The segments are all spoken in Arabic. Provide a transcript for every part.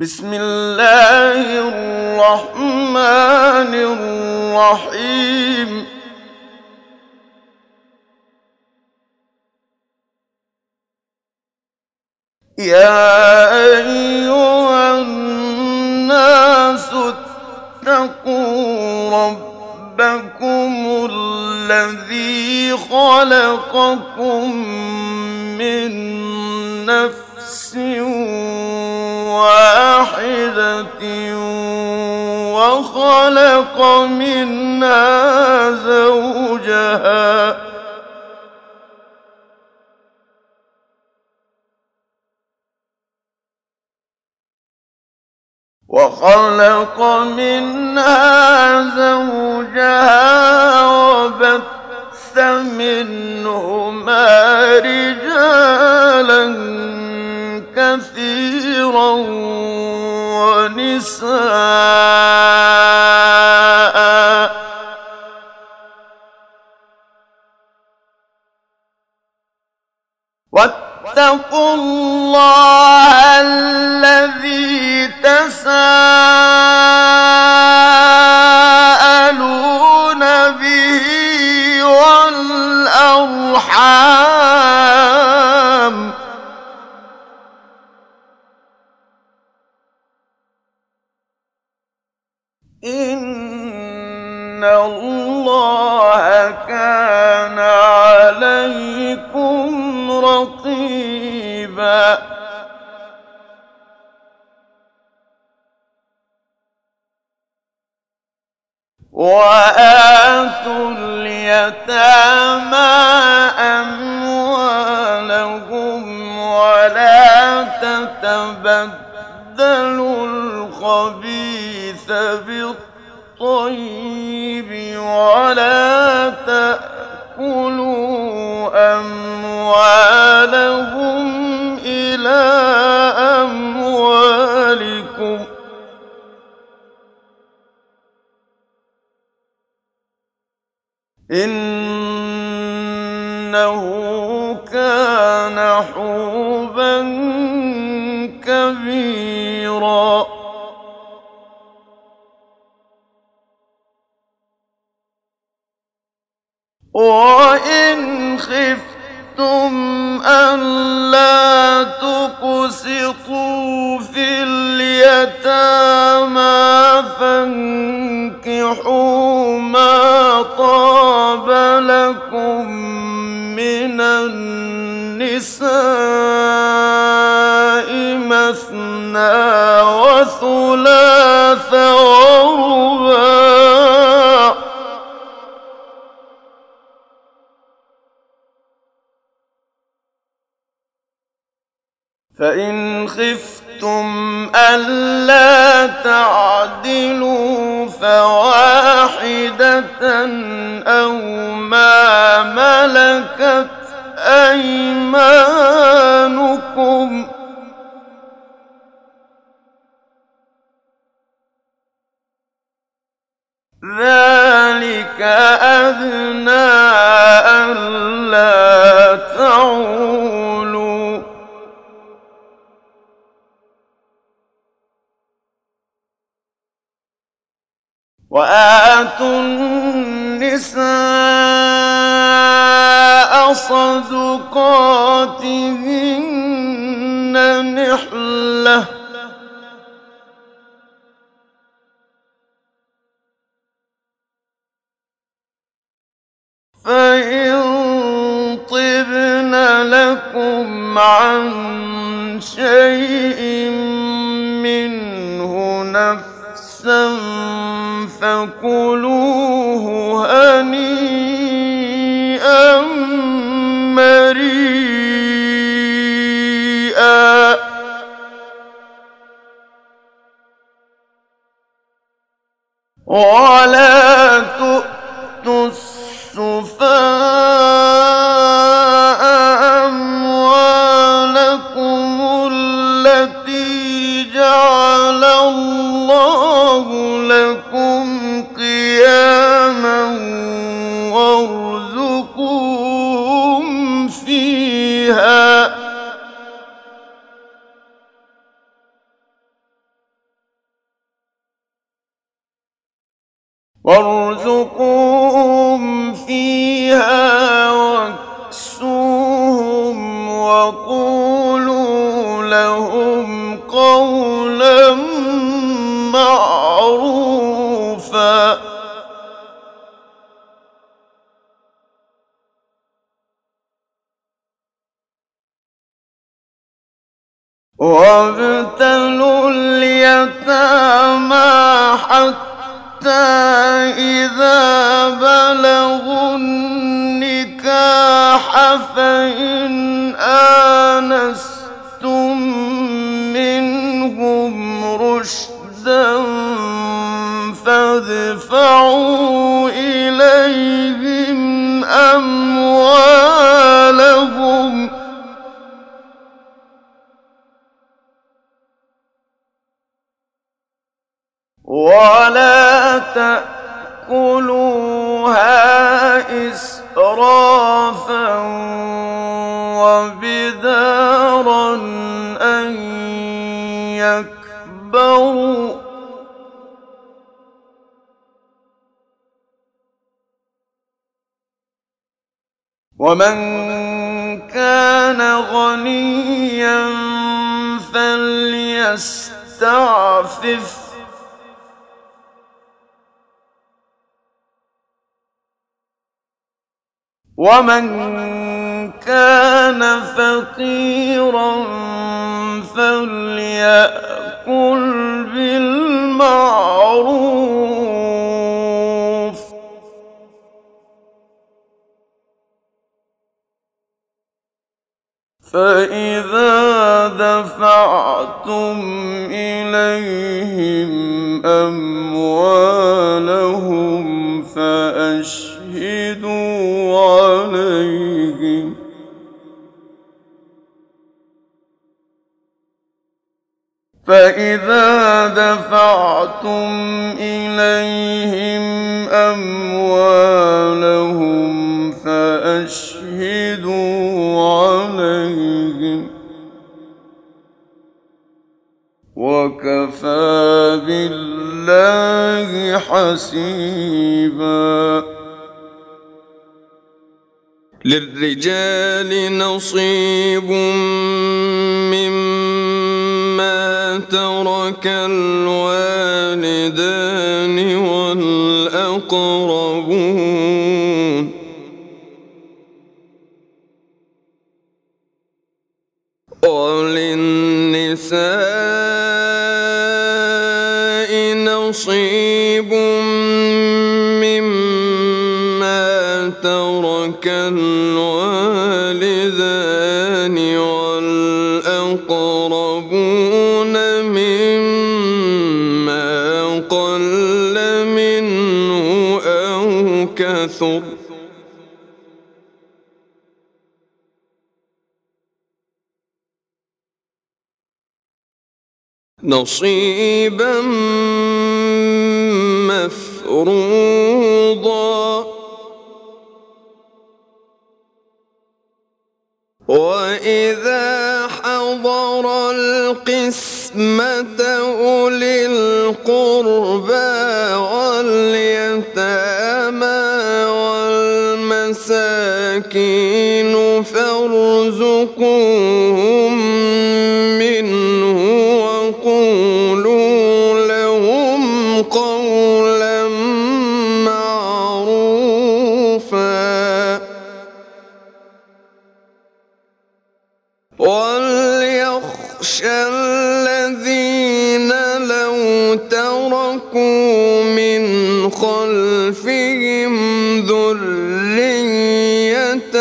بسم الله الرحمن الرحيم. يا أيها الناس اتقوا ربكم الذي خلقكم من نفس واحدة وخلق منها زوجها وبث منهما رجالا كثيرا ونساء واتقوا الله الذي تساءلون به والأرحام إن الله كان عليكم رقيبا. وآتوا اليتامى أموالهم ولا تتبدلوا الخبيث بالطيب ولا تأكلوا أموالهم إلى أموالكم إنه كان حوبا كبيرا. وإن خفتم ألا تقسطوا في اليتامى فانكحوا ما طاب لكم من النساء مثنى وثلاث ورباع فإن خفتم ألا تعدلوا فواحدة أو ما ملكت أيمانكم ذلك أدنى ألا تعولوا. وآتوا النساء صدقاتهن نحلة فإن طبن لكم عن شيء منه نفسا فكلوه هنيئا مريئا. ولا تؤتوا السفهاء أموالكم التي جعل الله لكم قياما وارزقوهم فيها وارزقوهم فيها واكسوهم وقولوا لهم قولا معروفا. وابتلوا اليتامى حتى إذا بلغوا النكاح فإن آنستم منهم رشدا فادفعوا إليهم أموالهم ولا تأكلوها إسرافا وبدارا أن يكبروا ومن كان غنيا فليستعفف ومن كان فقيرا فليأكل بالمعروف فإذا دفعتم إليهم أموالهم فأشهدوا عليهم فإذا دفعتم إليهم أموالهم فأشهدوا عليهم وكفى بالله حسيبا. للرجال نصيب مما ترك الوالدان والأقربون وللنساء نصيب مما ترك الوالدان والأقربون مما قل منه أو كثر نصيبا مفروضا. وإذا حضر القسمة أولي القربى واليتامى والمساكين فارزقوهم منه وقولوا لهم قولا معروفا. وليخشى الذين لو تركوا من خلفهم ذرية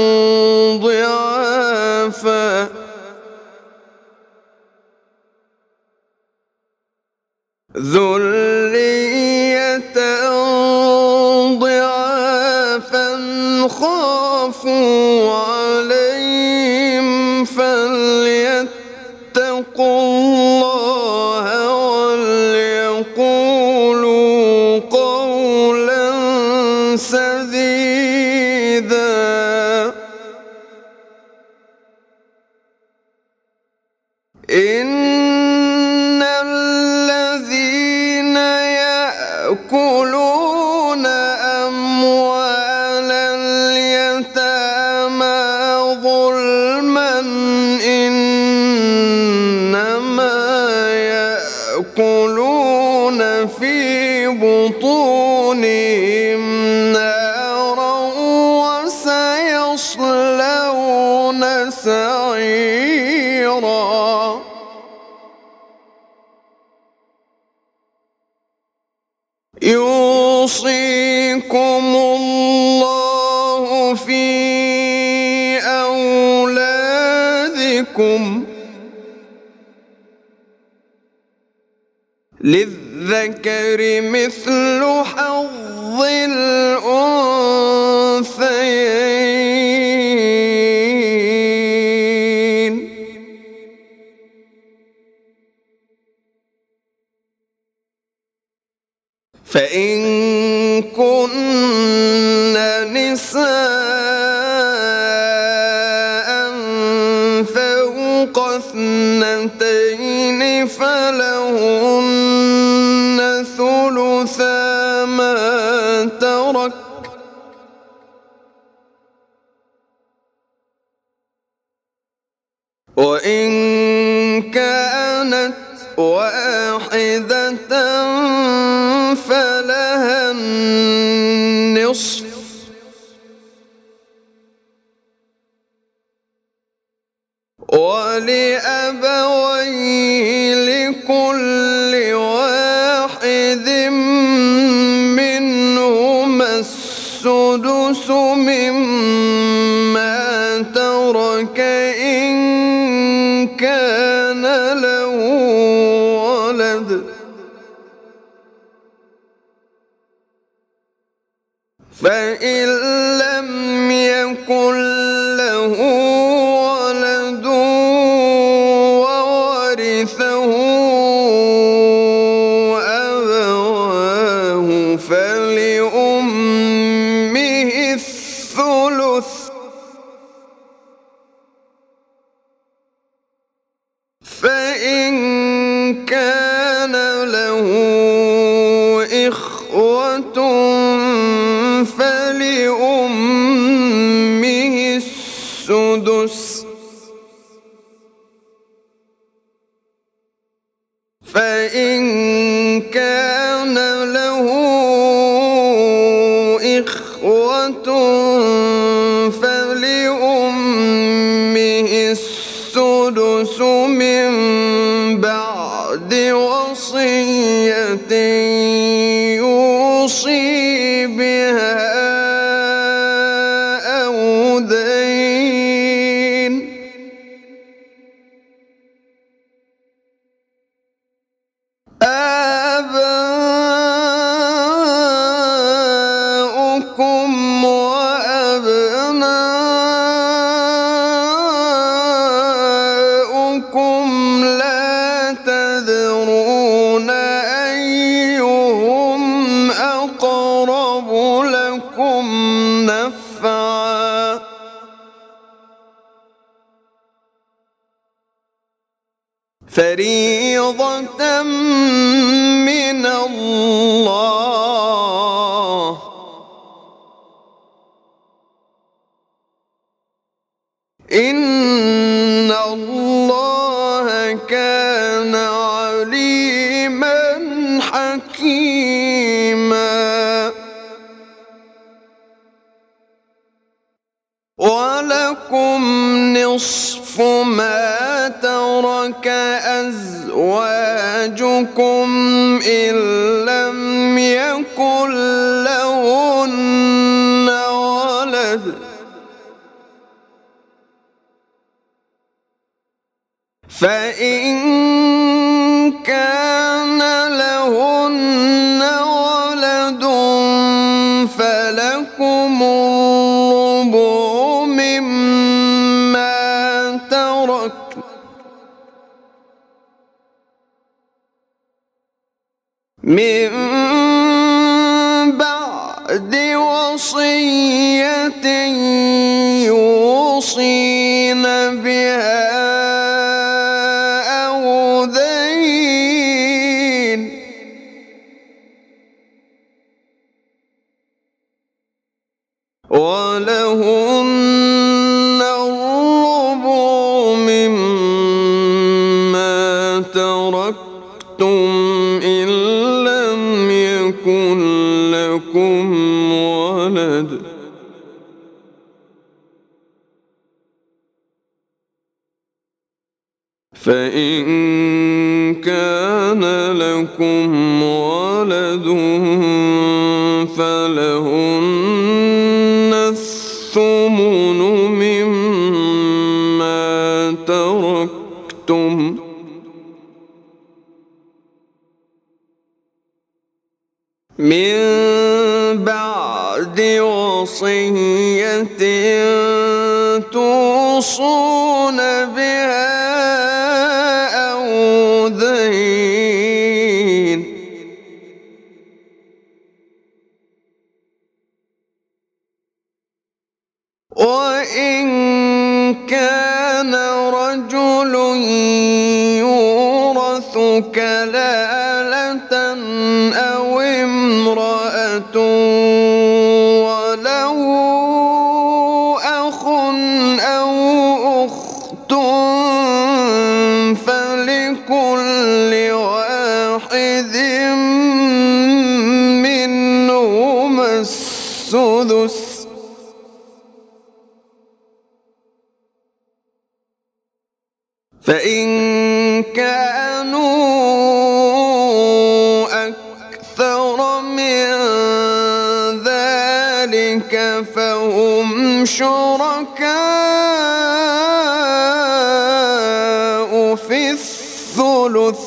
ضعافا خافوا عليهم فليتقوا الله وليقولوا قولا سديدا. إن الذين يأكلون في بطونهم نارا وسيصلون سعيرا يوصيكم الله في أولادكم للذكر مثل حظ الأنثيين فإن كن نساء فوق اثنتين فلهن ثلثا ما ترك وإن كانت واحدة فلها النصف ولأبويه لكل واحد منهما السدس مما ترك إن كان له ولد فإن لم يكن له ولد وورثه أبواه فلأمه الثلث فإن كان له إخوة فلأمه السدس فإن كان له إخوة فلأمه السدس من بعد وصية يوصي بها أو دين آباؤكم وأبناؤكم لا تدرون أيهم أقرب لكم نفعا فريضة من الله إن الله كان عليما حكيما ولكم نصف ما ترك أزواجكم إن لم يكن لهن ولد فإن كان لهن ولد فلكم الربع مما تركن من بعد وصية يوصين بها أو دين ولهن الربع مما تركتم إن لم يكن لكم ولد فإن كان لكم ولد فلهن الثمن مما تركتم من بعد وصية توصون بها أو دين وإن كان رجل يورث كلالة أو امرأة وله أخ أو أخت فلكل واحد منهما السدس فإن كانوا أكثر من ذلك فهم شركاء في الثلث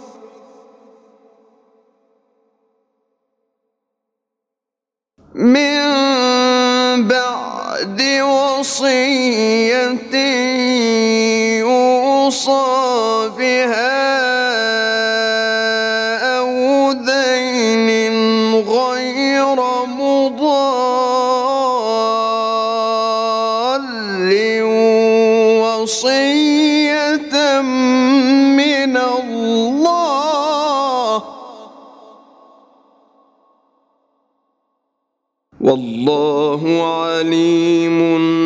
من بعد وصية يوصى بها أو دين غير مضار وصية من الله والله عليم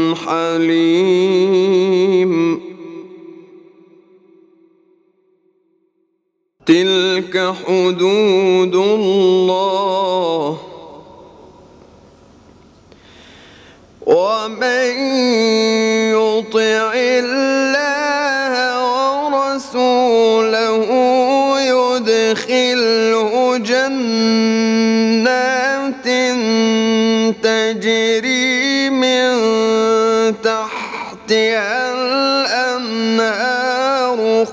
حليم تلك حدود الله ومن يطع الله ورسوله يدخله جنات تجري من تحتها الأنهار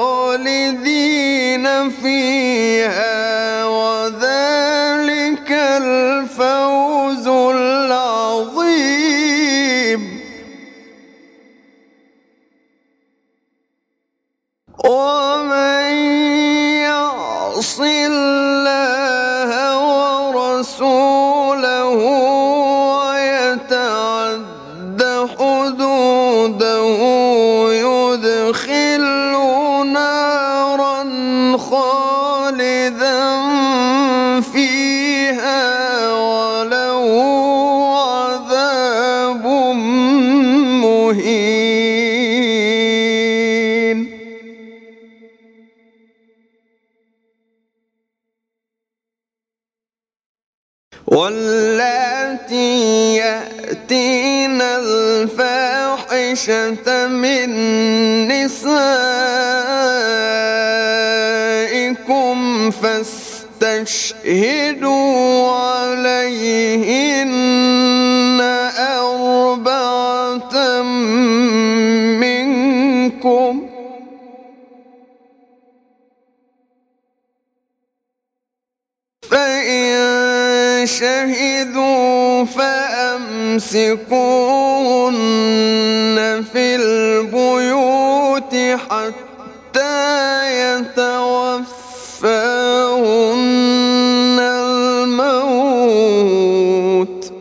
خالدين فيها وذلك الفوز العظيم ومن يعص الله ورسوله ويتعد حدوده يدخله نارا خالدا فيها وله عذاب مهين واللاتي يأتين الفاحشة من نسائكم فاستشهدوا عليهن أربعة منكم فإن شهدوا فأمسكوهن في البيوت حتى يتوفاهن الموت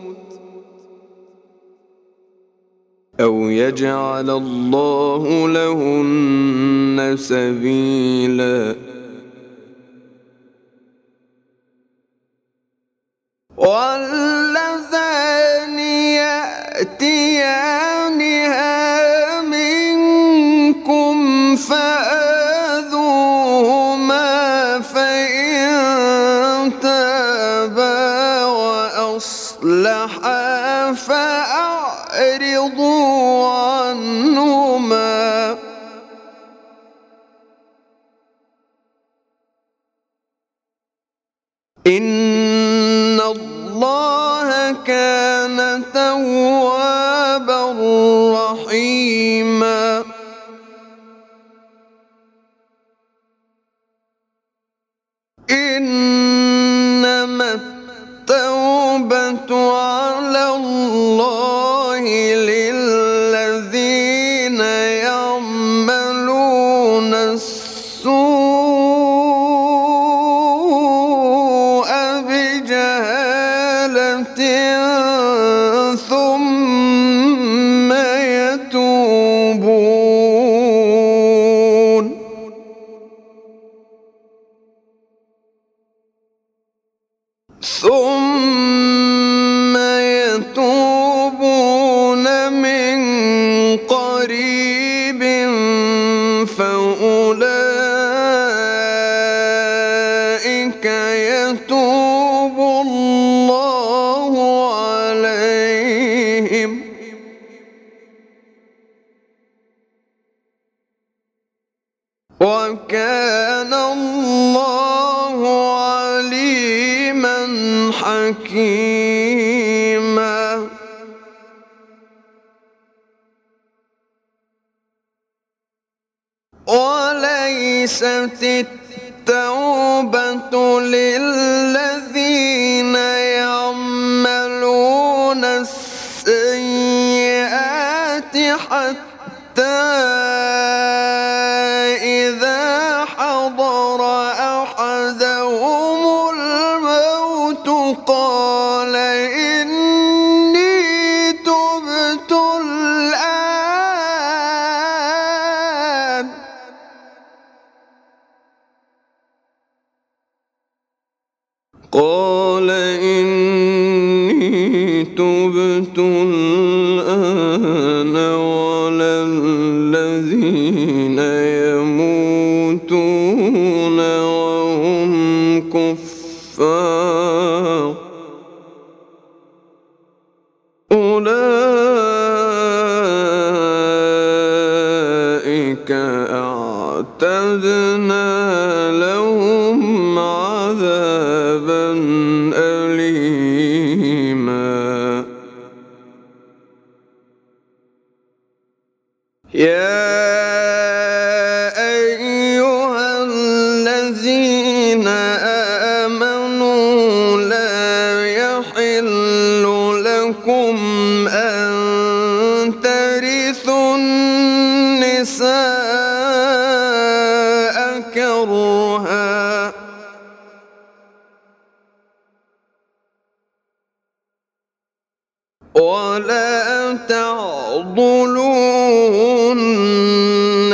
أو يجعل الله لهن سبيلا واللذان يأتيانها منكم فآذوهما إن الله كان توابا رحيما إنما التوبة على الله للذين يعملون السوء بجهالة ثم يتوبون من قريب فأولئك يتوب الله عليهم وكان الله عليما حكيما وليست التوبة للذين يعملون السيئات حتى إذا حضر أحدهم الموت قال إني تبت الآن ولا الذين يموتون وهم كفار أولئك أعتدنا لهم عذابا أليما يا أيها الذين آمنوا لا يحل لكم أن ترثوا النساء كرها ولا تعضلوهن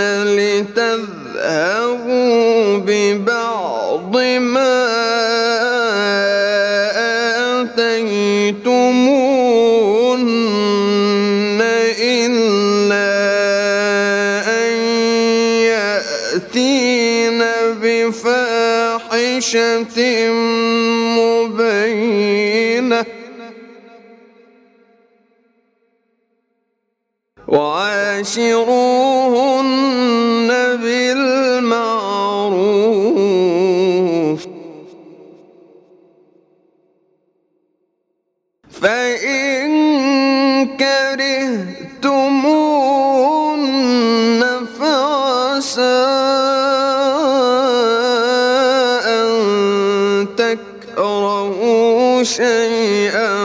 لتذهبوا ببعض ما آتيتموهن إلا أن يأتين بفاحشة مبينة وعاشروهن بالمعروف فإن كرهتموهن فعسى أن تكرهوا شيئا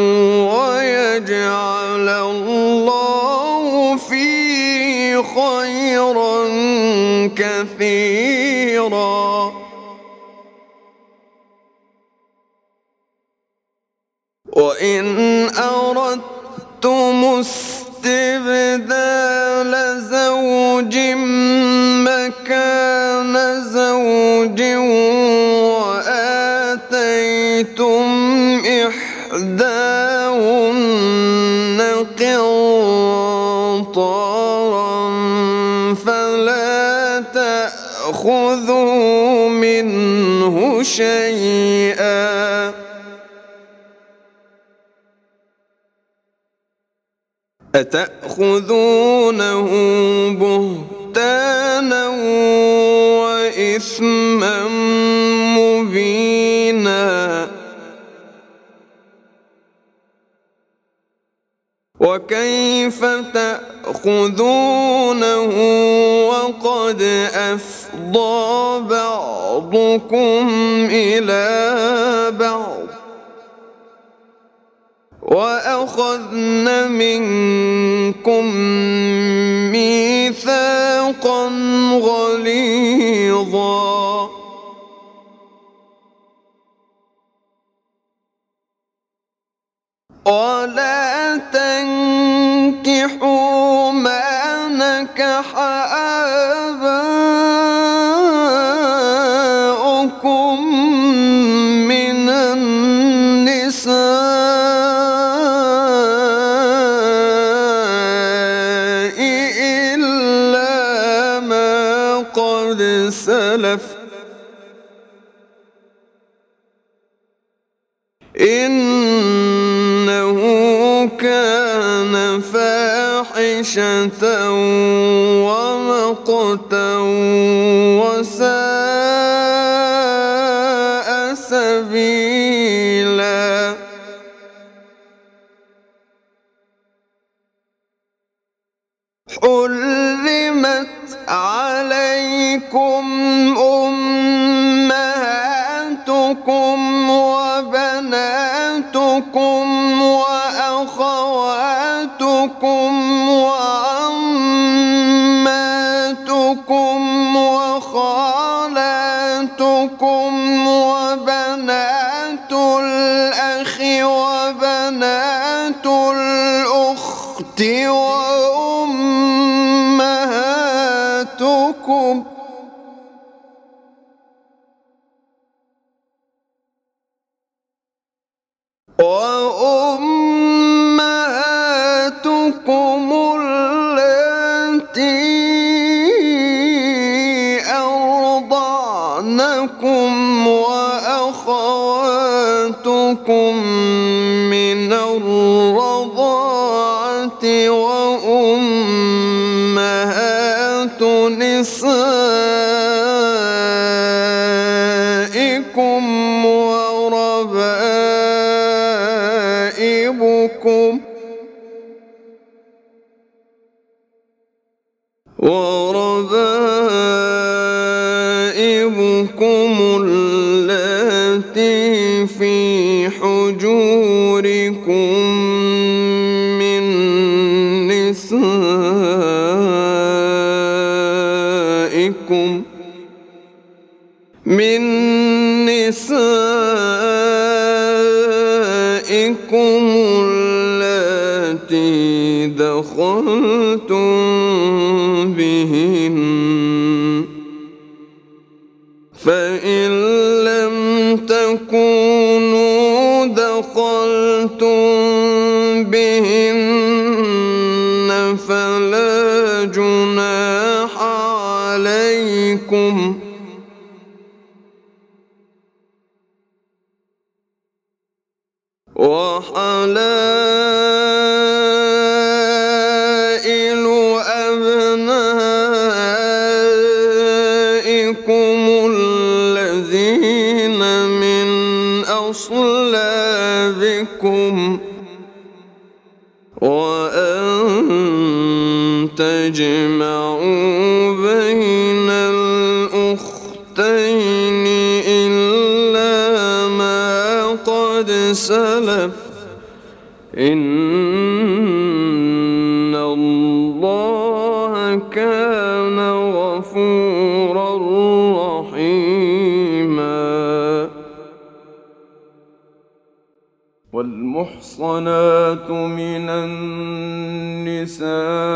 ويجعل الله فيه خيرا كثيرا وإن أردتم استبدال زوج مكان زوج وآتيتم إحداهن قنطارا فلا تأخذوا منه شيئا أتأخذونه بهتانا وإثما إثما مبينا وكيف تأخذونه وقد أفضى بعضكم إلى بعض وأخذن منكم ميثاقا غليظا ولا تنكحوا ما نكح آباؤكم من النساء إلا ما قد سلف إنه كان فاحشة ومقتا وساء سبيلا حرمت عليكم أمهاتكم وبناتكم وأخواتكم وعماتكم وخالاتكم وبنات الأخ وبنات الأخت وأمهاتكم التي أرضعنكم وأخواتكم من الرضاعة وأمهات نسائكم وربائبكم اللاتي في حجوركم من نسائكم اللاتي دخلتم بهن فإن لم تكونوا دخلتم بهن فلا جناح عليكم وحلائل أبنائكم الذين من أصلابكم وأن تجمعوا بين الأختين إلا ما قد سلف إن الله كان غفورا رحيما والمحصنات من النساء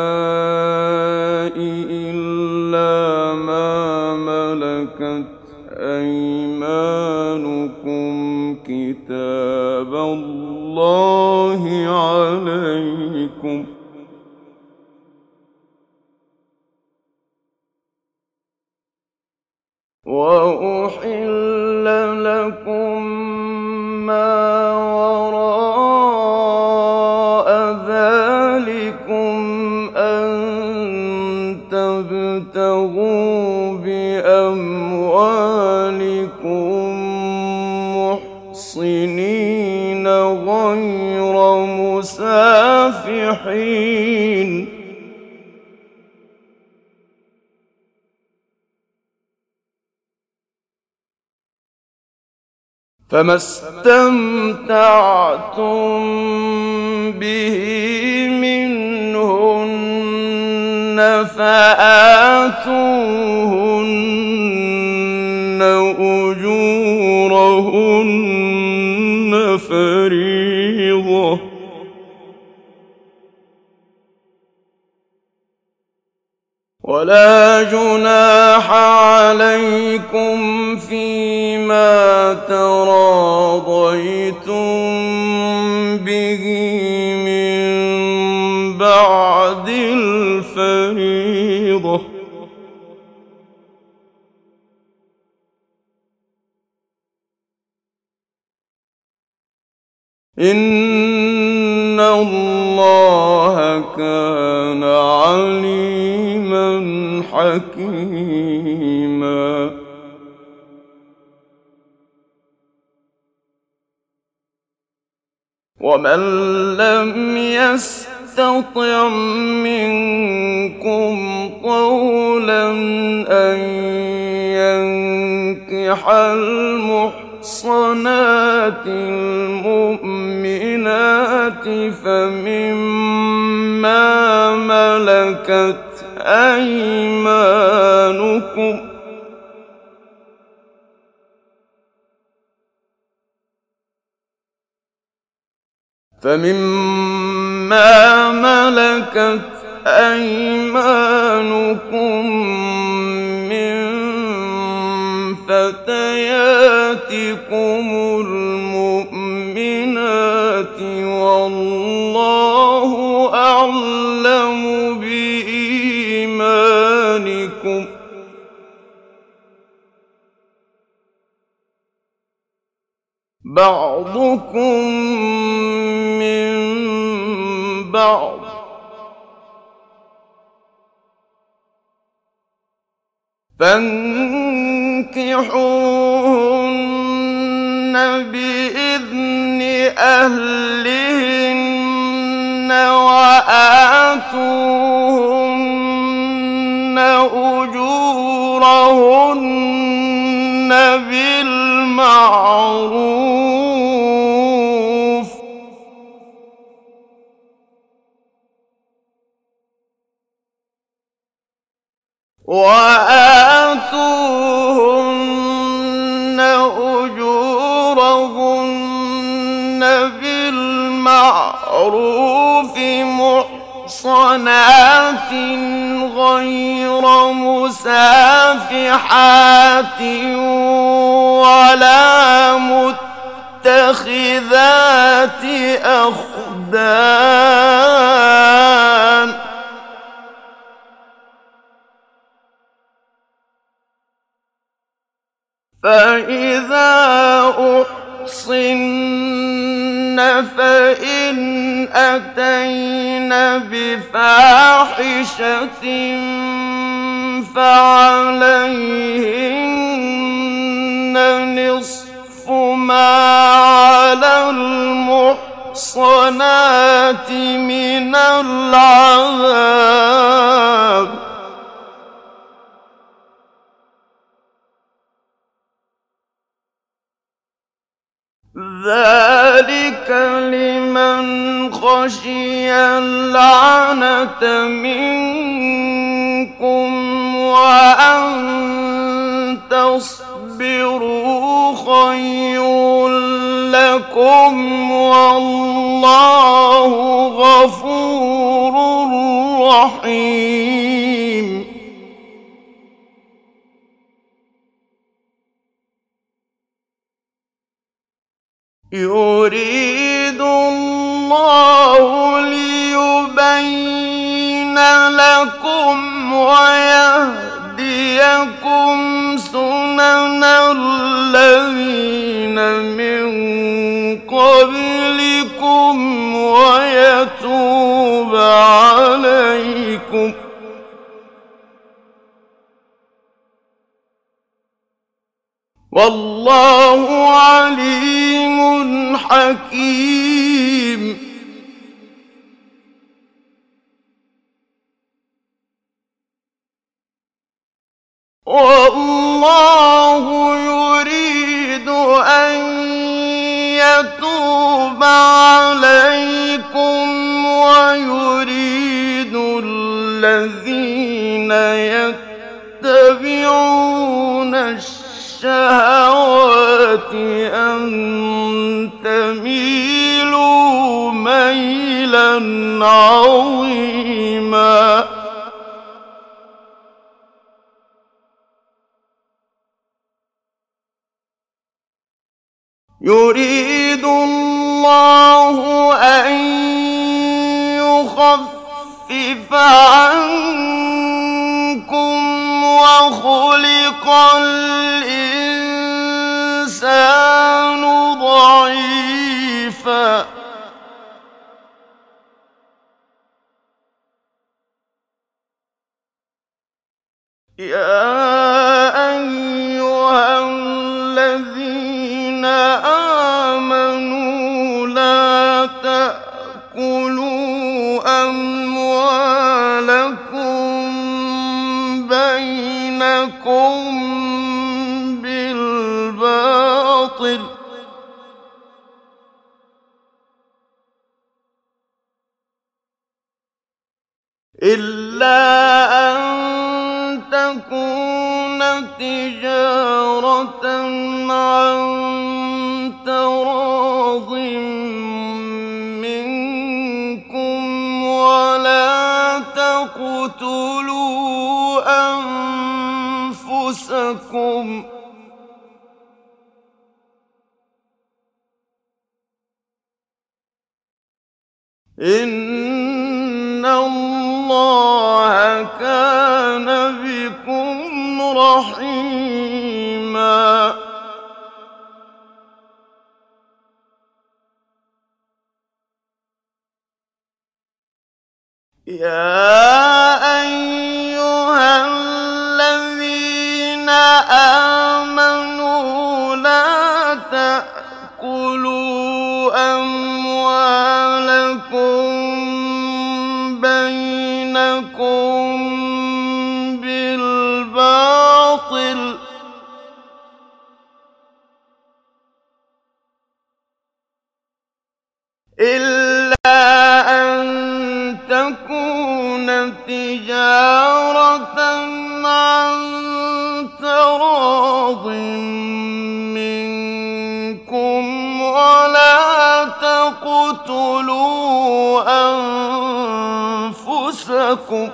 إلا ما ملكت أيمانكم كتاب الله عليكم وأحل لكم ما وراء ذلكم أن تبتغوا بأموالكم بِكُم مُّحْصِنِينَ غَيْرَ مُسَافِحِينَ ۚ فَمَا اسْتَمْتَعْتُم بِهِ مِنْهُنَّ فَآتُوهُنَّ أُجُورَهُنَّ فَرِيضَةً ۚ وَلَا جُنَاحَ عَلَيْكُمْ فِيمَا تَرَاضَيْتُم بِهِ مِن بَعْدِ الْفَرِيضَةِ ۚ إِنَّ اللَّهَ كَانَ عَلِيمًا حَكِيمًا. وَمَن لَّمْ يَسْتَطِعْ مِنكُمْ طَوْلًا أَن يَنكِحَ الْمُحْصَنَاتِ الْمُؤْمِنَاتِ فَمِمَّا مَلَكَتْ أَيْمَانُكُمْ مِّن فَتَيَاتِكُمُ الْمُؤْمِنَاتِ ۚ وَاللَّهُ أَعْلَمُ بِإِيمَانِكُمْ ۚ بَعْضُكُم مِّن بَعْضٍ ۚ فَانكِحُوهُنَّ بِإِذْنِ أَهْلِهِنَّ وَآتُوهُنَّ أُجُورَهُنَّ بِالْمَعْرُوفِ ۚ وَآتُوهُنَّ أُجُورَهُنَّ بِالْمَعْرُوفِ مُحْصَنَاتٍ غَيْرَ مُسَافِحَاتٍ وَلَا مُتَّخِذَاتِ أَخْدَانٍ ۚ فَإِذَا أُحْصِنَّ فَإِنْ أَتَيْنَ بِفَاحِشَةٍ فَعَلَيْهِنَّ نِصْفُ مَا عَلَى الْمُحْصَنَاتِ مِنَ الْعَذَابِ ۚ ذَٰلِكَ لِمَنْ خَشِيَ الْعَنَتَ مِنكُمْ ۚ وَأَن تَصْبِرُوا خَيْرٌ لَّكُمْ ۗ وَاللَّهُ غَفُورٌ رَّحِيمٌ. يُرِيدُ اللَّهُ لِيُبَيِّنَ لَكُمْ وَيَهْدِيَكُمْ سُنَنَ الَّذِينَ مِن قَبْلِكُمْ وَيَتُوبَ عَلَيْكُمْ ۗ والله عليم حكيم. والله يريد أن يتوب عليكم ويريد الذين يتبعون الشهوات أن تميلوا ميلا عظيما. يريد الله أن يخفف عنكم وخلق الإنسان ضعيفا. يا أيها الذين آمنوا لا تأكلوا أموالكم بينكم بالباطل إلا أن تكون تجارة عن تراض منكم ولا تقتلوا أنفسكم إن الله كان بكم رحيما. يا أيها الذين آمنوا لا تأكلوا أموالكم بينكم بالباطل إلا أن تكون تجارة عن تراض منكم ولا تقتلوا أنفسكم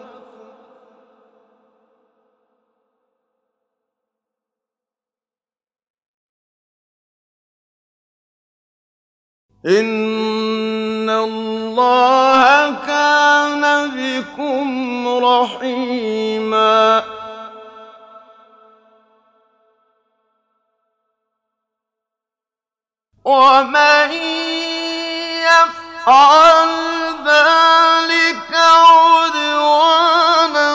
إن الله كان بكم رحيما. ومن يفعل ذلك عدوانا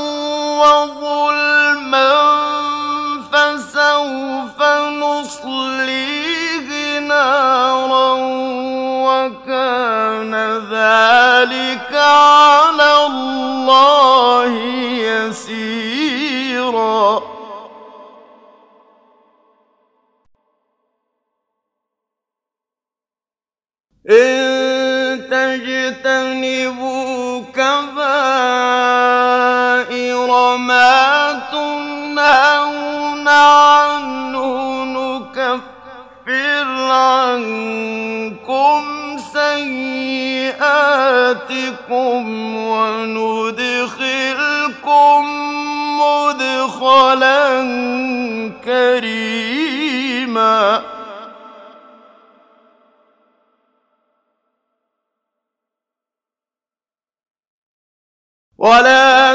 وظلما فسوف نصليه نارا وكان ذلك على الله يسيرا. إن تجتنبوا كبائر ما تنهون عنه نكفر عنكم سيئاتكم وندخلكم مدخلا كريما. ولا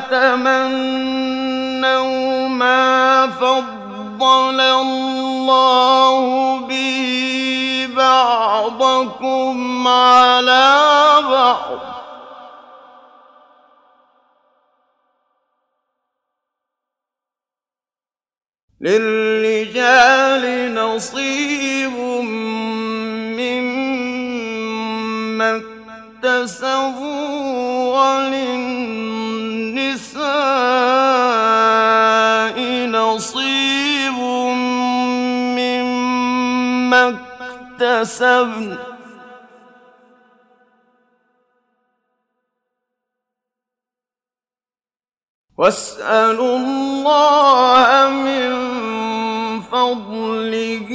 تتمنوا ما فضل الله به بعضكم على بعض للرجال للرجال نصيب مما اكتسبوا وللنساء نصيب مما اكتسبن واسألوا الله من فضله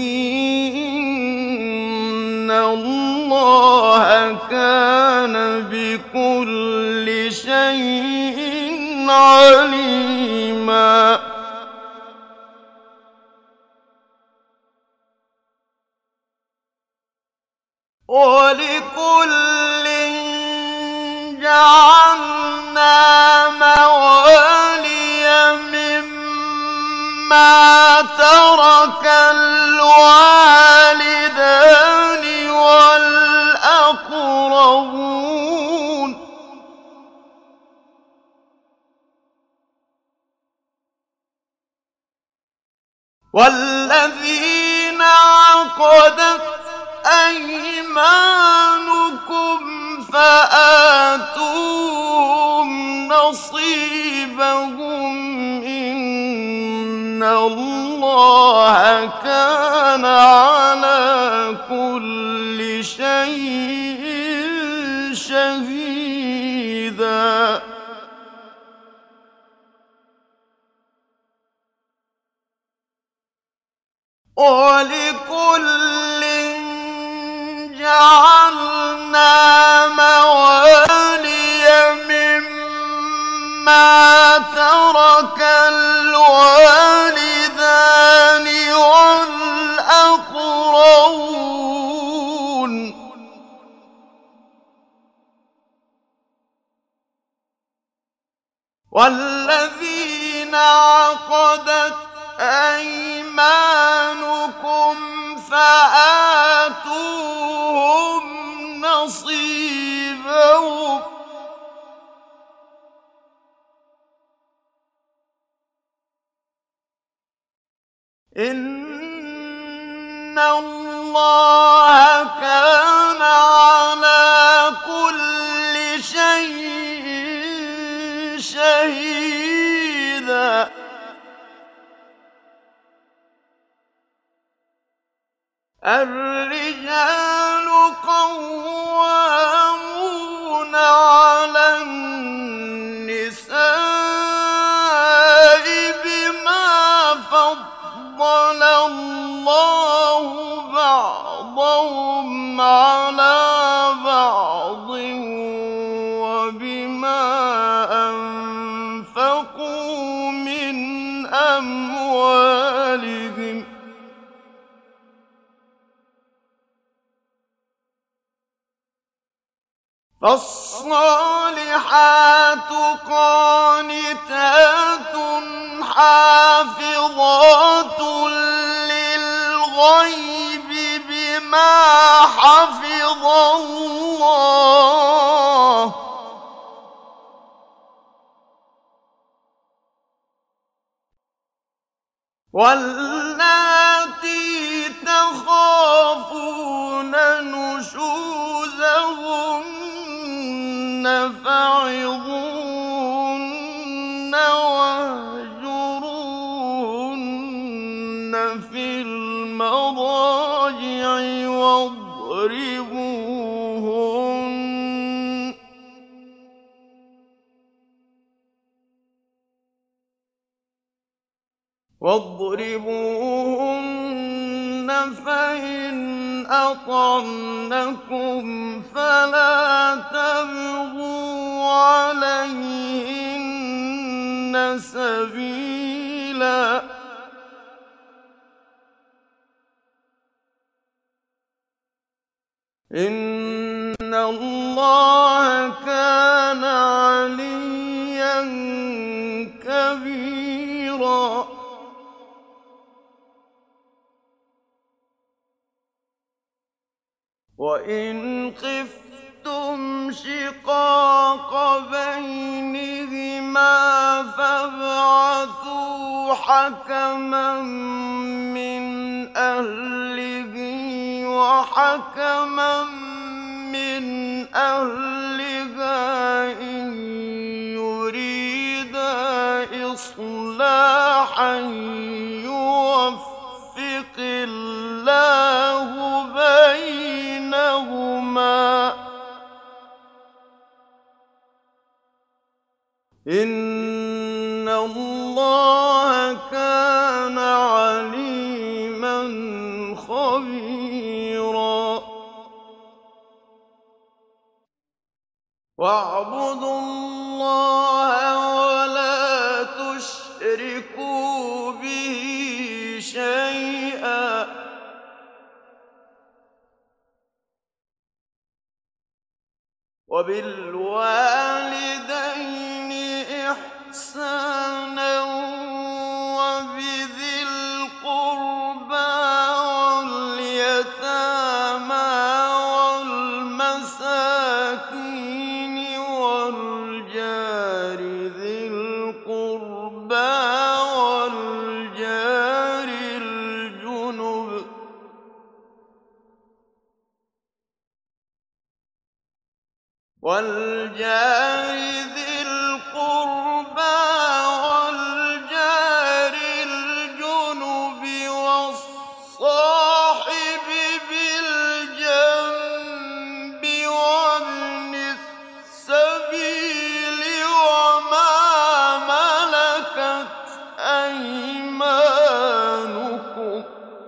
إن الله كان بكل شيء عليما ولكل جعلنا موالي مما ترك الوالدان والأقربون والذين عقدت أيمانكم فآتوهم نصيبهم إن الله كان على كل شيء شهيدا ولكل جعلنا موالي مما ترك الوالدان والأقربون والذين عقدت أيمانكم فآتوهم نصيبهم إن الله كان على كل شيء شهيدا الرجال قوامون على النساء بما فضل الله بعضهم على بعض وبما أنفقوا من أموالهم فالصالحات قانتات حافظات للغيب بما حفظ الله واللاتي تخافون نشوزهن فعظوهن واهجروهن في المضاجع واضربوهن فإن أطعنكم فلا تبغوا عليهن سبيلا إن الله كان عليا كبيرا وإن خفتم شقاق بينهما فابعثوا حكما من أهله وحكما من أهلها إن يريدا إصلاحا يوفق الله بينهما إن الله كان عليما خبيرا واعبدوا الله ولا تشركوا به شيئا وبالوالدين إحسانا وبذي القربى واليتامى والمساكين والجار ذي القربى والجار الجنب والصاحب بالجنب وابن السبيل وما ملكت أيمانكم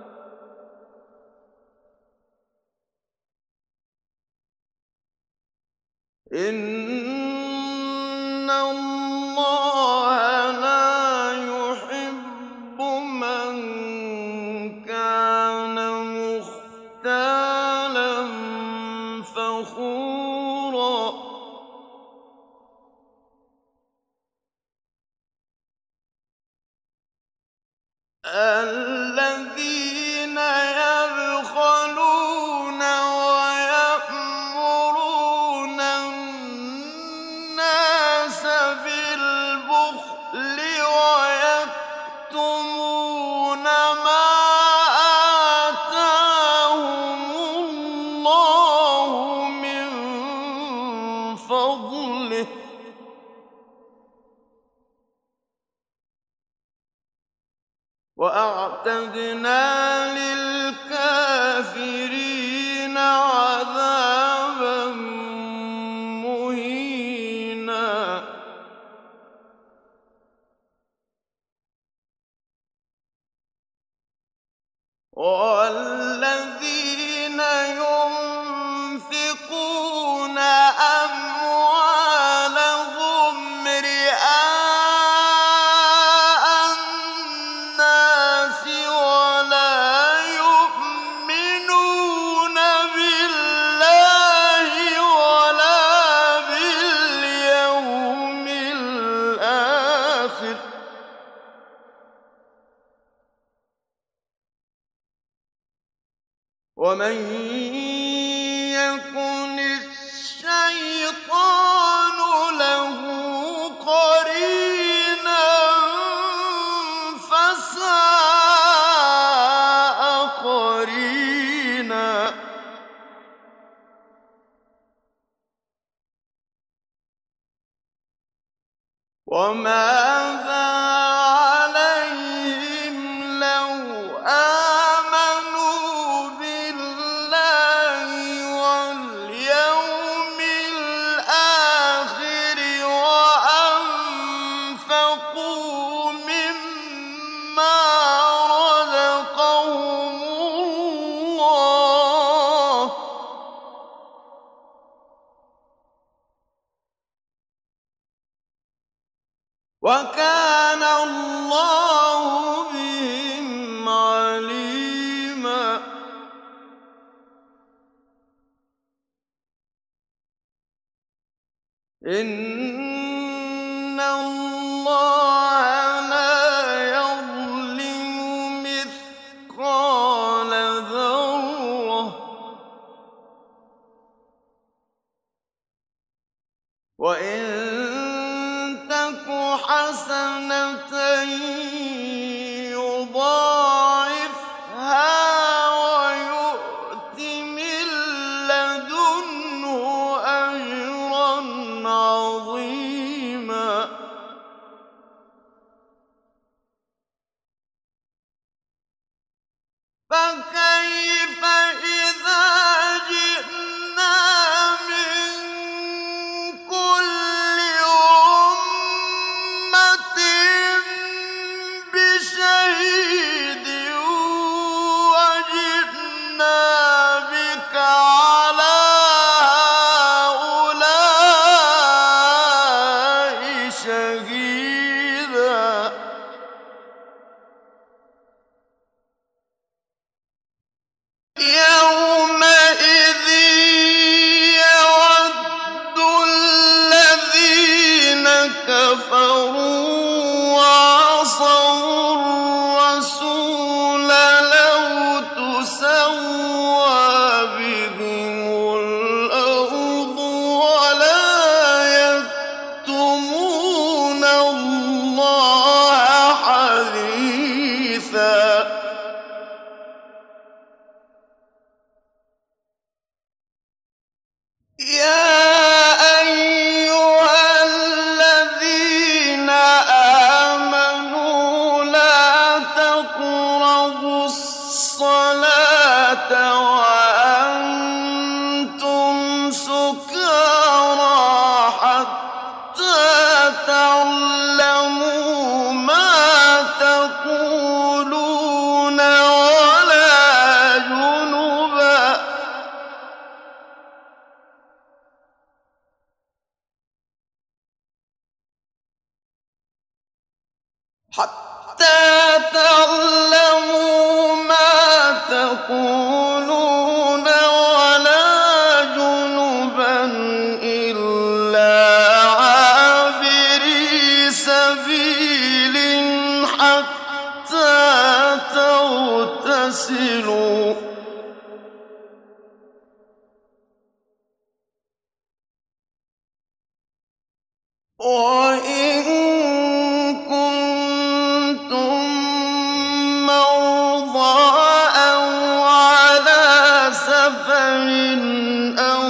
إن الله لا يحب من كان مختالا فخورا الذين يبخلون ويأمرون الناس بالبخل ويكتمون ما آتاهم الله من فضله وأعتدنا للكافرين عذابا مهينا والذين ينفقون أموالهم رئاء الناس ولا يؤمنون بالله ولا باليوم الآخر ومن يكن الشيطان له قرينا فساء قرينا وماذا عليهم لو آمنوا بالله واليوم الآخر وأنفقوا مما رزقهم الله وكان الله بهم عليما إن الله لا يظلم مثقال ذرة وإن تك فكيف إذا جئنا من كل أمة بشهيد وجئنا بك على هؤلاء شهيدا يومئذ يود الذين كفروا وعصوا الرسول لو تسوى بهم الأرض ولا يكتمون الله حديثا يا أيها الذين آمنوا لا تقربوا الصلاة وأنتم سكارى حتى تعلموا ما تقولون ولا جنبا حتى تعلموا ما تقولون ولا جنبا إلا عابري سبيل حتى تغتسلوا وإن كنتم مرضى أو على سفر أو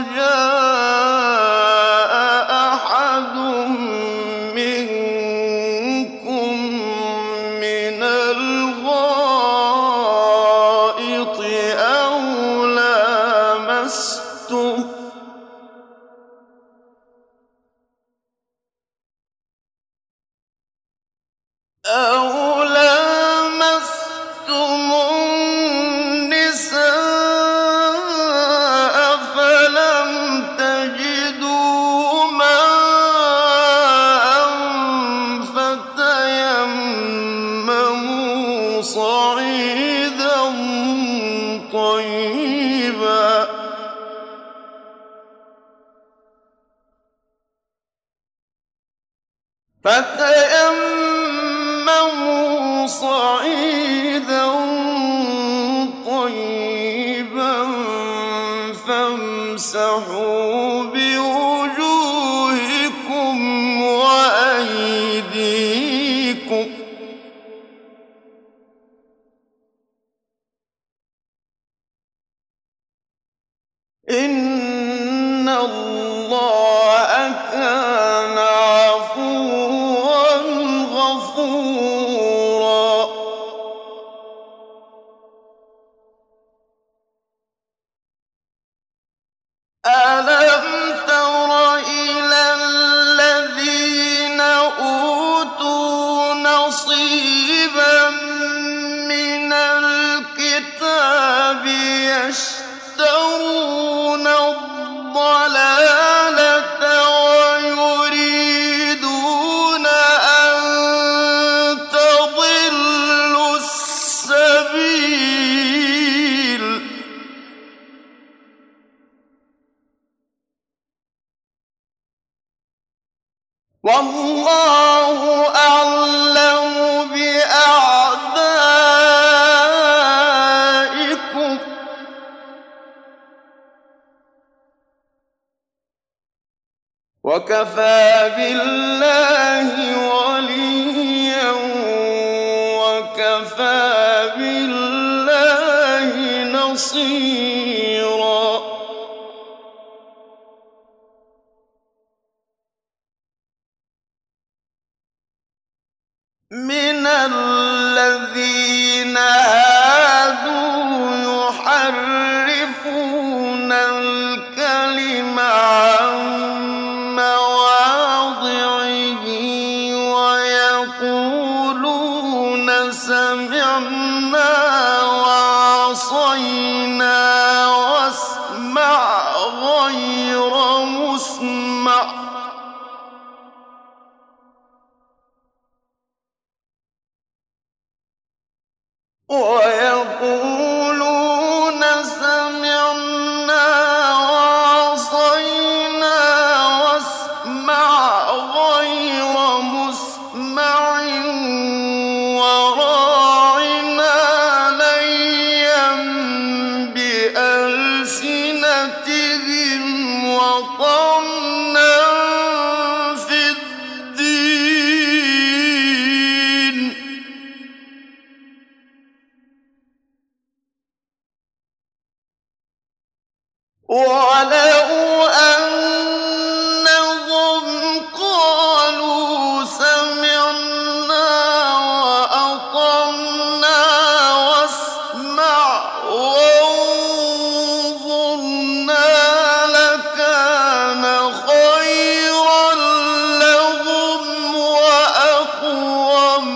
جاء أحد منكم من الغائط أو لامستم النساء فلم تجدوا ماء فتيمموا صعيدا طيبا فامسحوا بوجوهكم وأيديكم إن الله كان عفوا غفورا ألم تر إلى الذين أوتوا نصيبا من الكتاب يشترون الضلالة ويريدون أن تضلوا السبيل والله أعلم بأعدائكم وكفى بالله وليا وكفى بالله نصيرا من الذين هادوا ويقولون سمعنا وعصينا واسمع غير مسمع وراعنا ليا بألسنتهم وطعنا في الدين ولو أنهم قالوا سمعنا وأطعنا واسمع وانظرنا لكان خيرا لهم وأقوم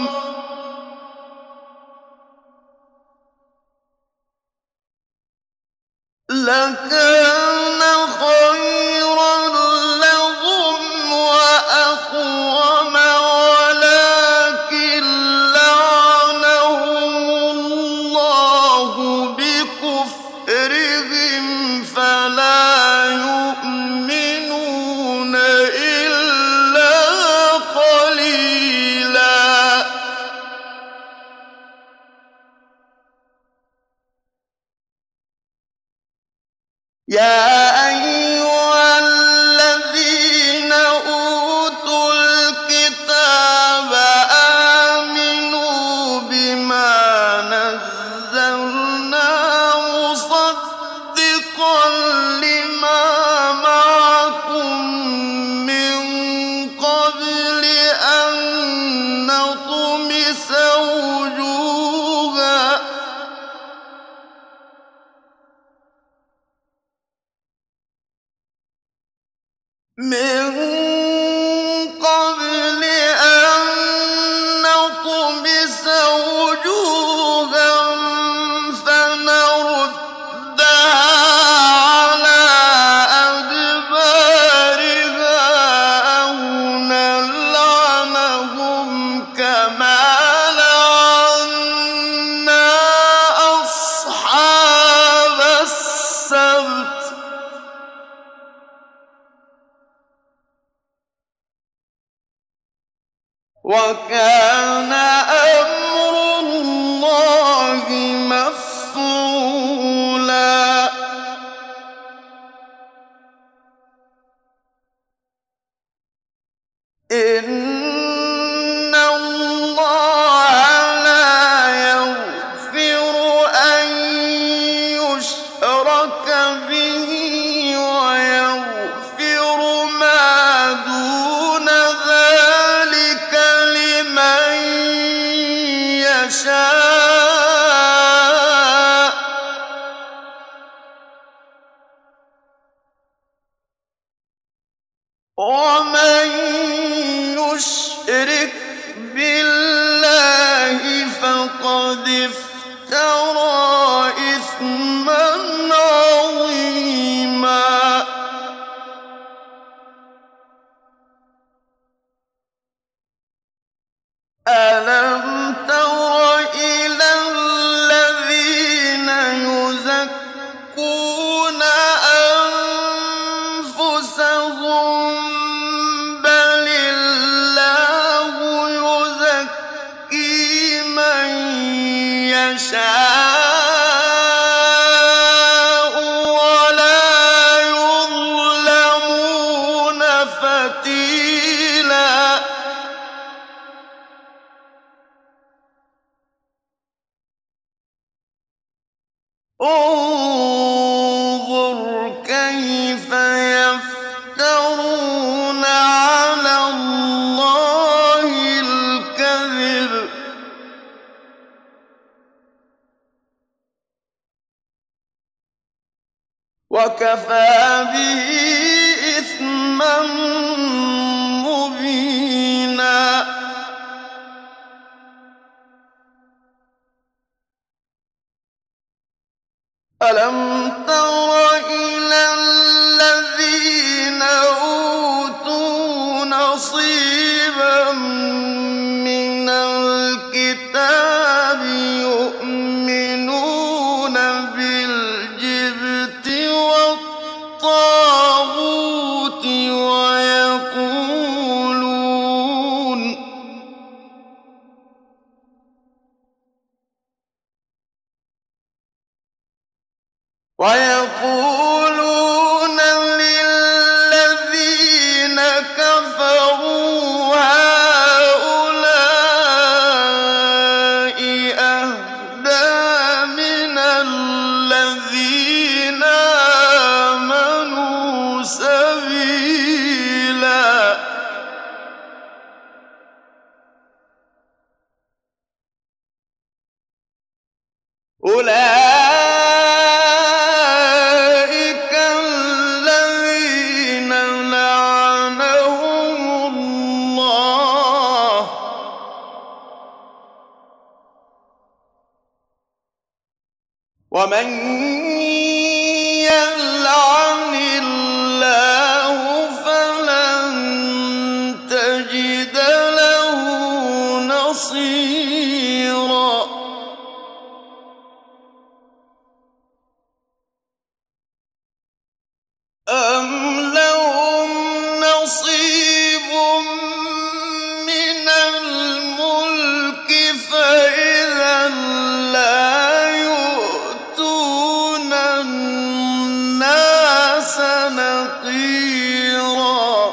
ولكن لعنهم الله بكفرهم فلا يؤمنون إلا قليلا يا أيها الذين أوتوا الكتاب آمنوا بما نزلنا مصدقا لما معكم من قبل أن نطمس وجوها فنردها على أدبارها أو نلعنهم كما لعنا أصحاب السبت وكان أمر الله مفعولا إن الله لا يغفر أن يشرك به ويغفر ما دون ذلك لمن يشاء ومن يشرك بالله فقد افترى إثما عظيما ألم تر إلى الذين يزكون أنفسهم بل الله يزكي من يشاء ولا يظلمون فتيلا انظر كيف يفترون على الله الكذب وكفى به إثما مبينا ألم تر إلى الذين أوتوا نصيبا من الكتاب يؤمنون ويقولون للذين كفروا هؤلاء أهدى من الذين آمنوا سبيلا أولئك الذين لعنهم الله ومن يلعن الله فلن تجد له نصيرا أم لهم نصيب من الملك فإذا لا يؤتون الناس نقيرا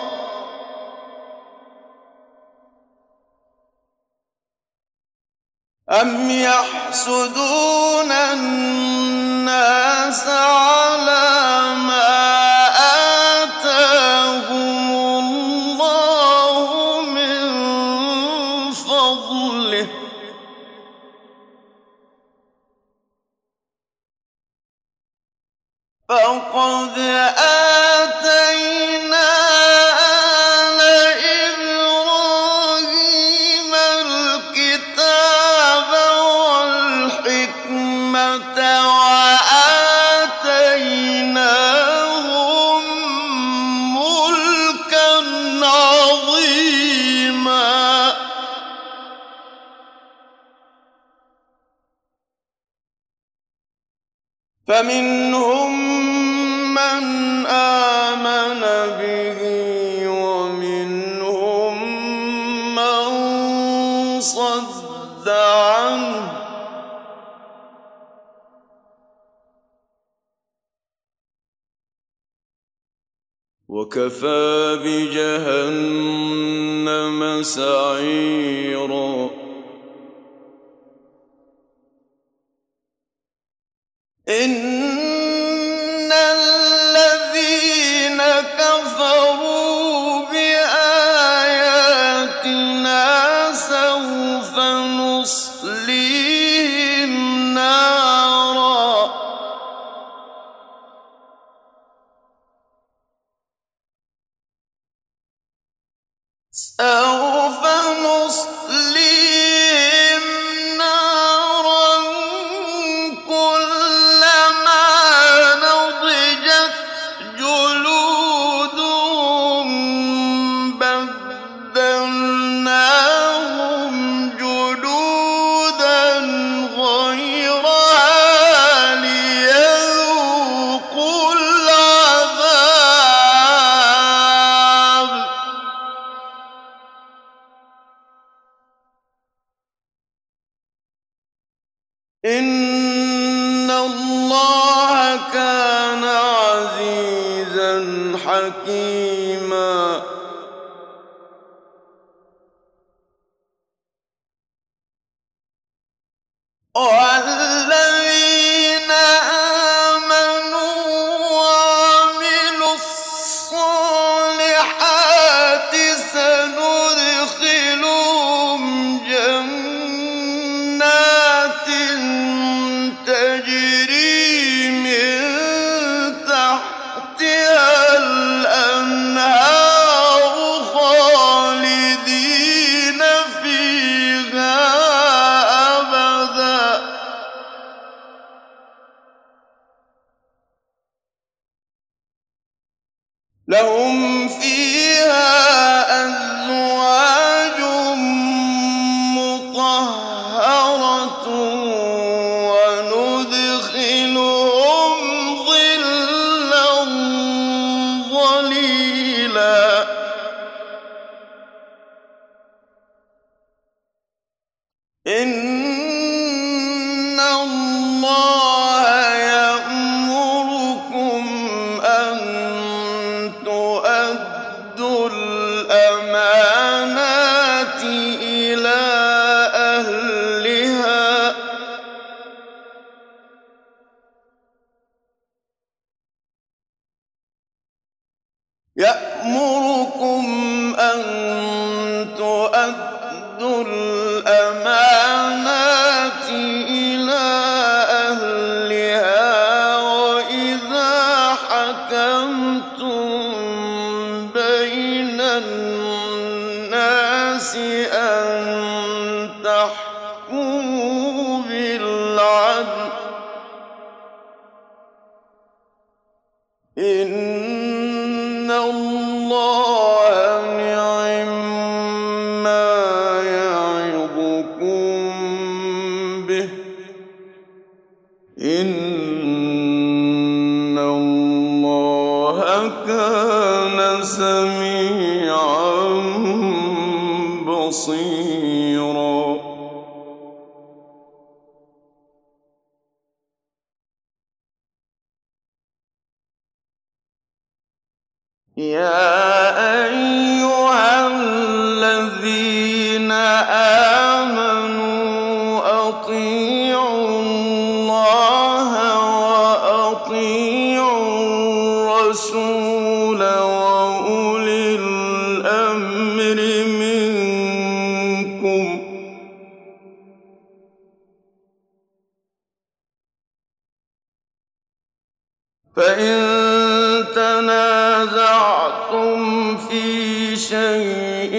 أم يحسدون الناس على ما آتاهم الله من فضله فقد آتينا آل إبراهيم الكتاب والحكمة وآتيناهم ملكا عظيما فمنهم من آمن به ومنهم من صد عنه وكفى بجهنم سعيرا إن الذين كفروا بآياتنا سوف نصليهم نارا كلما نضجت جلودهم بدلناهم جلودا غيرها ليذوقوا العذاب إن الله كان عزيزا حكيما والذين آمنوا وعملوا الصالحات سندخلهم جنات تجري من تحتها الأنهار خالدين فيها أبدا لهم فيها أزواج مطهرة وندخلهم ظلا ظليلا إن الله يأمر يأمركم أن تؤدوا الأمانات إلى أهلها وإذا حكمتم بين الناس أن تحكموا بالعدل إن الله نعم ما يعظكم به إن الله كان سميعا بصيرا. يا أيها الذين آمنوا أطيعوا الله وأطيعوا الرسول وأولي الأمر منكم فإن تنازعتم في شيء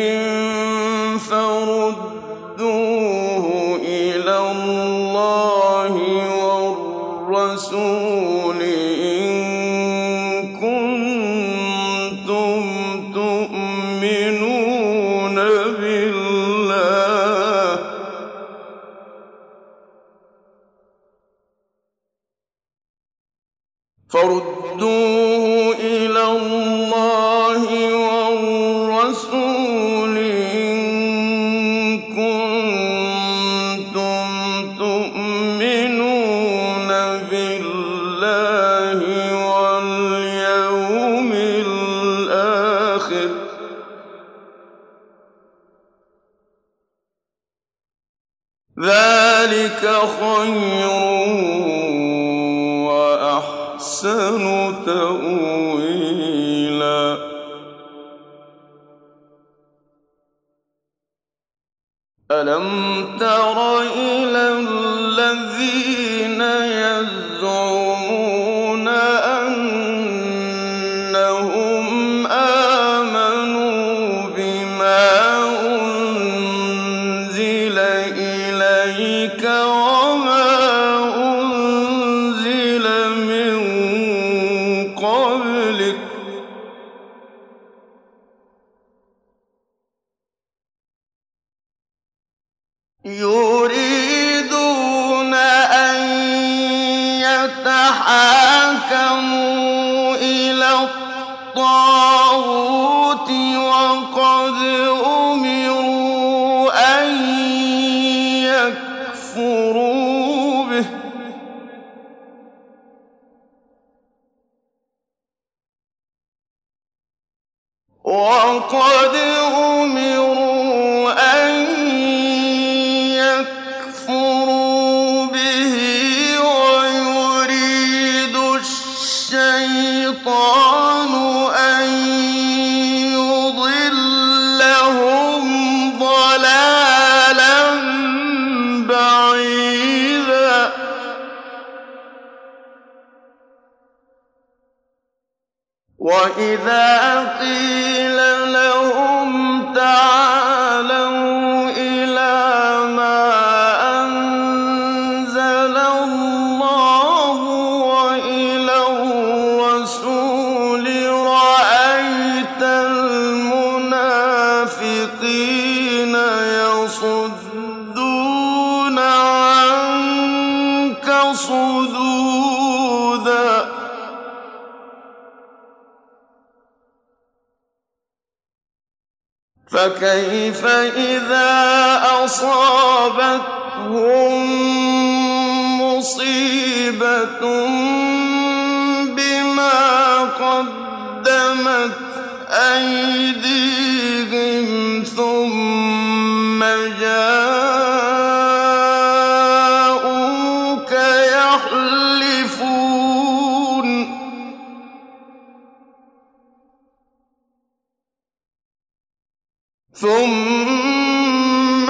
فردوه إلى الله والرسول إن كنتم تؤمنون بالله فردوه إلى الله والرسول إن كنتم تؤمنون بالله واليوم الآخر ذلك خير وأحسن تأويلا. ألم تر إلى الذين يزعمون أنهم آمنوا بما أنزل إليك وما أنزل من قبلك يريدون أن يتحاكموا إلى الطاغوت وقد أمروا أن يكفروا به وقد أمروا أن يكفروا به ويريد الشيطان أن يضلهم ضلالا بعيدا. وإذا قيل لهم تعالوا إلى ما أنزل الله وإلى الرسول رأيت المنافقين يصدون عنك صدودا. فكيف إذا أصابتهم مصيبة بما قدمت أيديهم ثم جاءوك ثُمَّ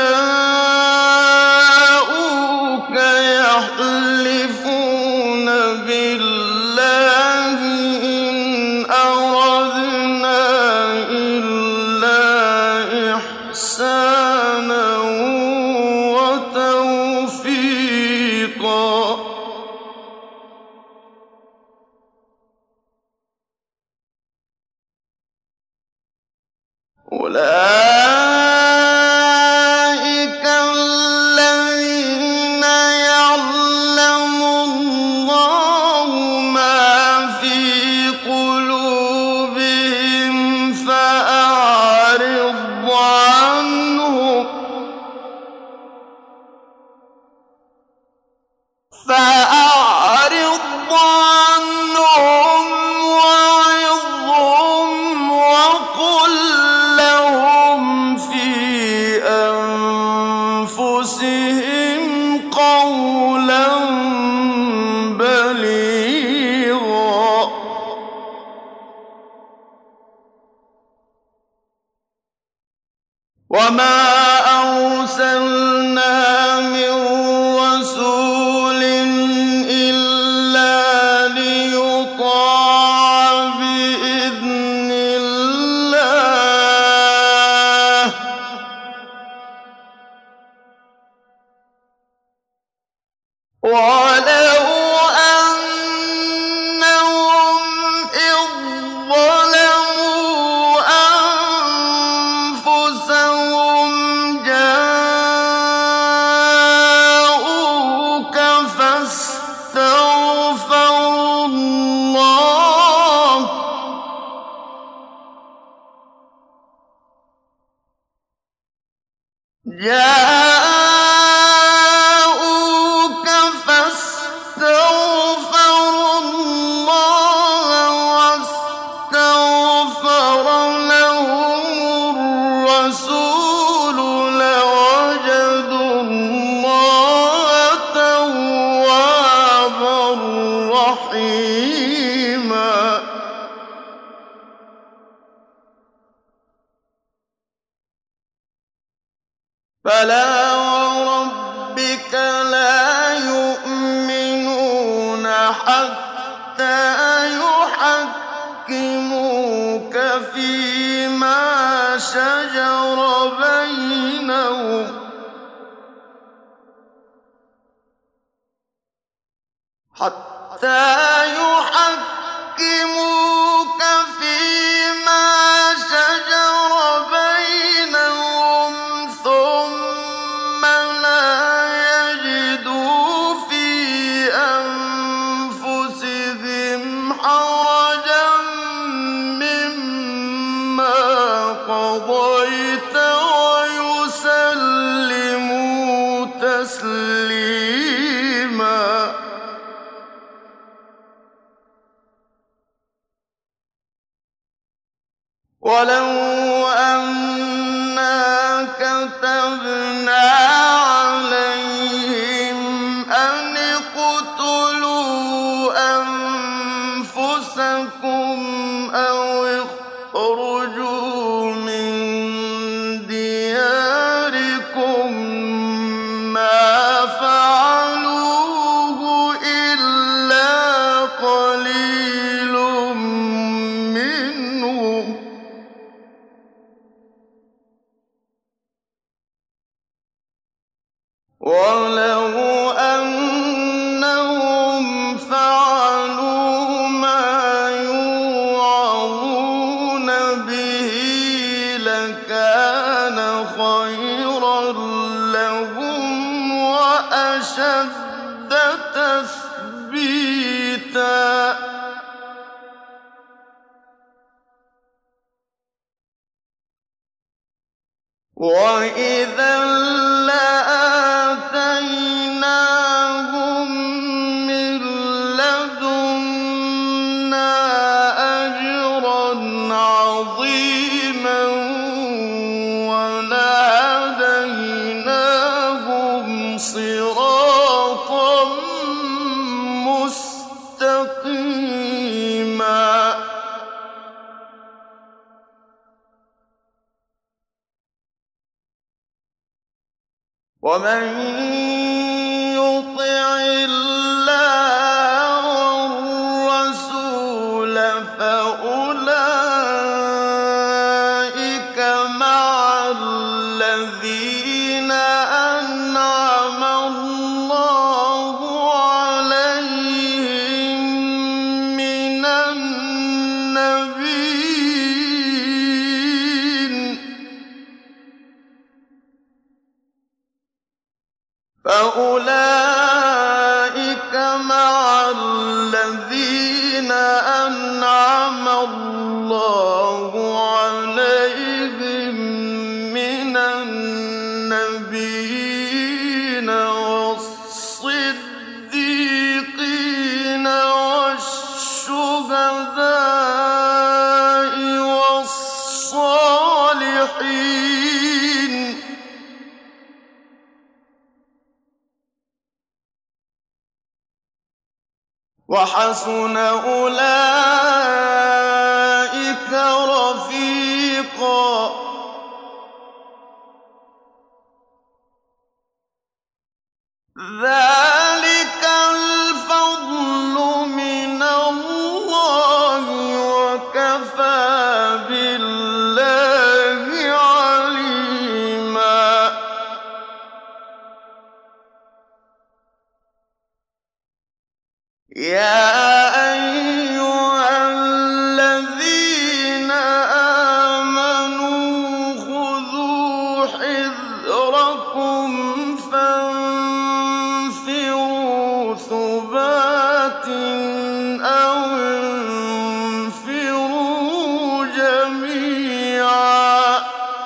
جَاءُوكَ يَحْلِفُونَ بِاللَّهِ إِنْ أَرَدْنَا إِلَّا إِحْسَانًا وَتَوْفِيقًا. أُولَٰئِكَ الَّذِينَ يَعْلَمُ اللَّهُ مَا فِي قُلُوبِهِمْ فَأَعْرِضْ عَنْهُمْ وَعِظْهُمْ وَقُل لَّهُمْ فِي أَنفُسِهِمْ قَوْلًا بَلِيغًا. وَمَا أَرْسَلْنَا مِن رَّسُولٍ إِلَّا لِيُطَاعَ بِإِذْنِ اللَّهِ ۚ وَلَوْ أَنَّهُمْ إِذ ظَّلَمُوا أَنفُسَهُمْ جَاءُوكَ فَاسْتَغْفَرُوا اللَّهَ وَاسْتَغْفَرَ لَهُمُ الرَّسُولُ لَوَجَدُوا اللَّهَ تَوَّابًا رَّحِيمًا. فَلَا وَرَبِّكَ لَا يُؤْمِنُونَ حَتَّىٰ يُحَكِّمُوكَ فِيمَا شَجَرَ بَيْنَهُمْ ثُمَّ لَا يَجِدُوا فِي أَنفُسِهِمْ حَرَجًا مِّمَّا قَضَيْتَ وَيُسَلِّمُوا تَسْلِيمًا. وَلَوْ أَنَّا كَتَبْنَا عَلَيْهِمْ أَنِ اقْتُلُوا أَنفُسَكُمْ أَوِ اخْرُجُوا مِن دِيَارِكُم مَّا فَعَلُوهُ إِلَّا قَلِيلٌ مِّنْهُمْ ۖ وَلَوْ أَنَّهُمْ فَعَلُوا مَا يُوعَظُونَ بِهِ لَكَانَ خَيْرًا لَّهُمْ وَأَشَدَّ تَثْبِيتًا. وَإِذًا لَّآتَيْنَاهُم مِّن لَّدُنَّا أَجْرًا عَظِيمًا وَلَهَدَيْنَاهُمْ صِرَاطًا مُّسْتَقِيمًا. ومن يطع الله والرسول فأولئك مع الذين أنعم الله عليهم من النبيين والصديقين والشهداء والصالحين وحسن أولئك رفيقا. ذلك الفضل من الله وكفى بالله عليما. يا أيها الذين آمنوا خذوا حذركم فانفروا ثبات أو انفروا جميعا.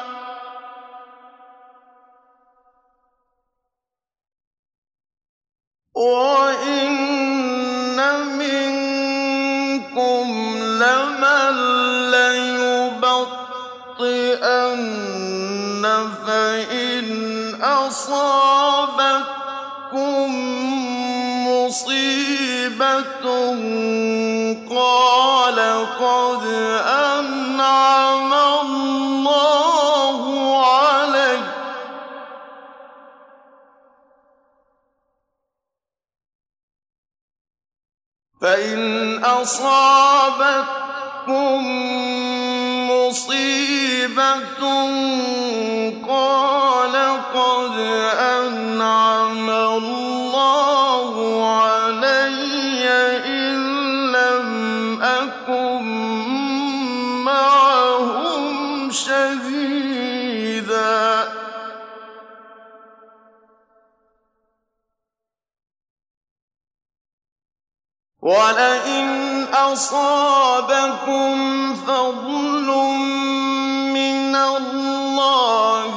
وإن منكم لمن ليبطئن فإن أصابتكم مصيبة قال قد أنعم الله علي فإن أصابتكم مصيبة قال قد أنعم الله علي إذ لم أكن معهم شهيدا. ولئن أصابكم فضل من الله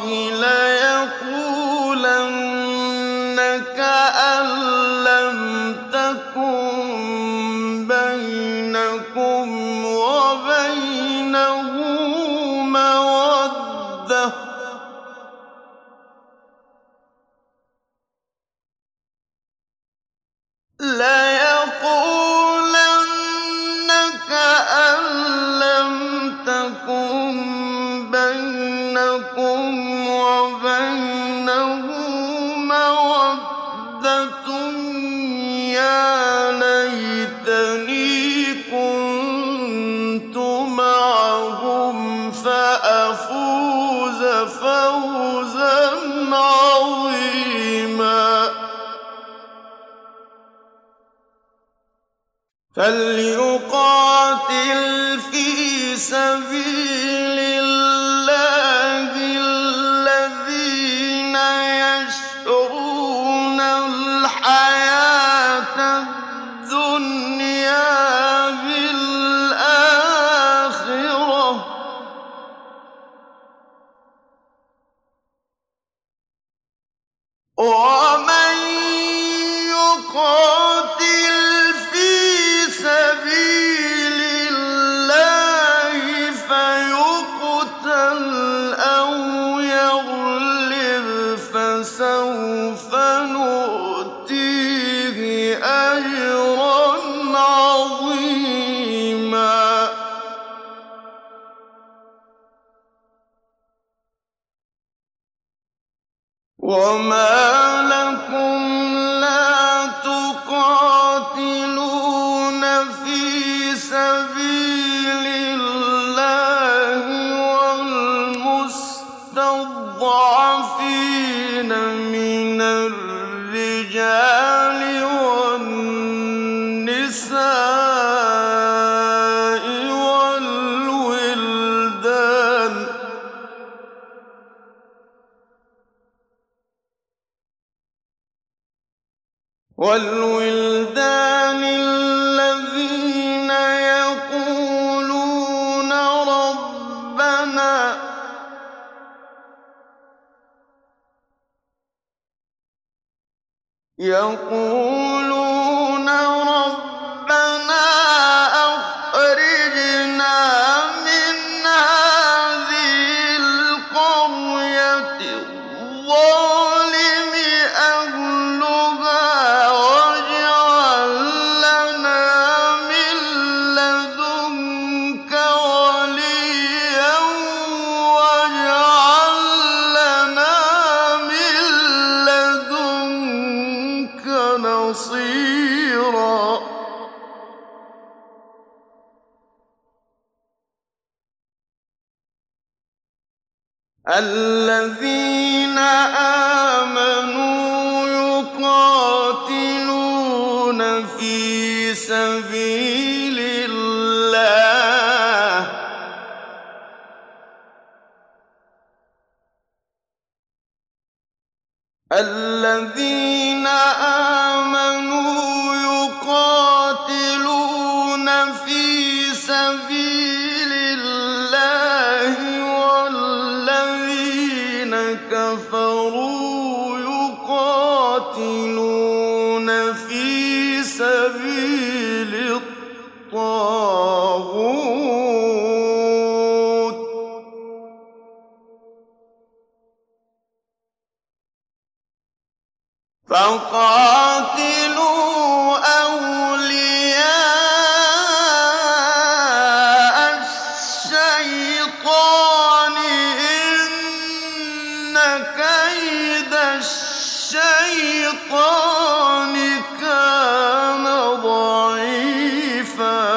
ليقولن كأن لم تكن بينكم وبينه مودة يا ليتني كنت معهم فأفوز فوزا عظيما. فليقاتل في سبيل الله الذين يشرون الحياة الدنيا بالآخرة ومن يقاتل في سبيل الله فيقتل أو يغلب فسوف نؤتيه أجرا عظيما. وما لكم لا تقاتلون في سبيل الله والمستضعفين من الرجال والنساء والولدان الذين يقولون ربنا أخرجنا من هذه القرية الظالم أهلها واجعل لنا من لدنك وليا واجعل لنا من لدنك نصيرا الذين آمنوا يقاتلون في سبيل الله والذين كفروا يقاتلون في سبيل الطاغوت فقاتلوا أولياء الشيطان إن كيد الشيطان كان ضعيفا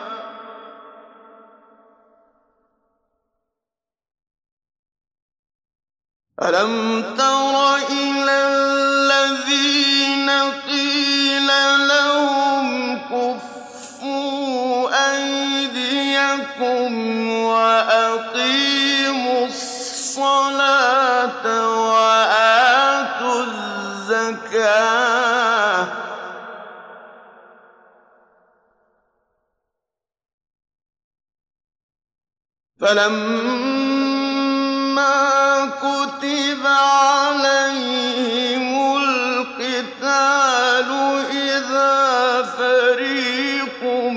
ألم تر إلى الذين قيل لهم كفوا أيديكم وأقيموا الصلاة وآتوا الزكاة فلما كتب عليهم القتال إذا فريق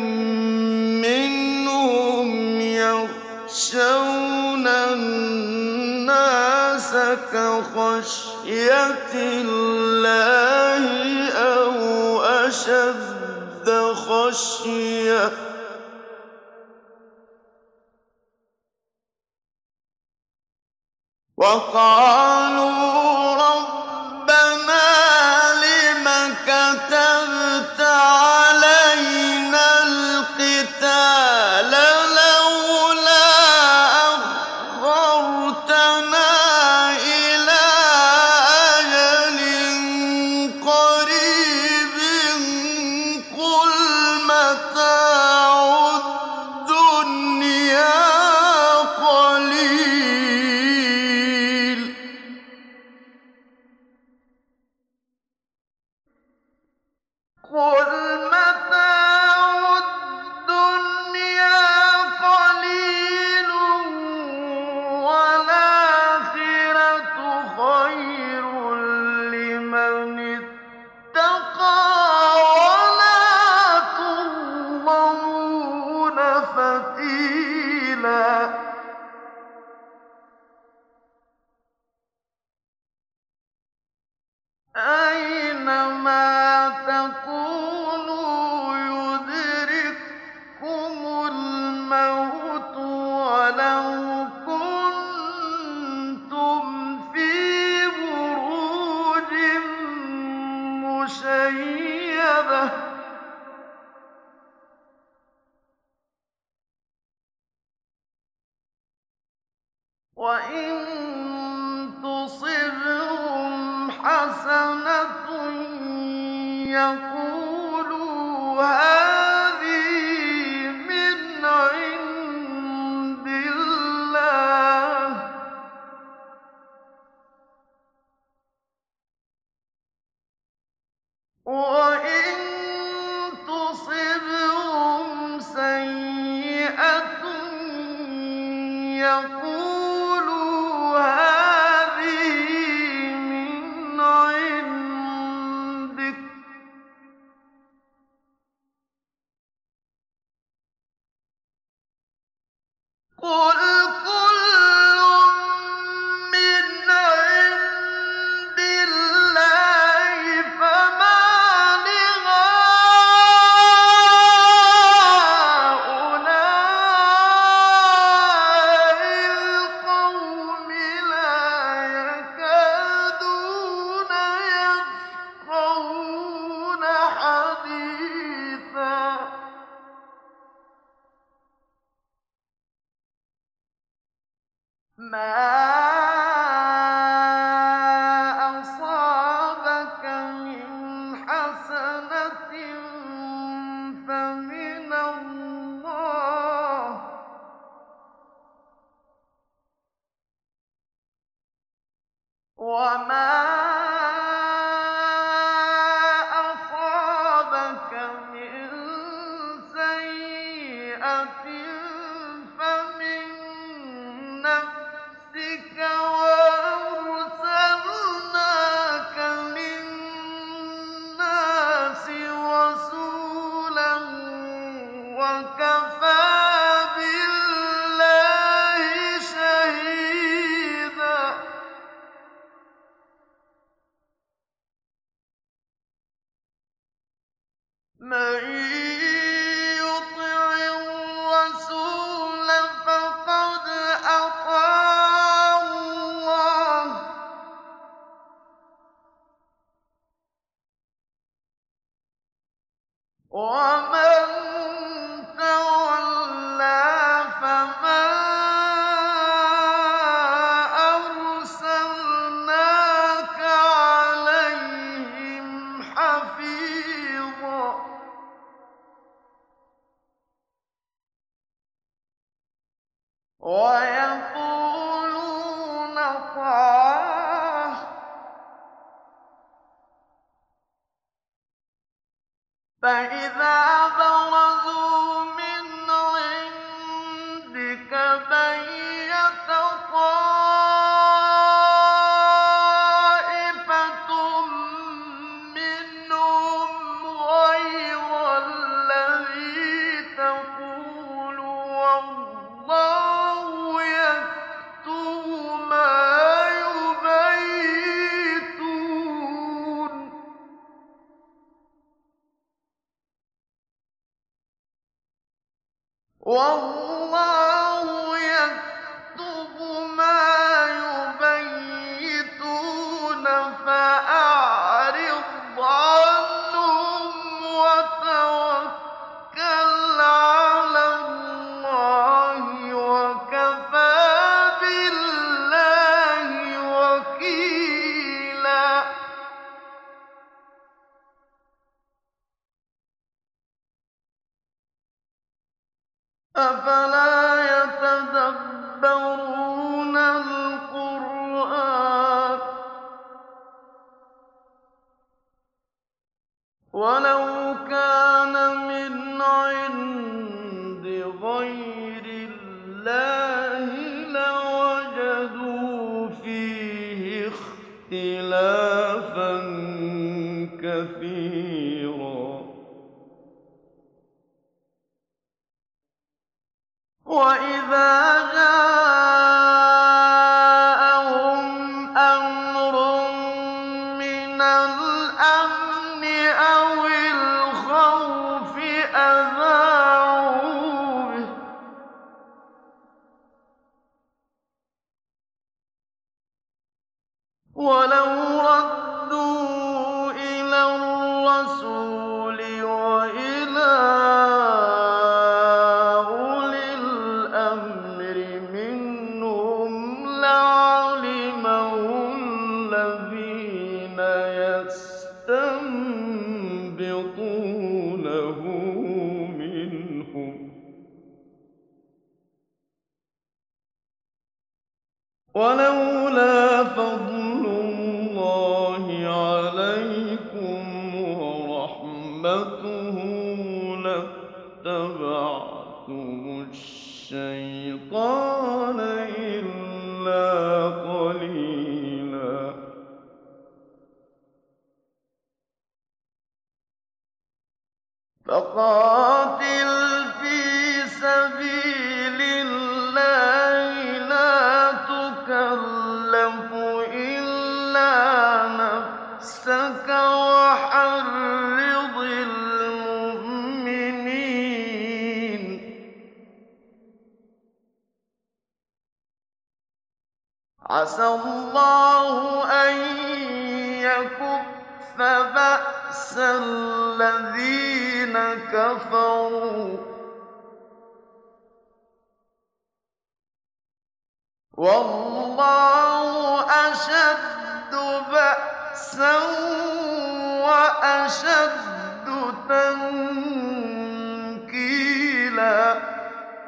منهم يخشون الناس كخشية الله أو أشد خشية وقالوا ربنا لم كتبت علينا القتال لولا أخرتنا إلى أجل قريب قل متاع الدنيا قليل وَإِن تُصِبْهُمْ حَسَنَةٌ يَقُولُوا هَٰذِهِ مِنْ عِندِ اللَّهِ ۖ وَإِن تُصِبْهُمْ سَيِّئَةٌ يَقُولُوا هَٰذِهِ مِنْ عِندِكَ ۚ قُلْ كُلٌّ مِّنْ عِندِ اللَّهِ فَمَالِ هَٰؤُلَاءِ الْقَوْمِ لَا يَكَادُونَ يَفْقَهُونَ حَدِيثًا مَا أَصَابَكَ مِنْ حَسَنَةٍ فَمِنَ اللَّهِ ۖ وَمَا أَصَابَكَ مِن سَيِّئَةٍ فَمِن نَّفْسِكَ ۚ وَأَرْسَلْنَاكَ لِلنَّاسِ رَسُولًا ۚ وَكَفَىٰ بِاللَّهِ شَهِيدًا مَّن يُطِعِ الرَّسُولَ فَقَدْ أَطَاعَ اللَّهَ ۖ وَمَن تَوَلَّىٰ فَمَا أَرْسَلْنَاكَ عَلَيْهِمْ حَفِيظًا وَيَقُولُونَ طَاعَةٌ ۚ فَإِذَا بَرَزُوا مِنْ عِندِكَ بَيَّتَ طَائِفَةٌ مِّنْهُمْ غَيْرَ الَّذِي تَقُولُ وَاللَّهُ يَكْتُبُ مَا يُبَيِّتُونَ وَاللَّهُ يَكْتُبُ مَا يُبَيِّتُونَ فَأَعْرِضْ عَنْهُمْ وَتَوَكَّلْ عَلَى اللَّهِ ۚ وَكَفَىٰ بِاللَّهِ وَكِيلًا أَفَلَا يَتَدَبَّرُونَ الْقُرْآنَ ۚ وَلَوْ كَانَ مِنْ عِندِ غَيْرِ اللَّهِ لَوَجَدُوا فِيهِ اخْتِلَافًا كَثِيرًا وَإِذَا جَاءَهُمْ أَمْرٌ مِّنَ الْأَمْنِ أَوِ الْخَوْفِ أَذَاعُوا بِهِ ۖ وَلَوْ رَدُّوهُ إِلَى الرَّسُولِ وَإِلَىٰ أُولِي الْأَمْرِ مِنْهُمْ ولولا فضل الله عليكم ورحمته لاتبعتم الشيطان إلا قليلا. فقاتل في سبيل الله لا تكلف إلا نفسك وحرض المؤمنين. عسى الله أن يكف بأس الذين كفروا والله أشد بأسا وأشد تنكيلا.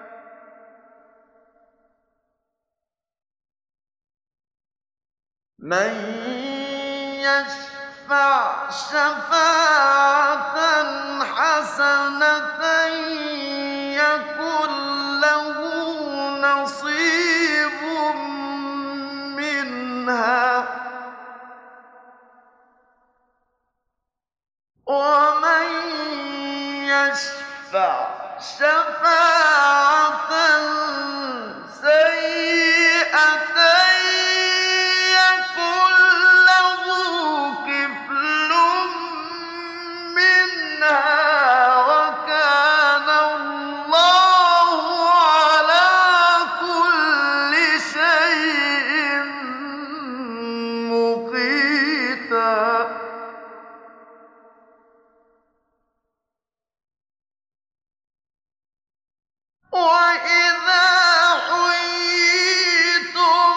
من يشفع شفاعة حسنة يكن له نصيب منها ومن يشفع شفاعة سيئة يكن له كفل منها وكان الله على كل شيء مقيتا. وَإِذَا حُيِّيتُم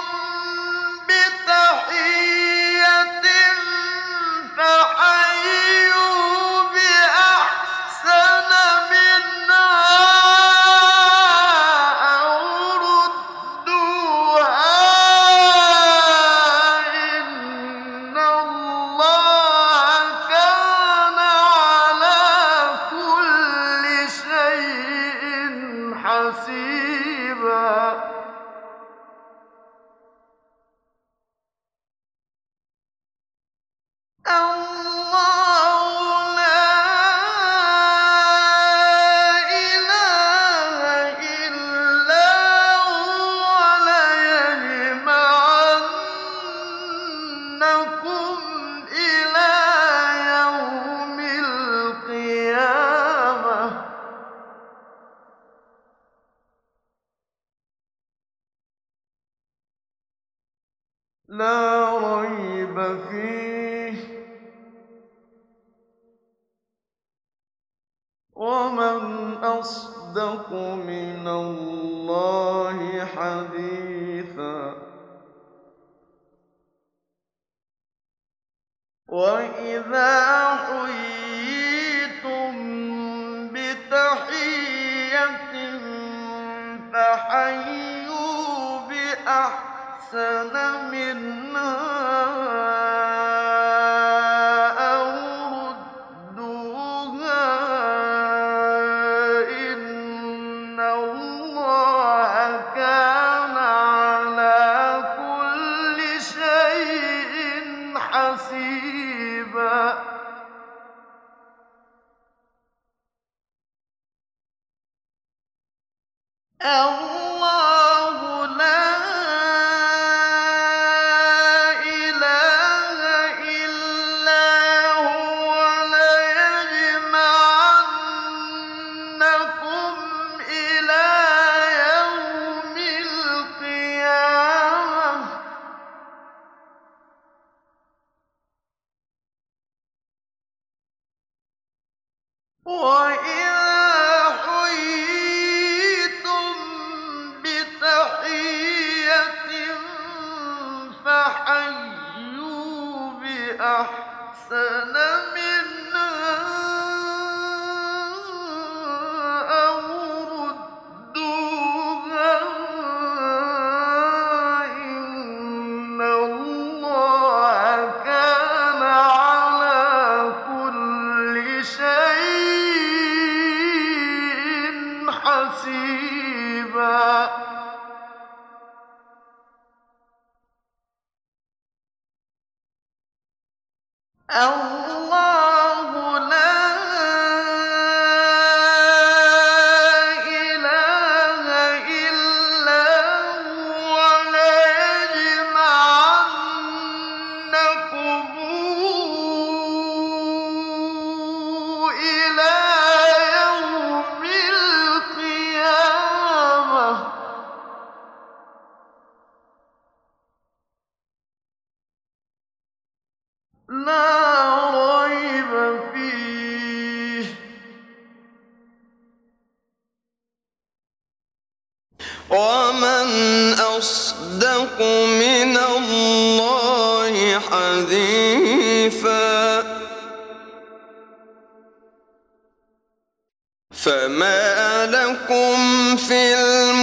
بِتَحِيَّةٍ فَحَيُّوا بِأَحْسَنَ مِنْهَا أَوْ رُدُّوهَا ۗ إِنَّ اللَّهَ كَانَ عَلَىٰ كُلِّ شَيْءٍ حسيبا. الله لا إله إلا هو ليجمعنكم إلى يوم القيامة لا ريب فيه ومن أصدق من الله حديثا. وإذا حييتم بتحية فحيوا بأحسن منها أو ردوها ۗ إن الله كان على كل شيء حسيبا. الله لا إله إلا هو ليجمعنكم إلى يوم القيامة وإذا حييتم حسيبا الله لا إله إلا هو ليجمعنكم إلى يوم القيامة لا ريب فيه ومن أصدق من الله حديثا فما لكم في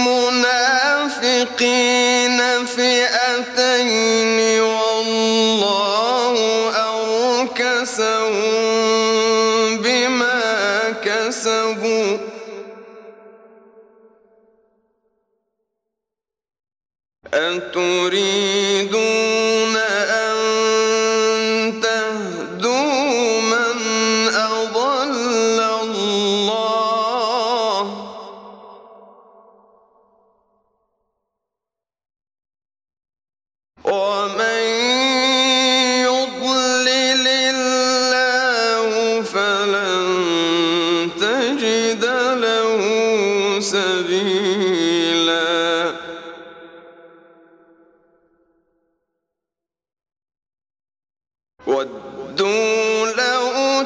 المنافقين فئتين والله أركسهم بما كسبوا أتريدون أن تهدوا من أضل الله ومن يضلل الله فلن تجد له سبيلا ودوا لو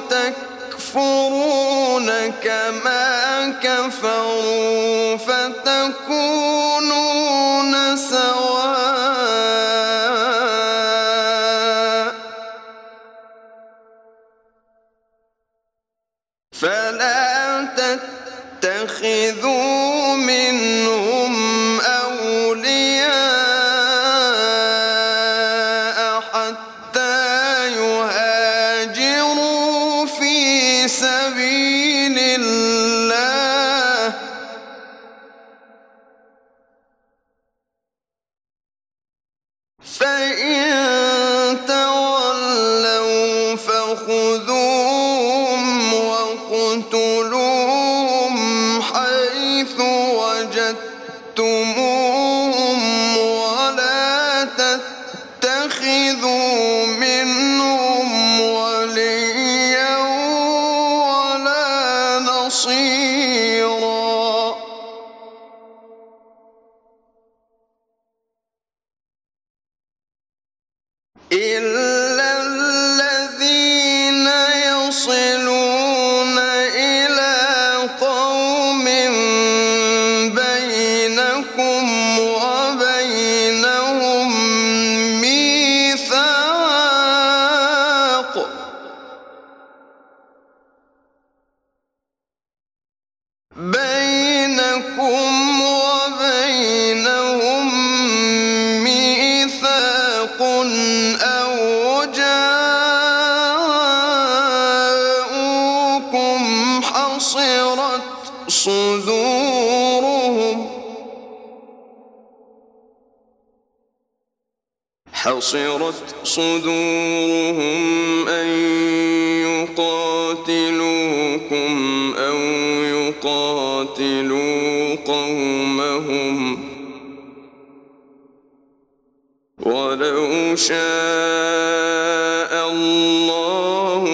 تكفرون كما كفروا فتكونون سواء فلا تتخذوا منهم أولياء حتى يهاجروا في سبيل الله فإن تولوا فخذوهم واقتلوهم حيث وجدتموهم ولا تتخذوا منهم وليا ولا نصيرا إلا الذين يصلون إلى قوم بينكم وبينهم ميثاق أو جاءوكم حصرت صدورهم أن يقاتلوكم أو يقاتلوا قومهم ولو شاء الله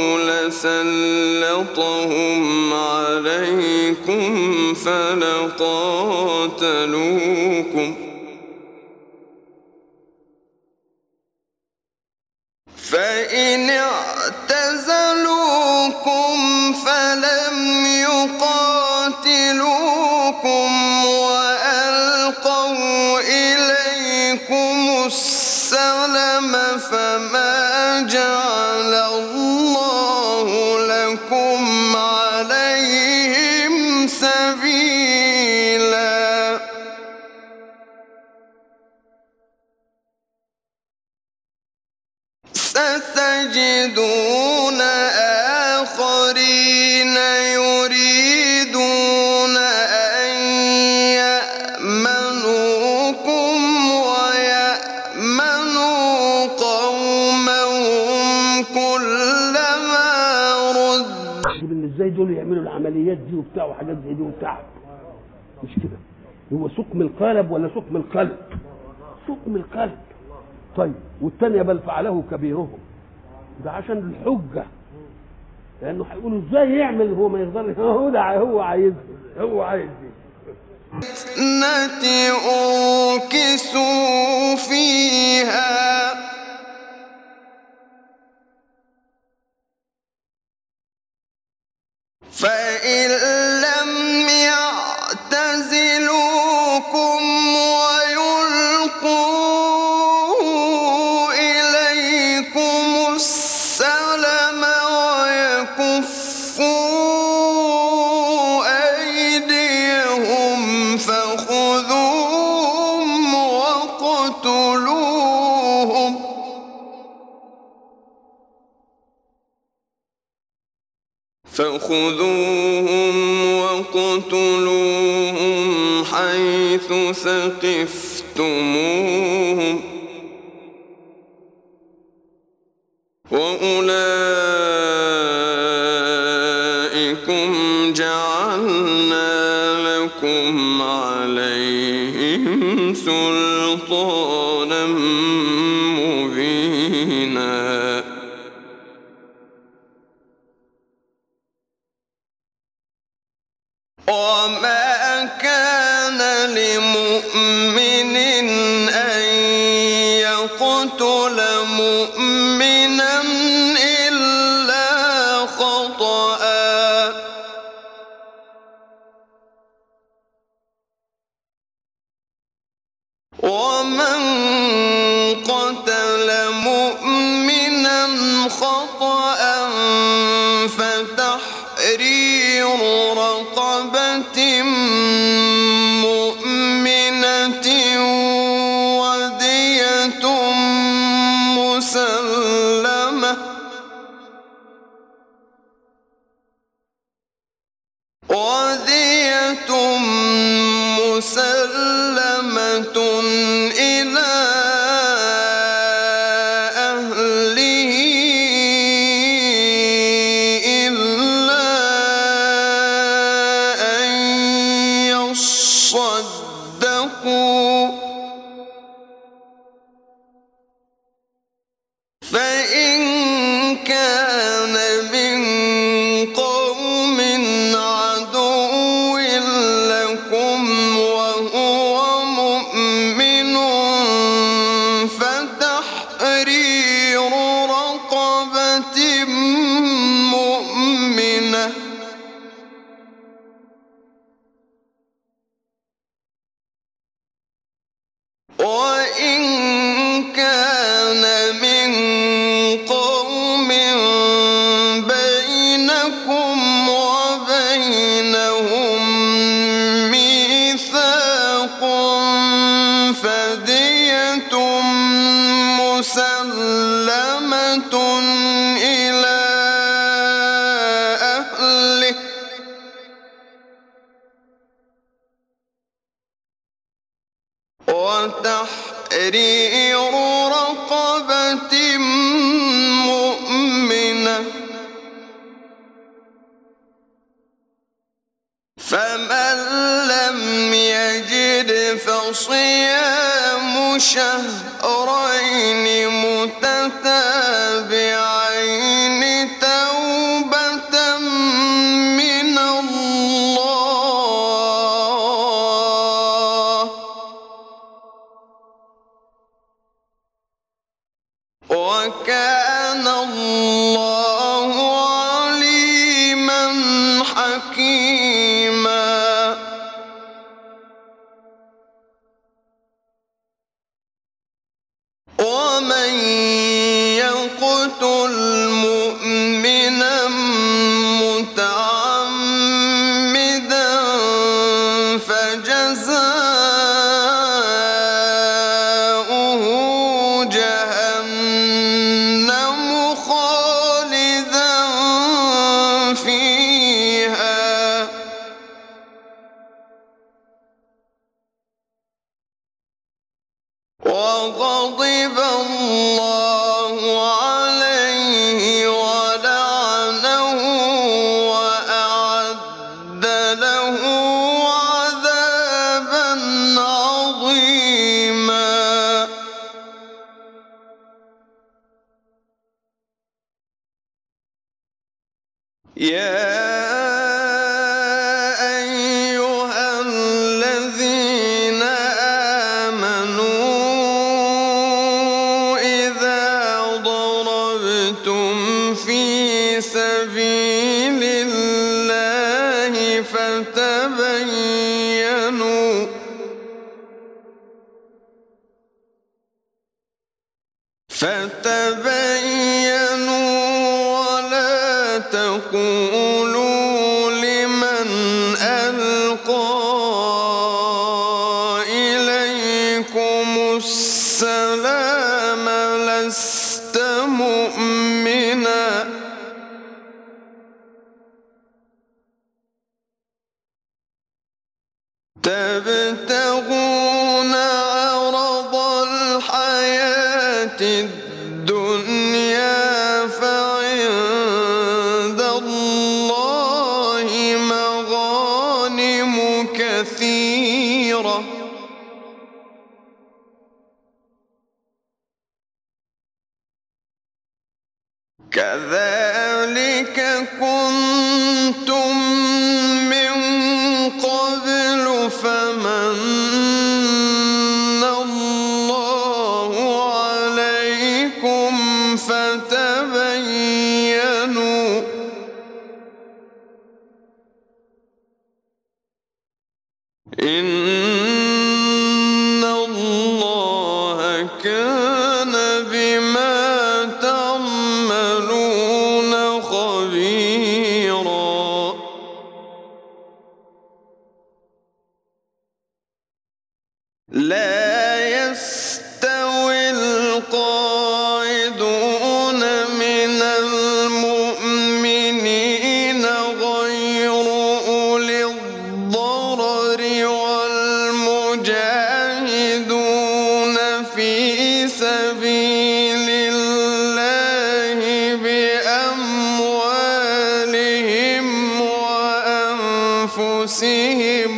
لسلطهم عليكم فلقاتلوكم فإن اعتزلوكم فلم يقاتلوكم وألقوا إليكم السلم فما جعل الله لكم عليهم سبيلا ستجدون آخرين يريدون أن دول يعملوا العمليات دي وبتاع وحاجات زي دي وتعب. مش كده؟ هو سقم القالب ولا سقم القلب؟ سقم القلب. طيب والثانيه بل فعله كبيرهم، ده عشان الحجه، لانه هيقولوا ازاي يعمل هو ما يقدرش، هو عايز دي. التي أركسوا فيها فإن لم يعتزلوكم ويلقوا إليكم السلم ويكفوا أيديهم فخذوهم وقتلوهم حيث ثقفتموهم وأولئكم جعلنا لكم عليهم سلطانا مبينا. وما كان لمؤمن أن يقتل مؤمنا إلا خطأ ومن قتل مؤمنا خطأ فتحرير رقبة مؤمنة ودية مسلمة إلى أهله إلا أن يصدقوا فإن كان من قوم عدو لكم وهو مؤمن فتحرير رقبة مؤمنة وإن كان من قوم بينكم وبينهم ميثاق فدية مسلمة إلى أهله وتحرير رقبة مؤمنة فمن لم يجد فصيام شهرين متتابعين توبة من الله وكان الله عليما حكيما. ومن يقتل مؤمنا متعمدا فجزاؤه جهنم خالدا فيها وغضب الله عليه ولعنه وأعد يا أيها الذين آمنوا إذا ضربتم في سبيل الله فتبينوا ولا تقولوا لمن ألقى إليكم السلام لست مؤمنا تبتغون عرض الحياة الدنيا فعند الله مغانم كثيرة كذلك كنتم من قبل فمن الله عليكم فتبينوا إن الله كان بما تعملون خبيرا لا يستوي القاعدون من المؤمنين غير أولي الضرر والمجاهدون في سبيل الله بأموالهم وأنفسهم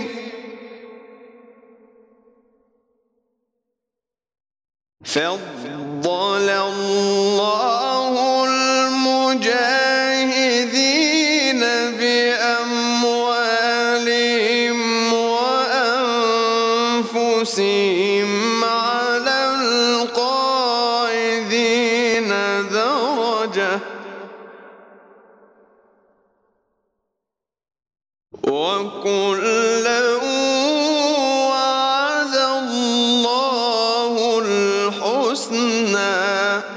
فضل الله المجاهدين بأموالهم وأنفسهم على القاعدين درجة وكلا وعد الله الحسنى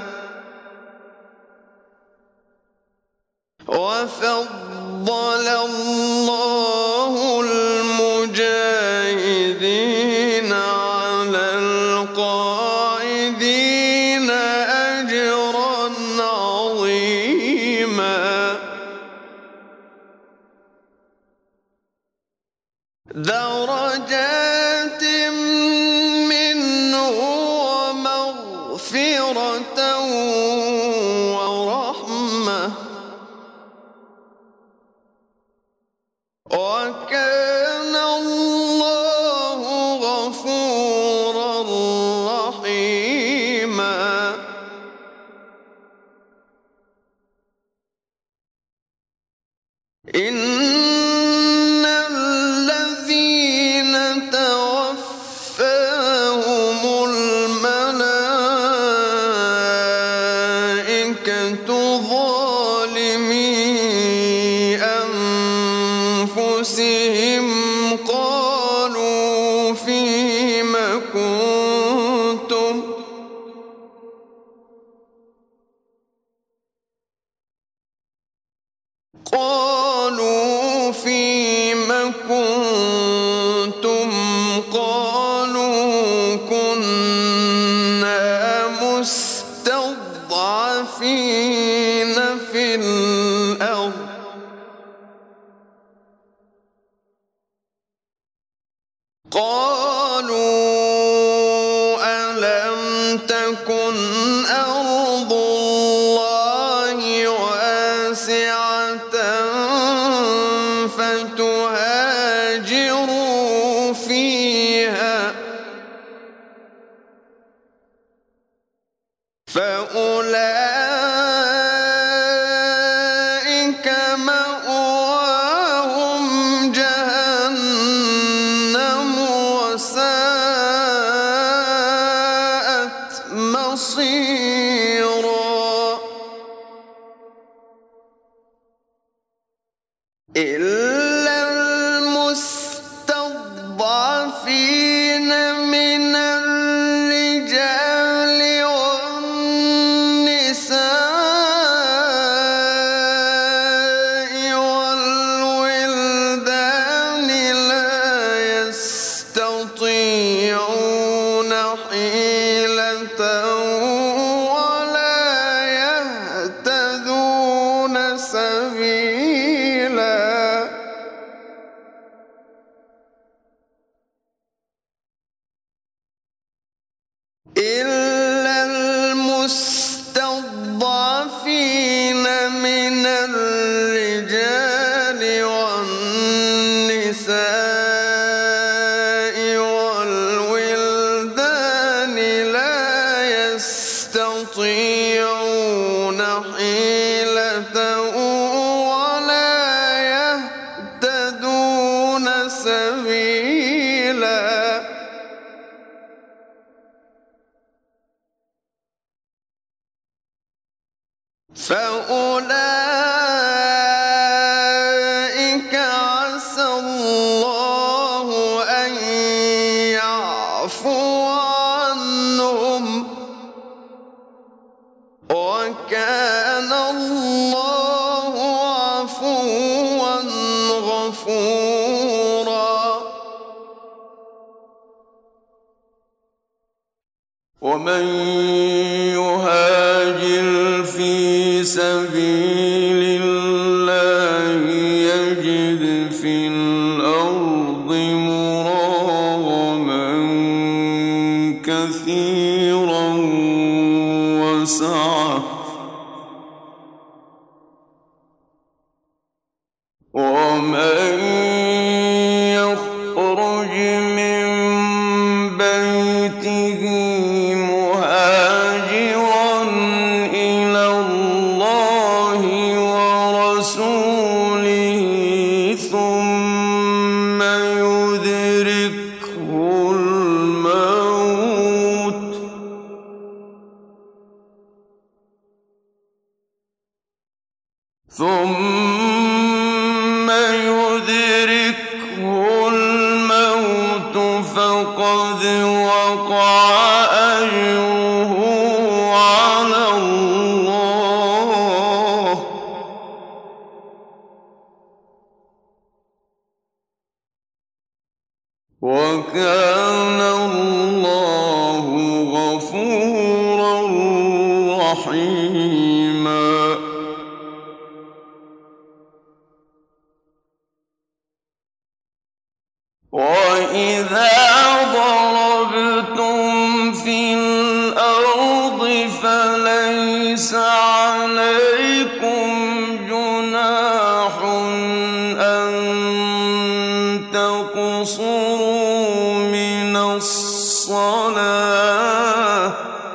وفضل الله المجاهدين على القاعدين أجرا عظيما درجات منه ومغفرة ورحمة وكان الله غفورا رحيما إن الذين توفاهم الملائكة ظالمي أنفسهم قالوا فيم كنتم قالوا كنا مستضعفين في الأرض قالوا ألم تكن أرض الله واسعة فتهاجروا فيها فأولئك سبيلا فأولئك عسى الله أن يعفو عنهم وكان الله عفوا غفورا ومن يهاجر في سبيل الله يجد في الأرض مراغما كثيرا وسعة ومن يخرج من بيته مهاجرا إلى الله ورسوله ثم يدركه الموت فقد وقع أجره على الله وكان الله غفورا رحيما وإذا ضربتم في الأرض فليس عليكم جناح أن تقصروا من الصلاة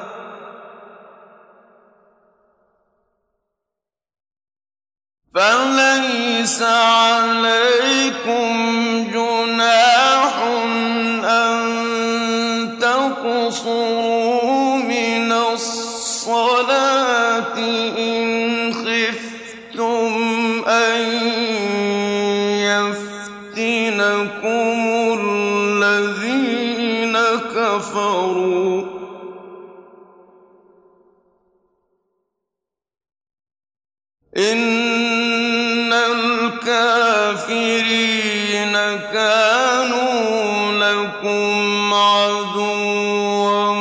فليس عليكم جناح أن تقصروا من الصلاة إن خفتم أن يفتنكم الذين كفروا إن الكافرين كانوا لكم عدوا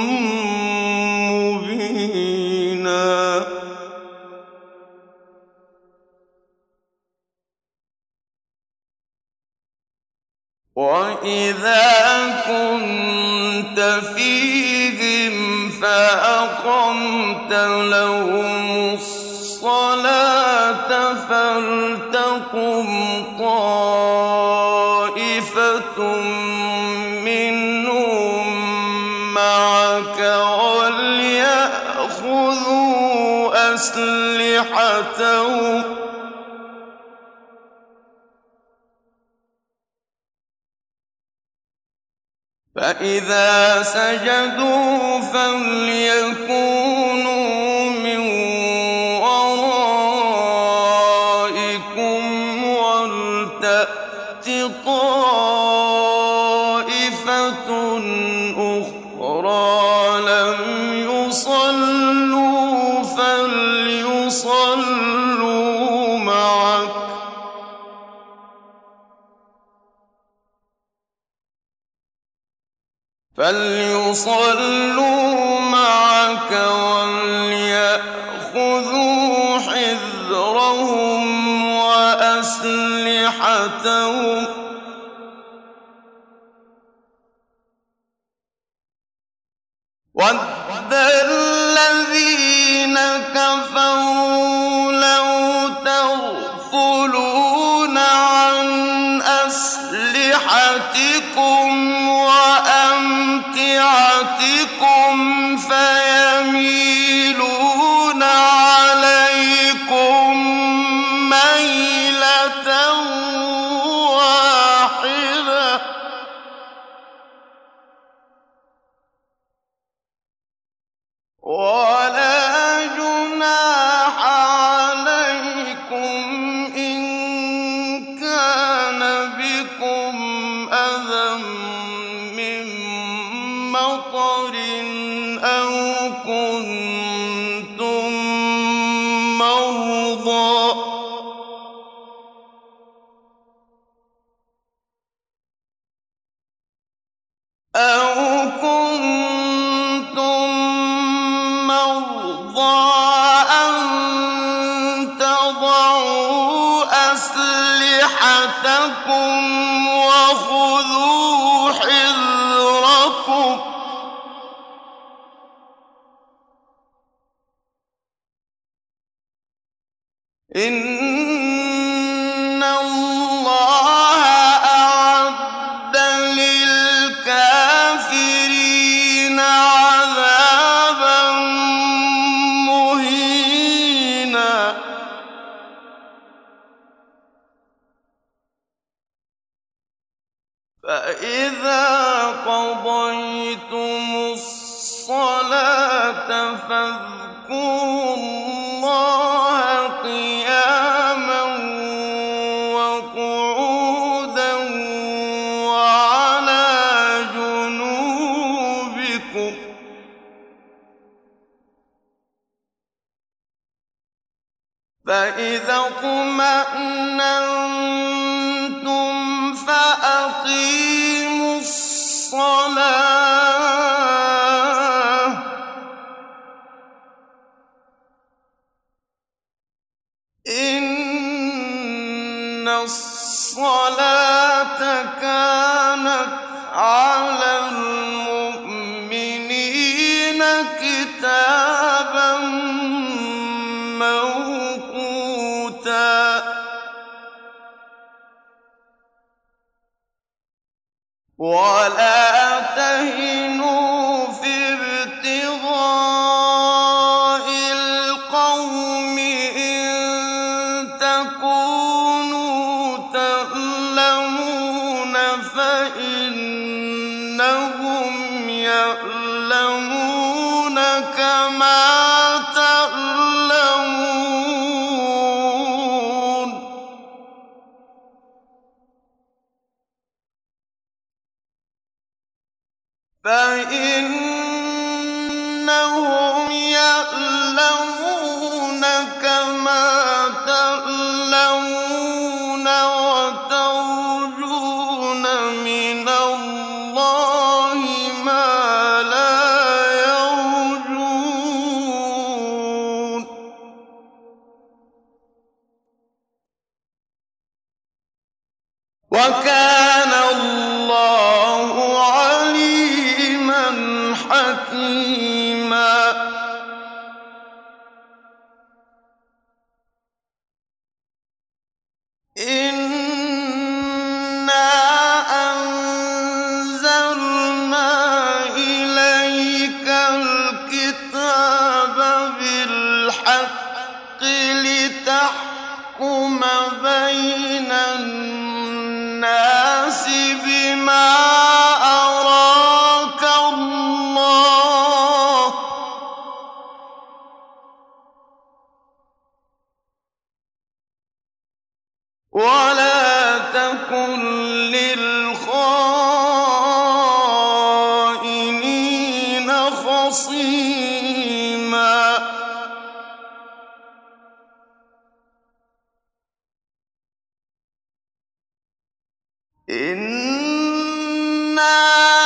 مبينا وإذا كنت فيهم فأقمت لهم الصلاة فلتقم طائفة منهم معك وليأخذوا أسلحتهم فإذا سجدوا فليكونوا من ورائكم ولتأت طائفة أخرى لم يصلوا فليصلوا معك وليأخذوا حذرهم وأسلحتهم وَدَّ الَّذِينَ كَفَرُوا لَوْ تَغْفُلُونَ عَنْ أَسْلِحَتِكُمْ وَأَمْتِعَتِكُمْ فَيَمِيلُونَ عَلَيْكُمْ مَيْلَةً وَاحِدَةً ولا جناح عليكم إن كان بكم أذى من مطر أو كنتم مرضى أن تضعوا أسلحتكم وخذوا حذركم إن الله أعد للكافرين عذابا مهينا فإذا قضيتم الصلاة فاذكروا الله قياما وقعودا وعلى جنوبكم فإذا اطمأننتم فأقيموا الصلاة إن الصلاة كانت على المؤمنين كتابا موقوتا ولا تهنوا في ابتغاء القوم إن تكونوا تألمون فإنهم يألمون كما تألمون فإنهم يألمون كما تألمون وترجون من الله ما لا يرجون وكان الله عليما حكيما إنا أنزلنا إليك الكتاب بالحق لتحكم بين الناس بما أراك الله ولا تكن للخائنين خصيما إنا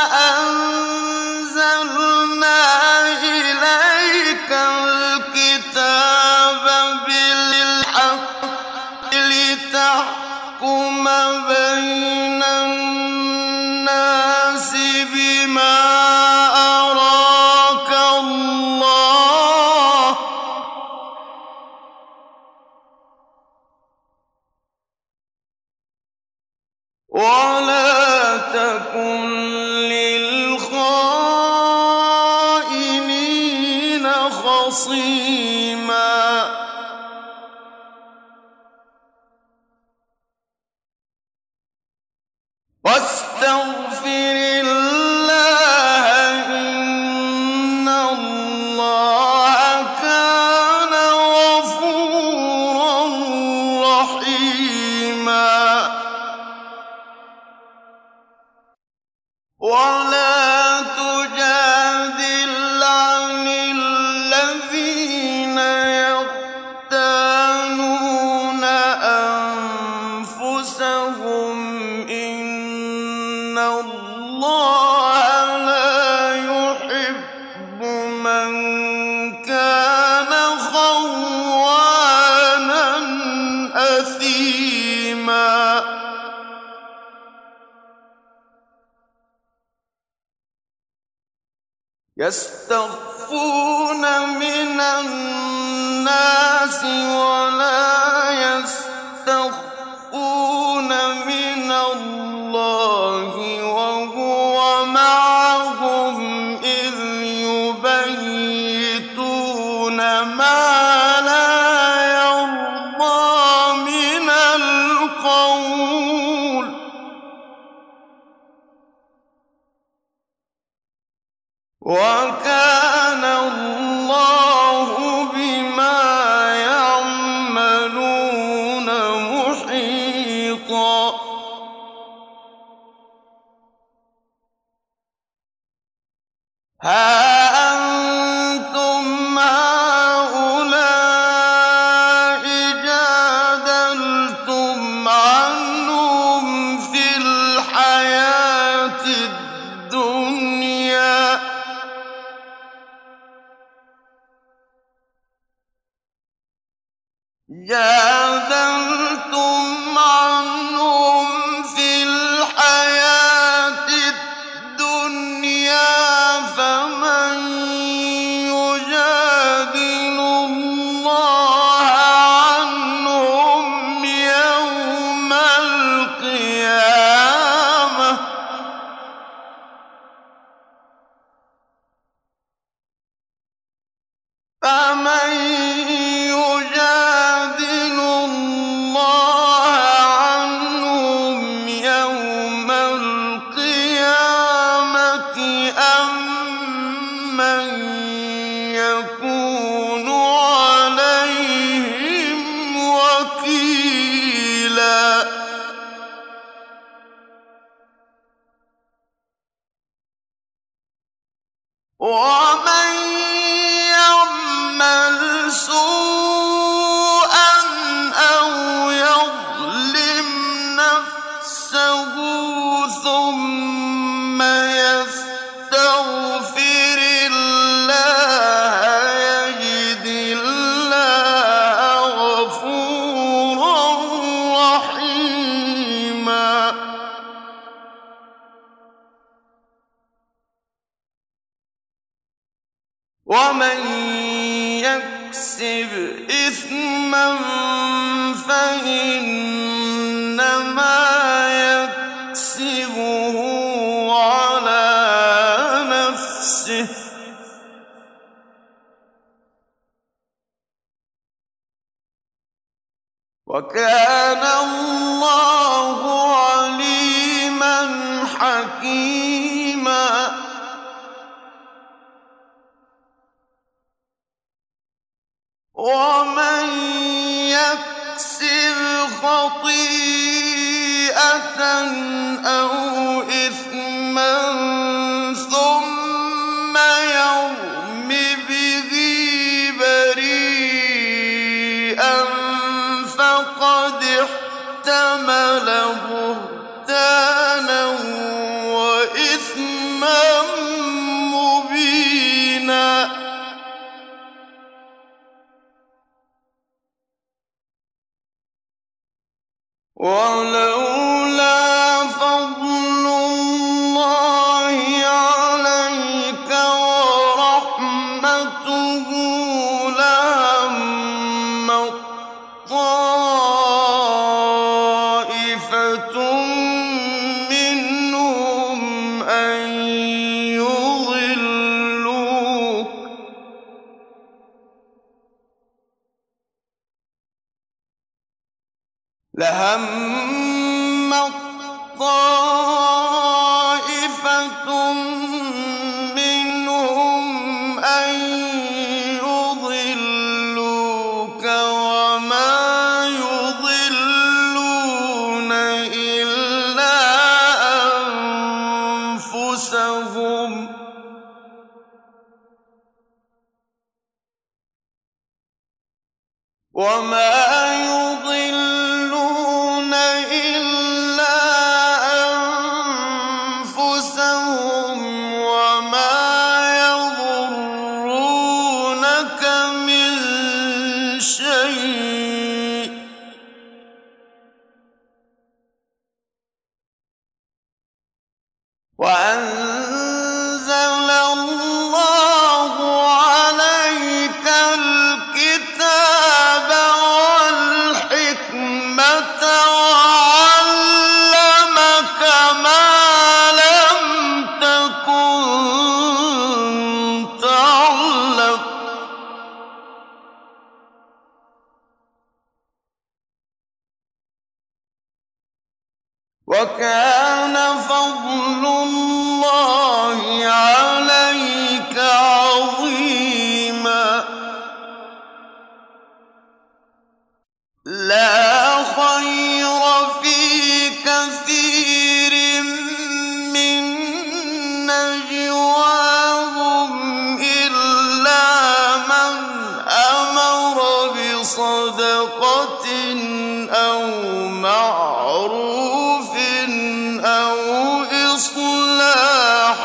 أنزلنا إليك الكتاب بالحق لتحكم بين الناس بما أراك الله ولا تكن للخائنين خصيما واستغفر الله إن الله ولا تجادل عن الذين يختانون أنفسهم إن الله لا يحب من كان خوانا أثيما يستخفون من الناس ولا يستخفون من الله وهو معهم إذ يبيتون ما لا يرضى من القول وكان الله بما يعملون محيطا ها أنتم هؤلاء جادلتم عنهم في الحياة الدنيا فمن يجادل الله عنهم يوم القيامة فمن يجادل الله عنهم يوم القيامة أم من يكون عليهم وكيلا ومن يعمل سوءا أو يظلم نفسه ثم يستغفر الله يجد الله غفورا رحيما ومن يكسب إثما فإنما يكسبه على نفسه وكان الله عليما حكيما ومن يكسب خطيئة أو إثما ثم يرم به بريئا فقد احتمل بهتانا وإثما مبينا ولولا فضل الله عليك ورحمته لهم طائفة منهم أن يضلوك لهمت طائفة منهم أن يضلوك وما يضلون إلا أنفسهم وما يضلون إلا أنفسهم وما يضرونك من شيء وأنزل الله عليك الكتاب والحكمة وعلمك ما لم تكن تعلم وكان فضل الله عليك عظيما لا خير في كثير من نجواهم إلا من أمر بصدقة أو معروف أو إصلاح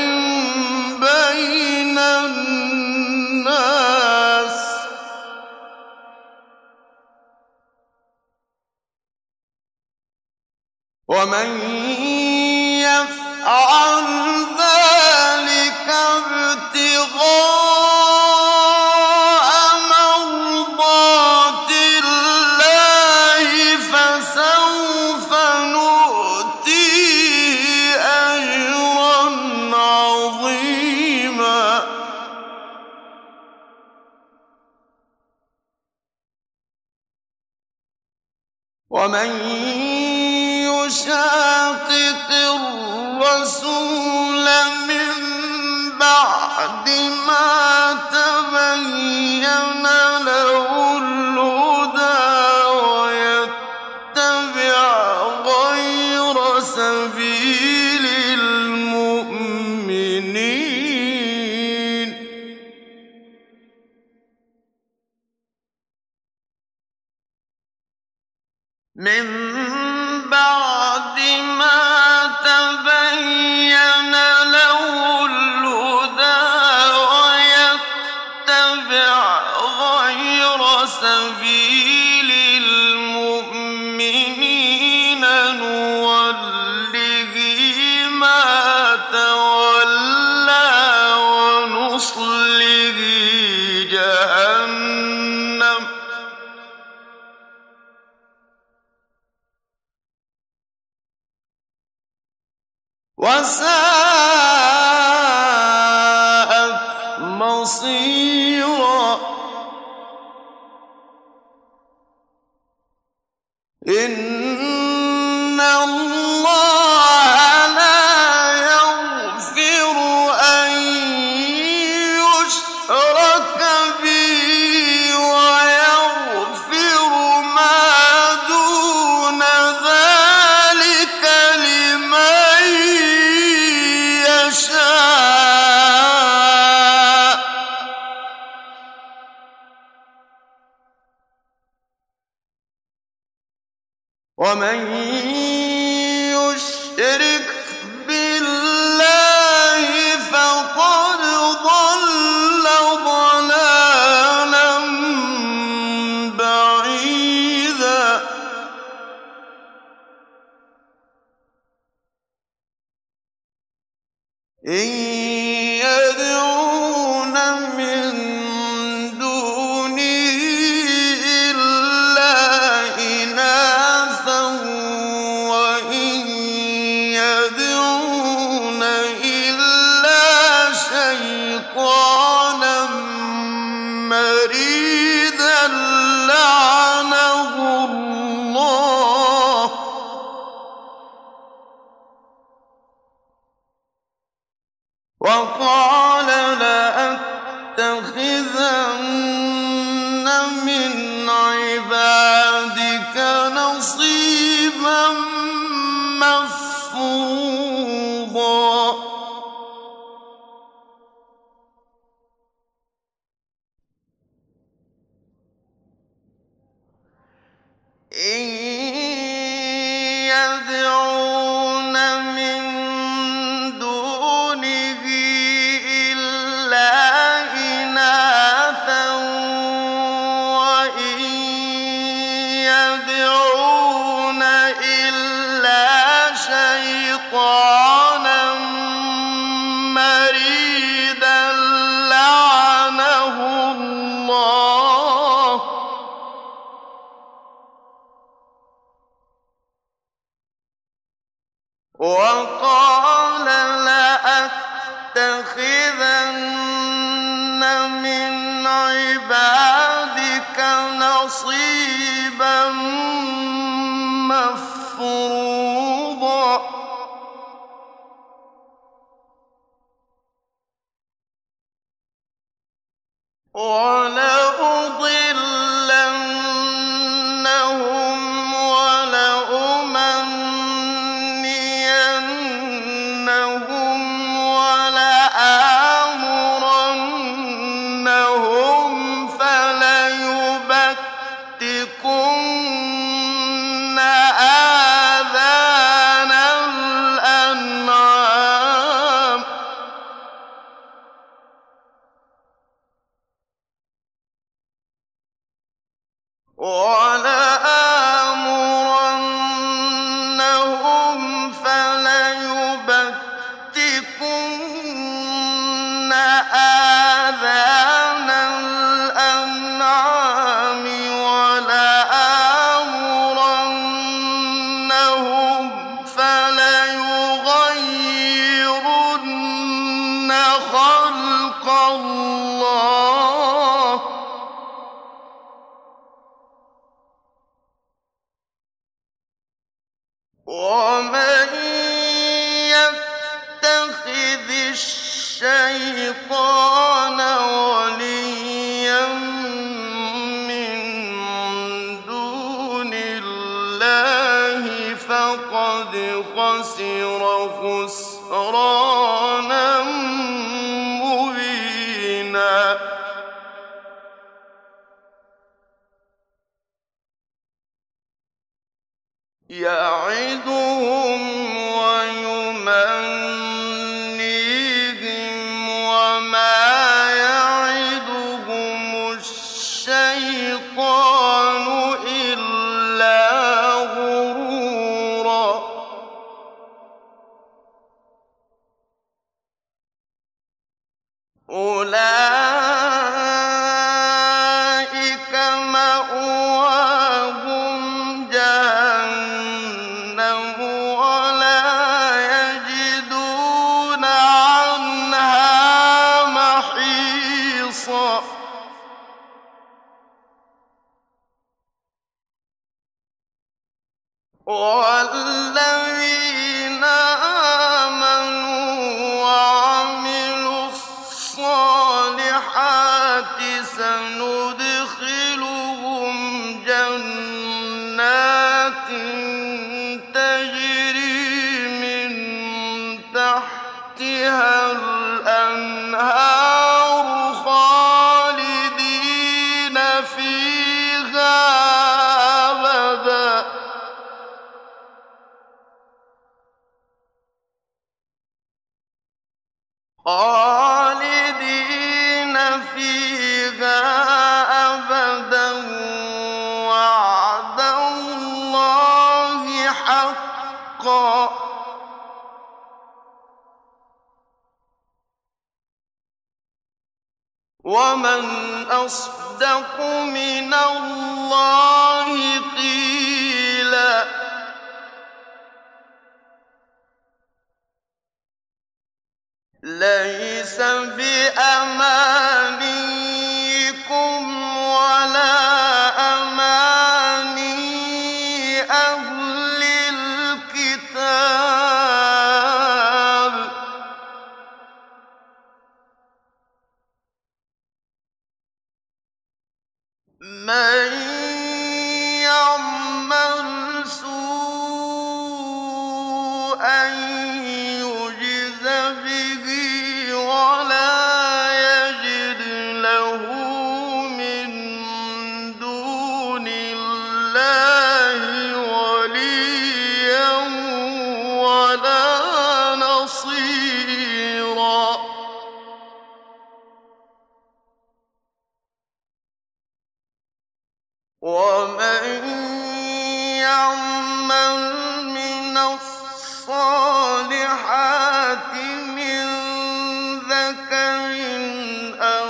بين الناس ومن يفعل ذلك ابتغاء مرضات الله فسوف نؤتيه أجرا عظيما ومن يشاقق الرسول من بعد ما تبين له الهدى ويتبع غير سبيل المؤمنين من بعد ما تبين له الهدى ويتبع غير سبيل المؤمنين نوله ما تولى ونصله جهنم وساءت مصيرا إن الله لا يغفر أن يشرك به ويغفر ما دون ذلك لمن يشاء ومن يشرك بالله فقد ضل ضلالا بعيدا إن يدعون من دونه إلا إناثا وإن يدعون إلا شيطانا مريدا لعنه الله وقال لأتخذن من عبادك نصيبا مفروضا وقال لأتخذن من عبادك نصيبا مفروضا ولأضلنهم ولأمنينهم ولآمرنهم فليبتكن آذان الأنعام ولآمرنهم فليغيرن خلق الله ومن يتخذ الشيطان وليا من دون الله فقد خسر خسرانا مبينا يعدهم ويمنيهم وما يعدهم الشيطان إلا غرورا أولئك مأواهم جهنم ولا يجدون عنها محيصا والذين آمنوا وعملوا الصالحات سندخلهم جنات تجري من تحتها الأنهار خالدين فيها أبدا وعد الله حقا ومن أصدق من الله قيلا ليس بأمانيكم ولا أماني أهل الكتاب من يعمل سوءا يجز به ولا يجد له من دون الله وليا ولا نصيرا ومن يعمل من الصالحات من ذكر أو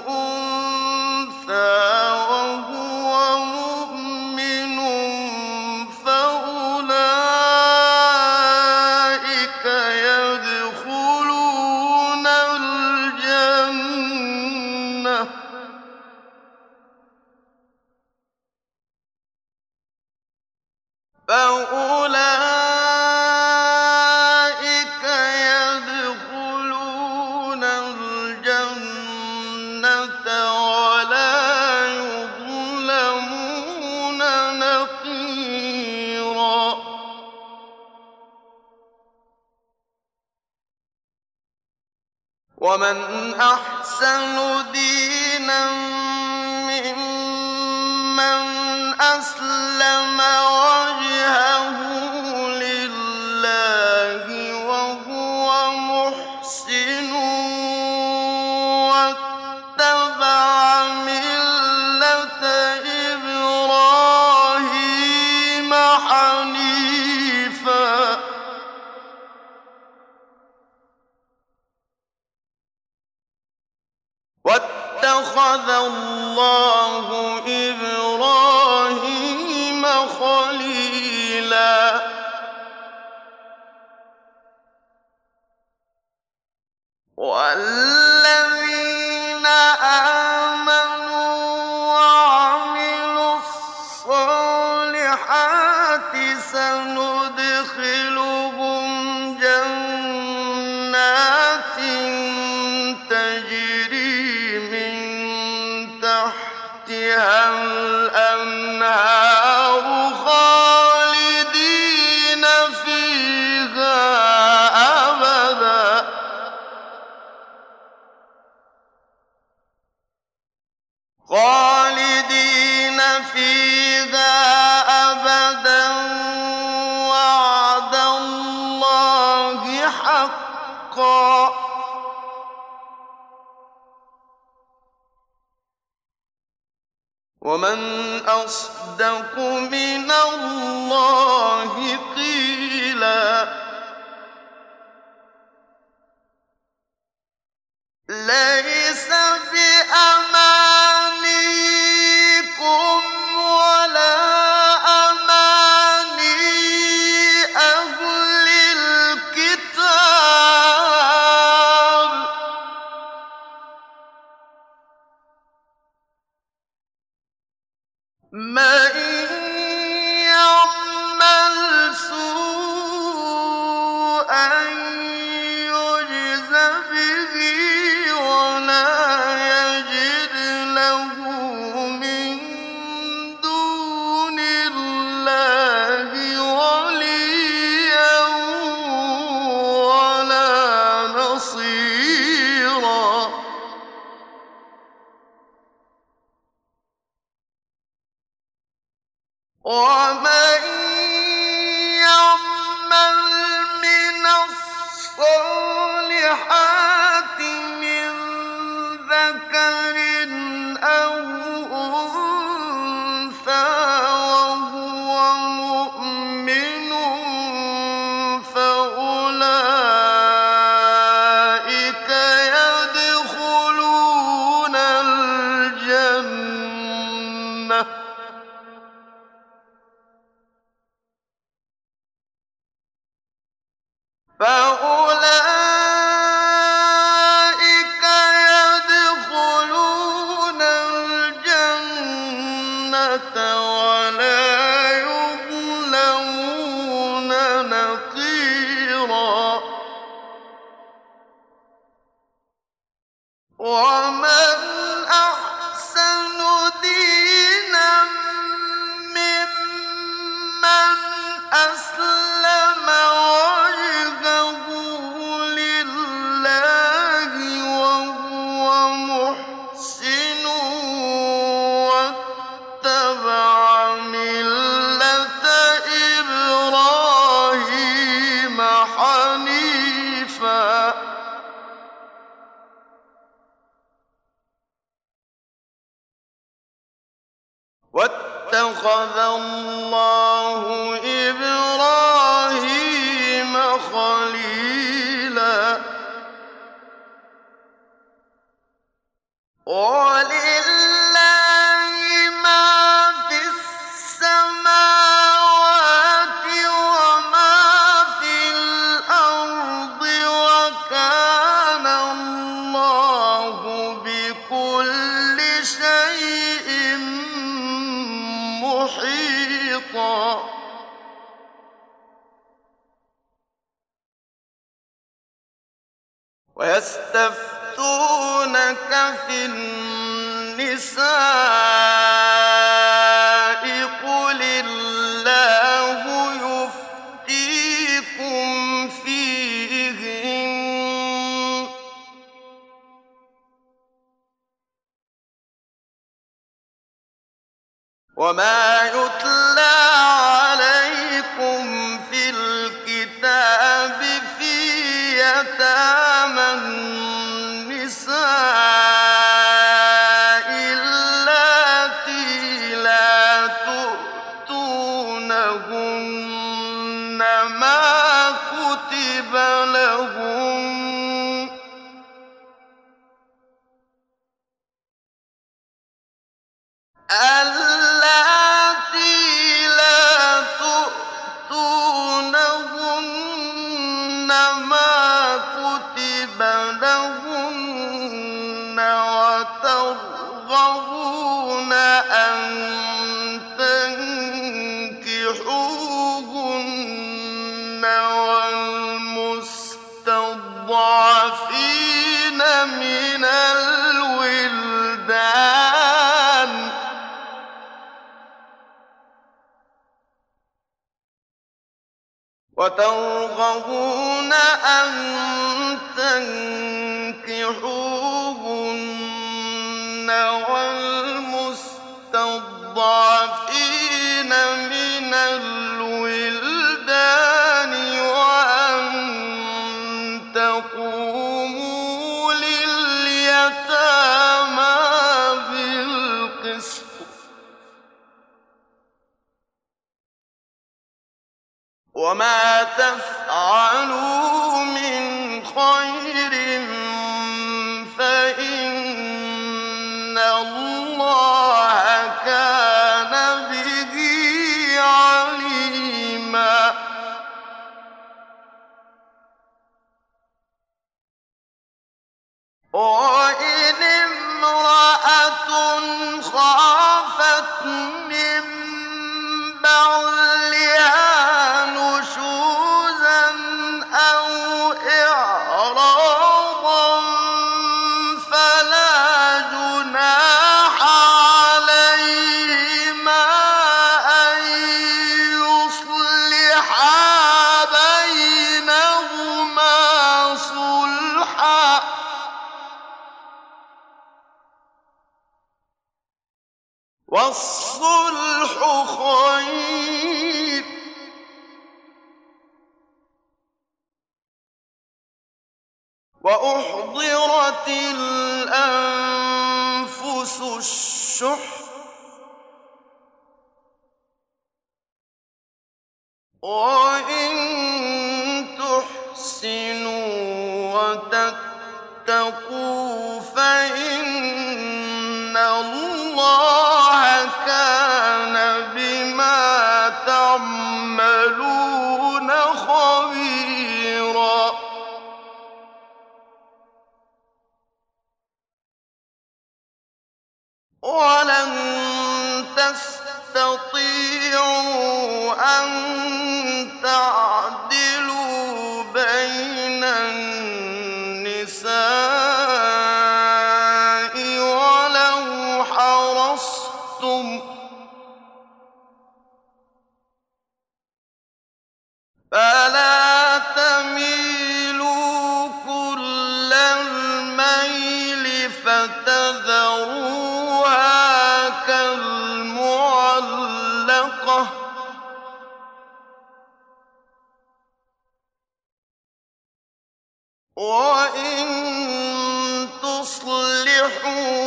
أنثى وهو مؤمن فأولئك يدخلون الجنة فأولئك يدخلون الجنة ولا يظلمون نقيرا ومن أحسن دينا ممن أسلم وجهه لله وهو محسن واتبع ملة إبراهيم حنيفا واتخذ الله إبراهيم خليلا والذين آمنوا وعملوا الصالحات سندخلهم جنات تجري من تحتها الأنهار خالدين فيها أبدا وعد الله حقا ومن أصدق من الله قيلا ليس بأمانيكم ولا أماني أهل الكتاب من يعمل سوءا يجز به ولا يجد له من دون الله وليا ولا نصيرا ومن يعمل من الصالحات من ذكر أو أنثى وهو مؤمن فأولئك يدخلون الجنة ولا يظلمون نقيرا ومن أحسن دينا ممن أسلم وجهه لله وهو محسن واتبع ملة إبراهيم حنيفا واتخذ الله إبراهيم خليلا ولله ما في السماوات وما في الأرض ويستفتونك في النساء قل الله يفتيكم فيهن وما يتلى عليكم في الكتاب في يتامى النساء اللاتي لا تؤتونهن ما كتب لهن اللاتي لا تؤتونهن ما كتب لهن وترغبون أن تنكحوهن والمستضعفين من الولدان وترغبون أن تنكحوهن والمستضعفين من الولدان وأن تقوموا لليتامى بالقسط وما تفعلوا من خير فإن الله كان به عليما وإن امرأة خافت من بعلها نشوزا أو إعراضا فلا جناح عليهما أن يصلحا بينهما صلحا والصلح خير وأحضرت الأنفس الشح وإن تحسنوا وتتقوا فإن الله كان بما تعملون خبيرا ولن تستطيعوا أن تعدلوا بين النساء ولو حرصتم فلا تميلوا كل الميل فتذروها كالمعلقة وإن تصلحوا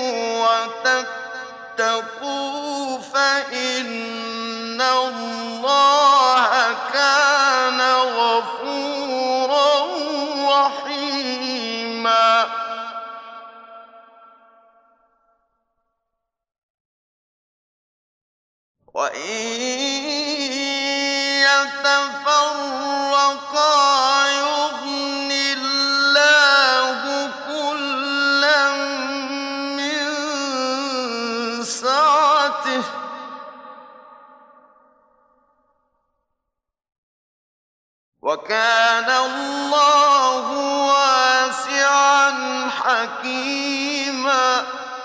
وتتقوا فإن الله كان غفورا رحيما وإن يتفرقا يغن الله كلا من سعته وكان الله واسعا حكيما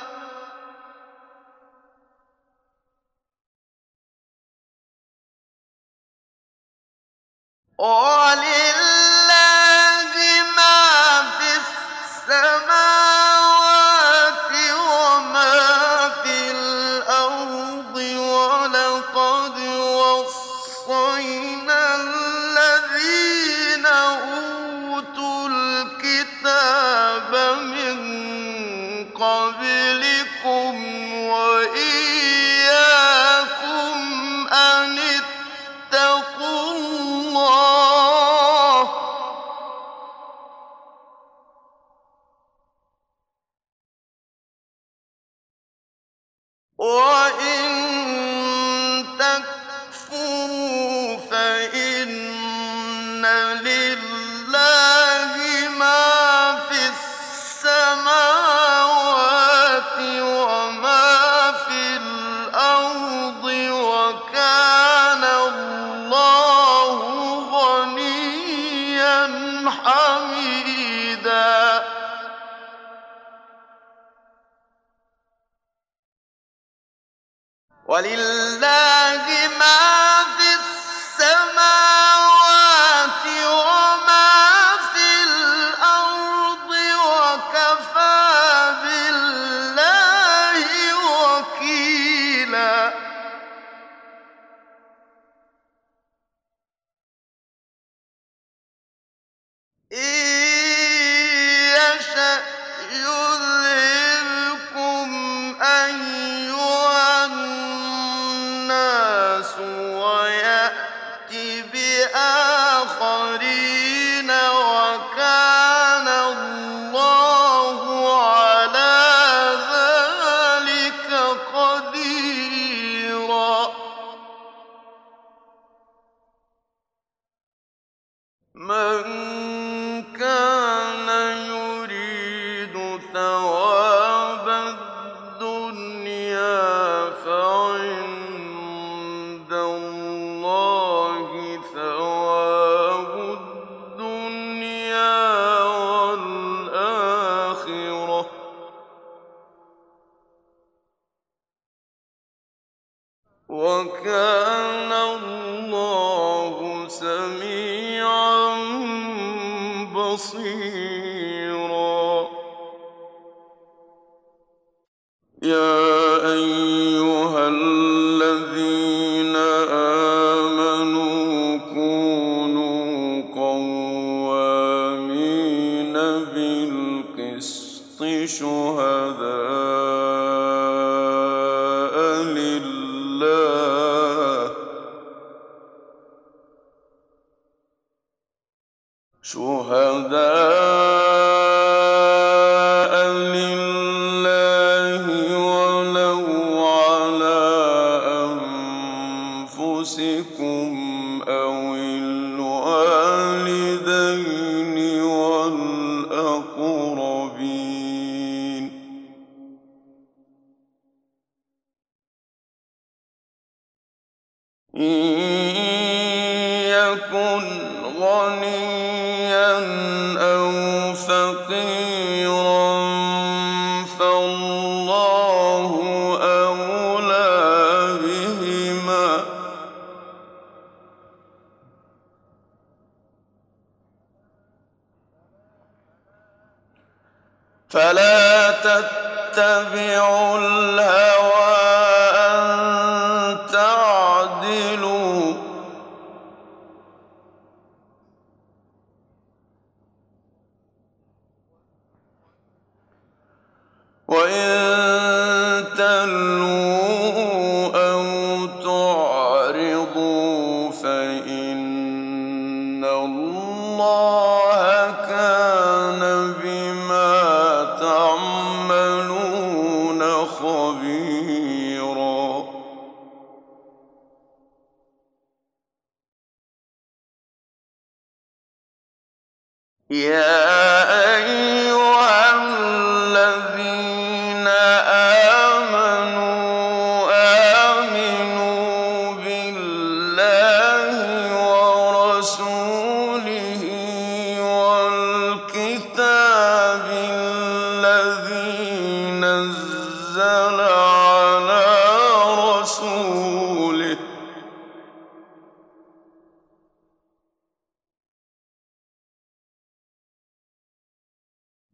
ولله ما في السماوات وما في الأرض ولقد وصينا الذين أوتوا الكتاب من قبلكم وإياكم أن اتقوا الله وإن تكفروا فإن لله ما في السماوات وما في الأرض وكان الله غنيا حميدا ولله ما في السماوات وما في الأرض وكفى بالله وكيلا إن يشأ يذهبكم أيها الناس ويأت بآخرين وكان الله على ذلك قديرا من كان يريد ثواب الدنيا فعند الله ثواب الدنيا والآخرة وكان الله سميعا بصيرا يا أيها الذين آمنوا كونوا قوامين بالقسط شهداء لله ولو على أنفسكم أو الوالدين والأقربين إن يكن غنيا أو فقيرا فالله أولى بهما فلا تتبعوا الهوى أن تعدلوا وإن تلووا أو تعرضوا فإن الله كان بما تعملون خبيرا يا أيها الذين آمنوا آمنوا بالله ورسوله والكتاب الذي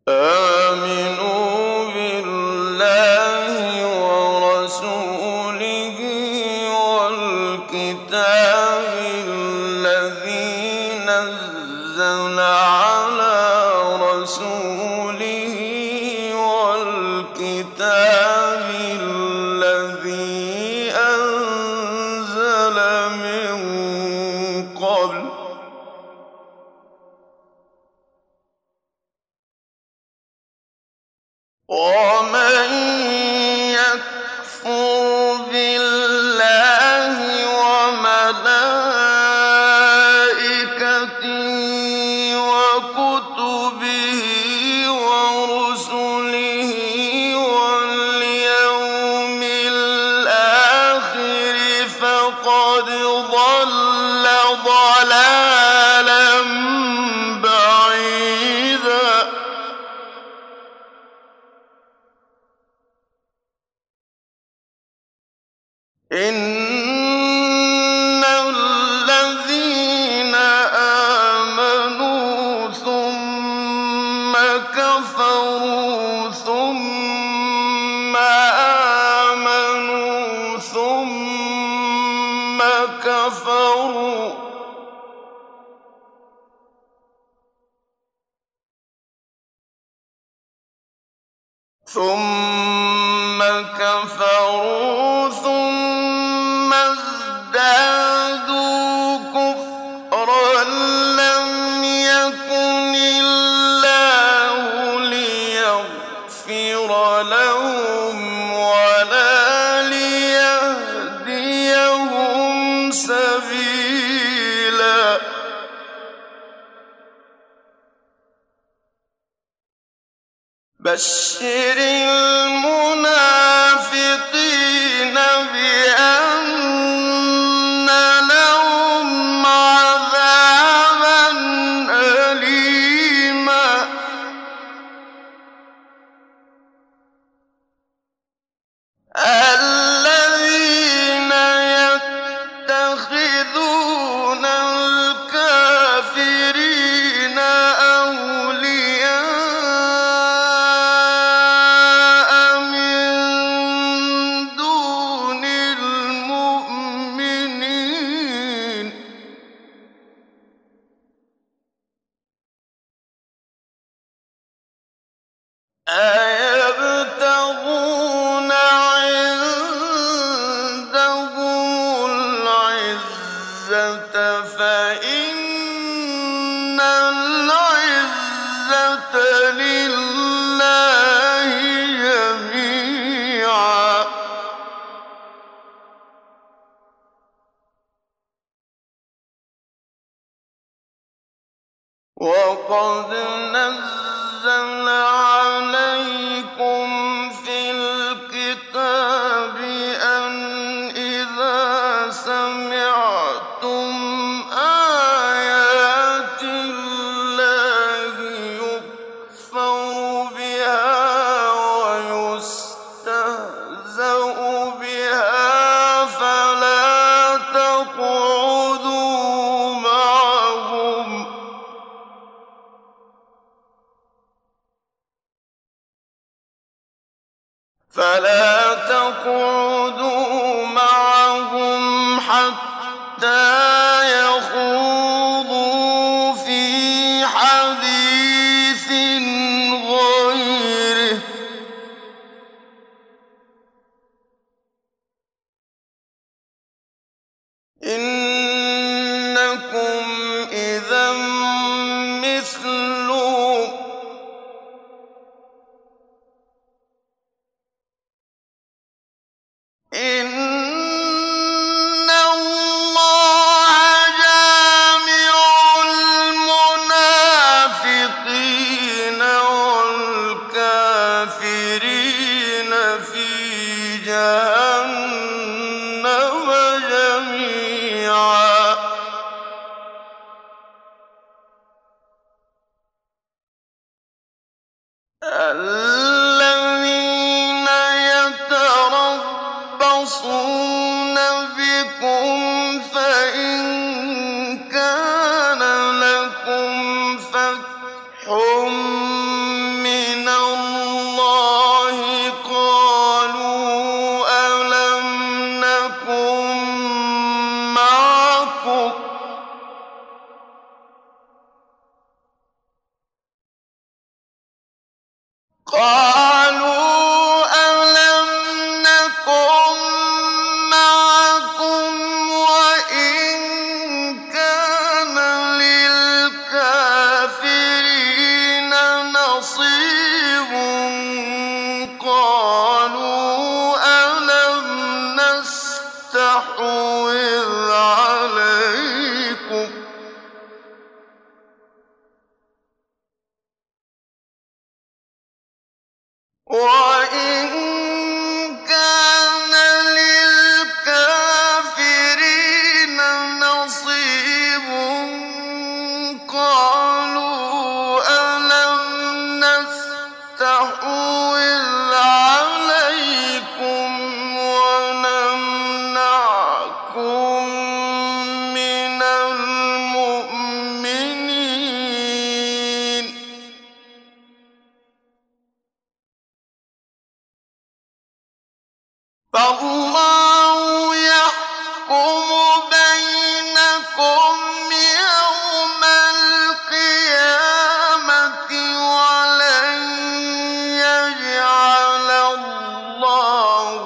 آمنوا بالله ورسوله والكتاب الذي نزل على رسوله والكتاب الذي أنزل من قبل ومن يكفر بالله وملائكته وكتبه ورسله واليوم الآخر فقد ضل ضلالا بعيدا. إن الذين آمنوا ثم كفروا ثم آمنوا ثم كفروا ثم ازدادوا كفرا لم يكن الله ليغفر لهم ولا ليهديهم سبيلا. بشر المنافقين بأن لهم عذابا أليما. الذين يتخذون الكافرين أولياء من دون المؤمنين أيبتغون عندهم العزة فإن العزة لله جميعا. وقد نزل عليكم في الكتاب أن إذا سمعتم آيات الله يكفر بها ويستهزأ بها فلا تقعدوا معهم حتى يخوضوا في حديث غيره إنكم إذا مثلهم إن الله جامع المنافقين والكافرين في جهنم جميعا الذين يتربصون بكم فإن كان لكم فتح من قالوا ألم نكن معكم وإن كان للكافرين نصيب قالوا ألم نستحوذ عليكم وإن كان للكافرين نصيب قالوا ألم نستحوذ عليكم ونمنعكم من المؤمنين فالله يحكم بينكم يوم القيامة ولن يجعل الله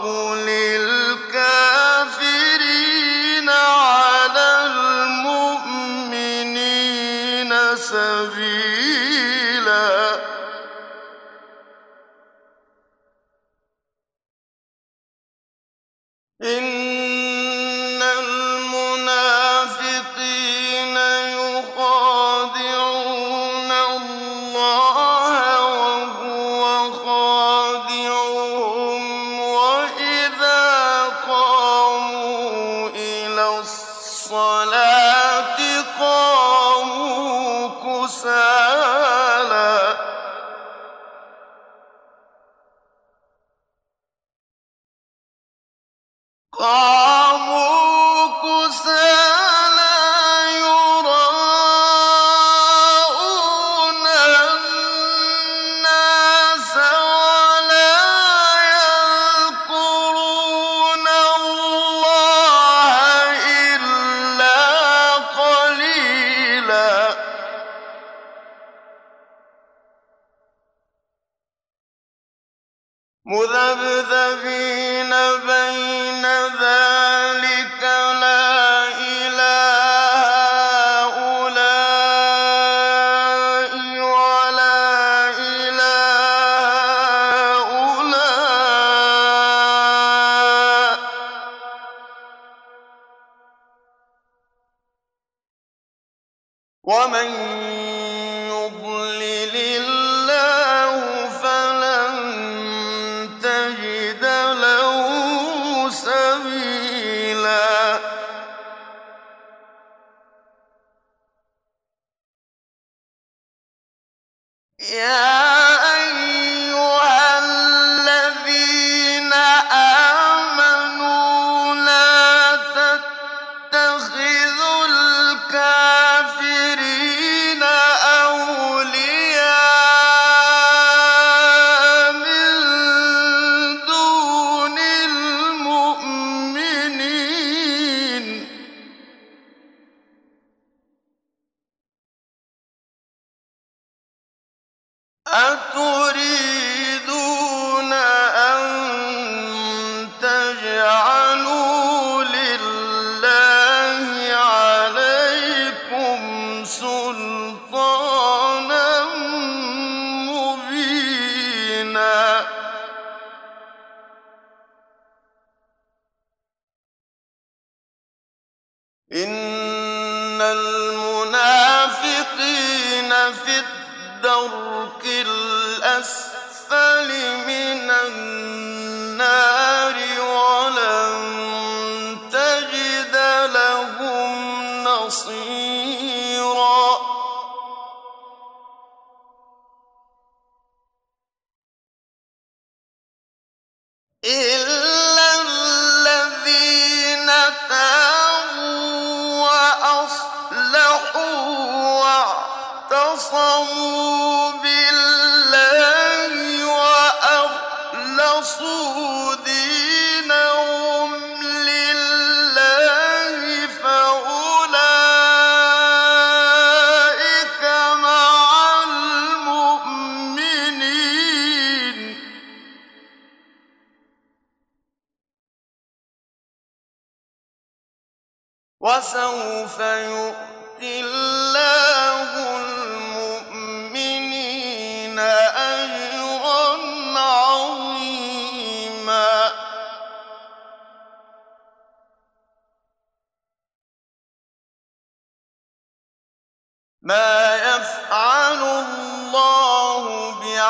للكافرين على المؤمنين سبيلا إن المنافقين يخادعون الله وهو خادعهم وإذا قاموا إلى الصلاة قاموا كسالى يراءون الناس ولا يذكرون الله إلا قليلا مذبذبين بين ذلك لا إلى هؤلاء ولا إلى هؤلاء ومن يضلل الله فلن تجد له سبيلا يا أيها الذين آمنوا لا تتخذوا الكافرين أولياء من دون المؤمنين أتريدون أن تجعلوا لله عليكم سلطانا مبينا إن المنافقين في الدرك الأسفل من النار ولن تجد لهم نصيرا إلا الذين تابوا وأصلحوا واعتصموا بالله وسوف يؤتي الله المؤمنين أجرا عظيما. ما يفعل الله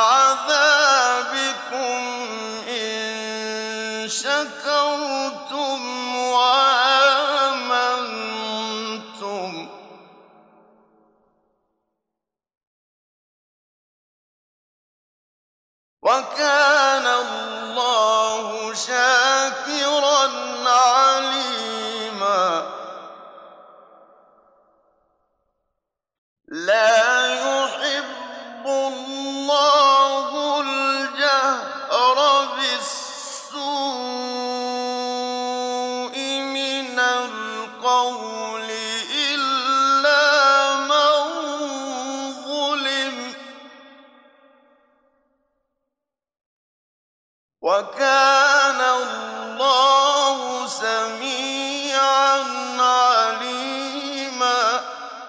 بعذابكم إن شكرتم وآمنتم وكان الله شاكرا عليما. لا يحب الله الجهر بالسوء من القول إلا من ظلم وكان الله سميعا عليما.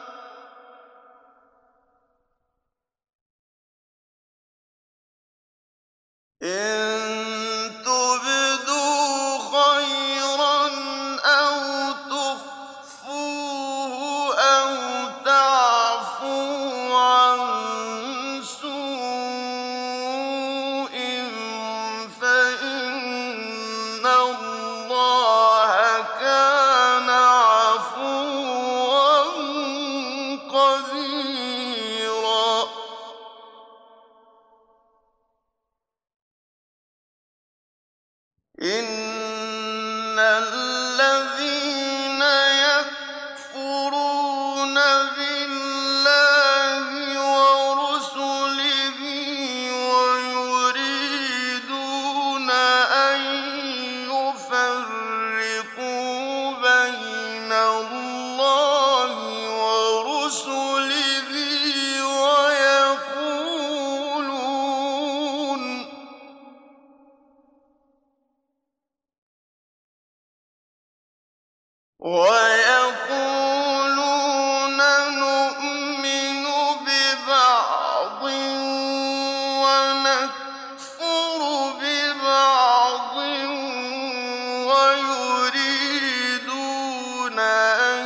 إن تبدوا خيرا أو تخفوه أو تعفوا عن سوء فإن الله كان عفوا قديرا. إن الذين يكفرون بالله ورسله ويريدون أن يفرقوا بين الله ورسله ويقولون نؤمن ببعض ونكفر ببعض ويريدون أن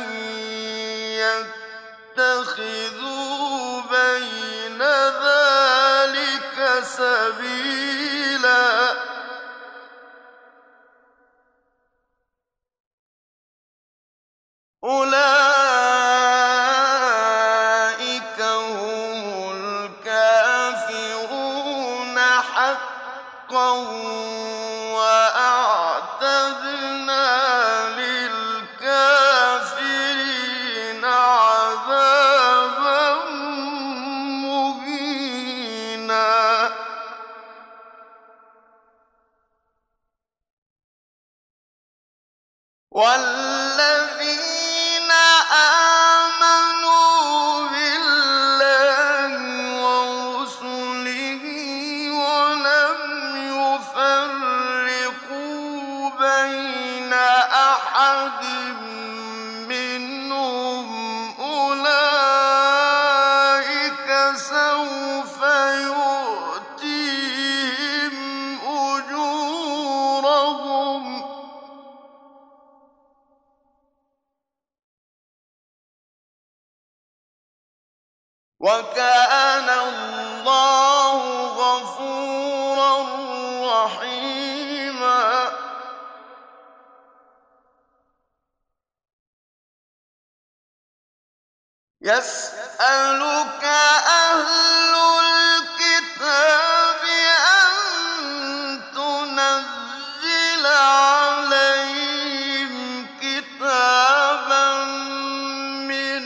يتخذوا بين ذلك سبيلا. أولئك هم الكافرون حقا وأعتدنا للكافرين عذابا مهينا. والذين آمنوا بالله ورسله ولم يفرقوا بين أحد منهم أولئك سوف يؤتيهم أجورهم وكان الله غفورا رحيما. يسألك أهل الكتاب أن تنزل عليهم كتابا من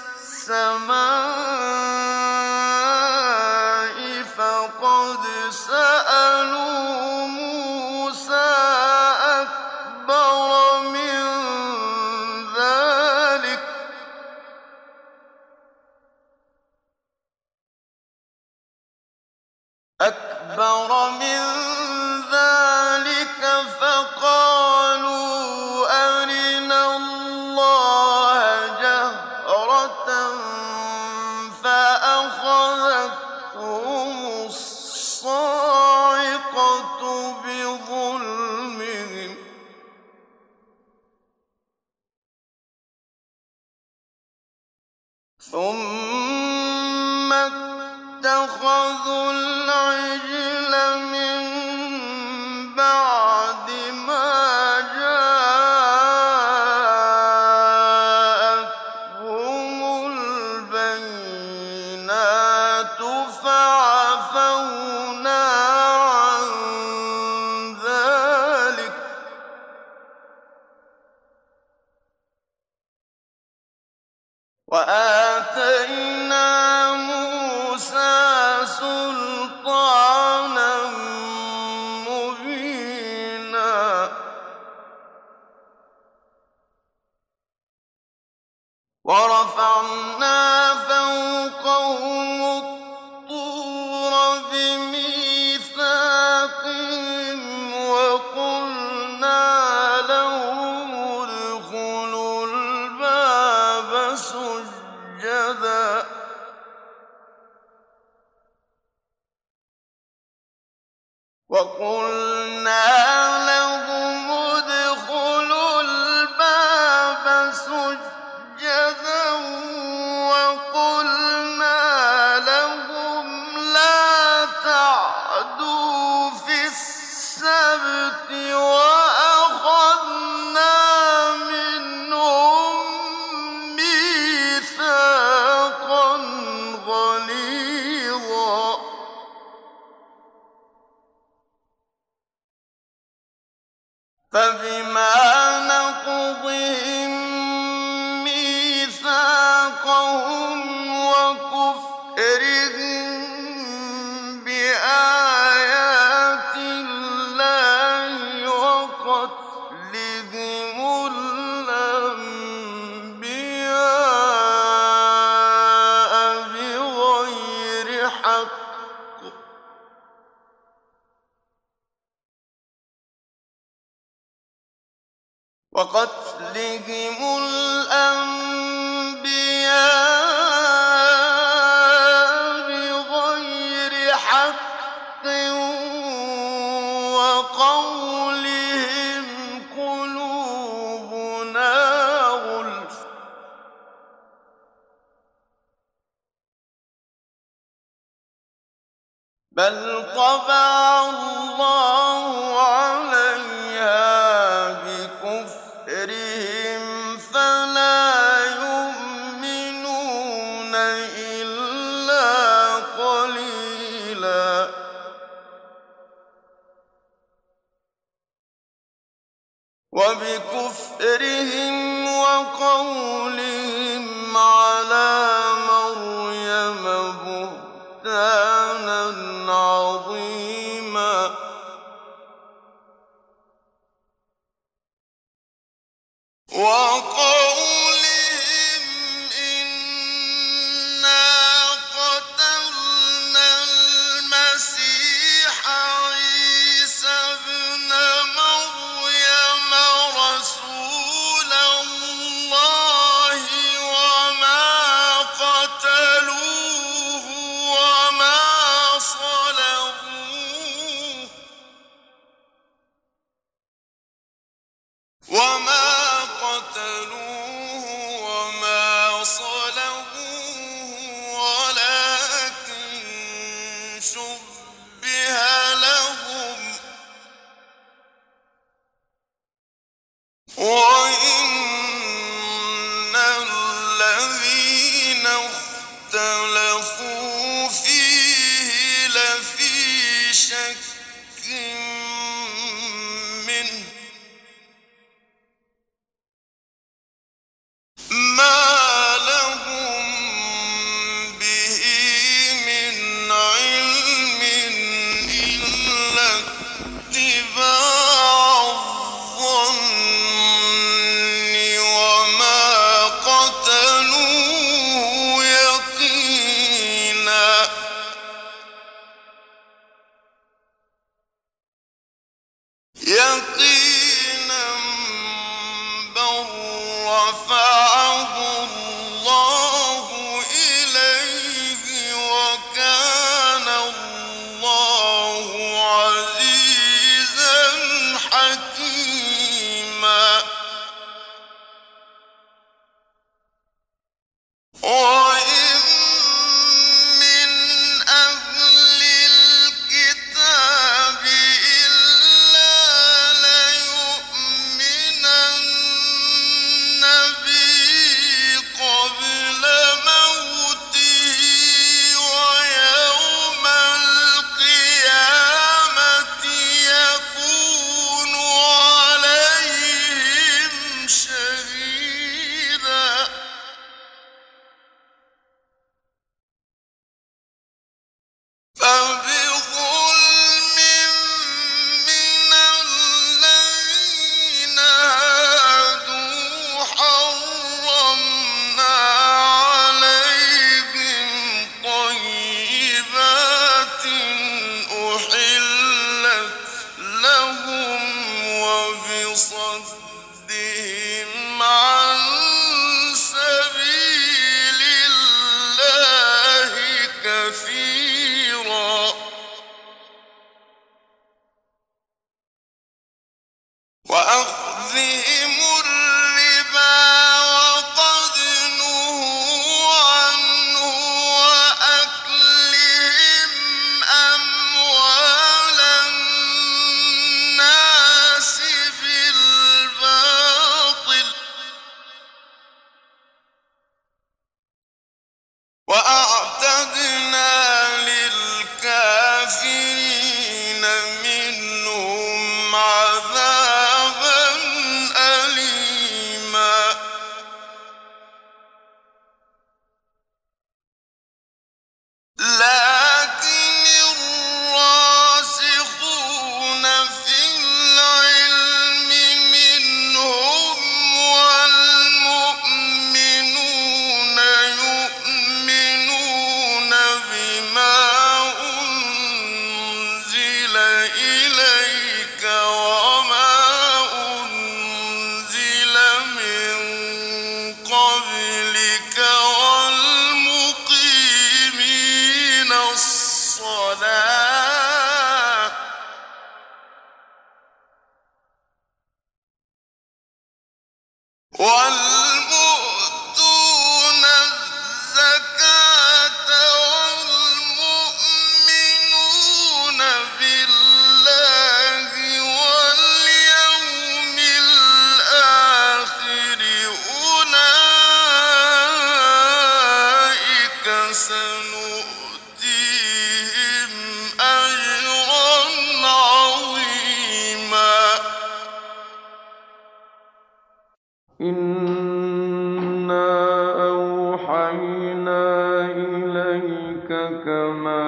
السماء فقد سألوا موسى أكبر من ذلك فقالوا أرنا الله العجل من بعد ما جاءتهم البينات فعفونا عن ذلك وآتينا موسى سلطانا مبينا ورفعنا فوقهم الطور بميثاقهم وقلنا لهم ادخلوا الباب سجدا وقلنا لهم لا تعدوا في السبت وأخذنا منهم ميثاقا غليظا فبما نقضهم ميثاقهم وكفرهم بآيات الله وقتلهم الأنبياء بغير حق وقولهم قلوبنا غلف بل طبع الله عليها بكفرهم فلا يؤمنون إلا قليلا وبكفرهم وقولهم على مريم بهتانا عظيما وقولهم إنا قتلنا المسيح عيسى ابن مريم رسول الله وما قتلوه وما صلبوه ولكن شبه لهم وإن الذين اختلفوا فيه لفي شك منه ما لهم به من علم إلا اتباع الظن وما قتلوه يقينا بل رفعه الله إليه وكان الله عزيزا حكيما وإن من أهل إليك وما أنزل من قبلك والمقيمين الصلاة والمؤتون الزكاة والمؤمنون بالله واليوم الآخر أولئك سنؤتيهم أجرا عظيما إنا أوحينا إليك كما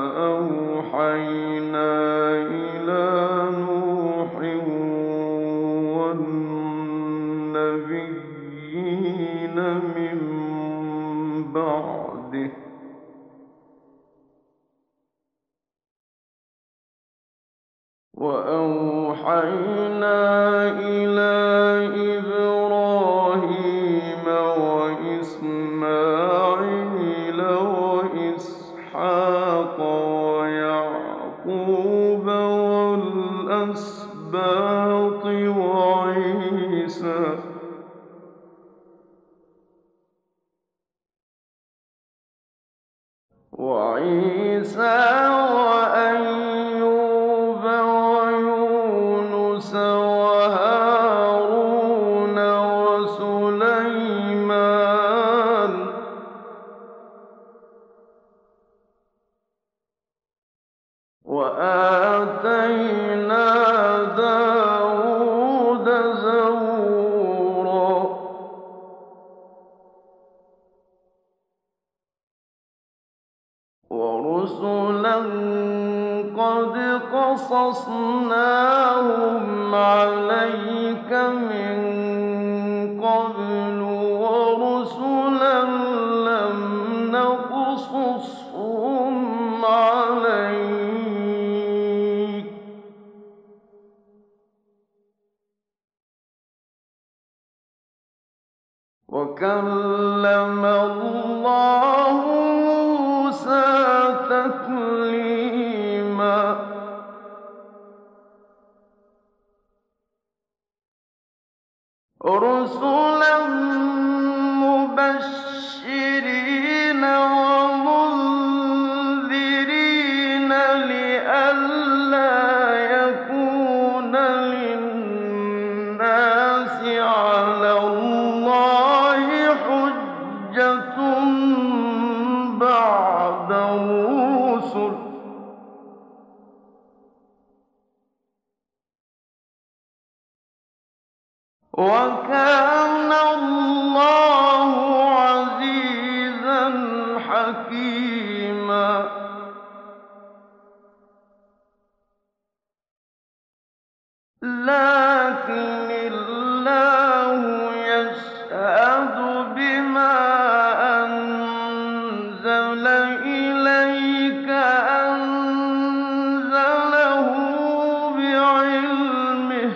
أوحينا إلى نوح والنبيين من بعده وأوحينا إلى إبراهيم وإسماعيل وإسحاق ويعقوب والأسباط وعيسى وأيوب ويونس وهارون وسليمان وآتينا داود زبورا ورسلا قد قصصناهم عليك من قبل ورسلا لم نقصصهم عليك وكلم الله موسى تكليما رسلا مبشرين ومنذرين لئلا يكون للناس على الله حجة بعد الرسل وكان الله عزيزا حكيما لكن الله يشهد بما أنزل إليك أنزله بعلمه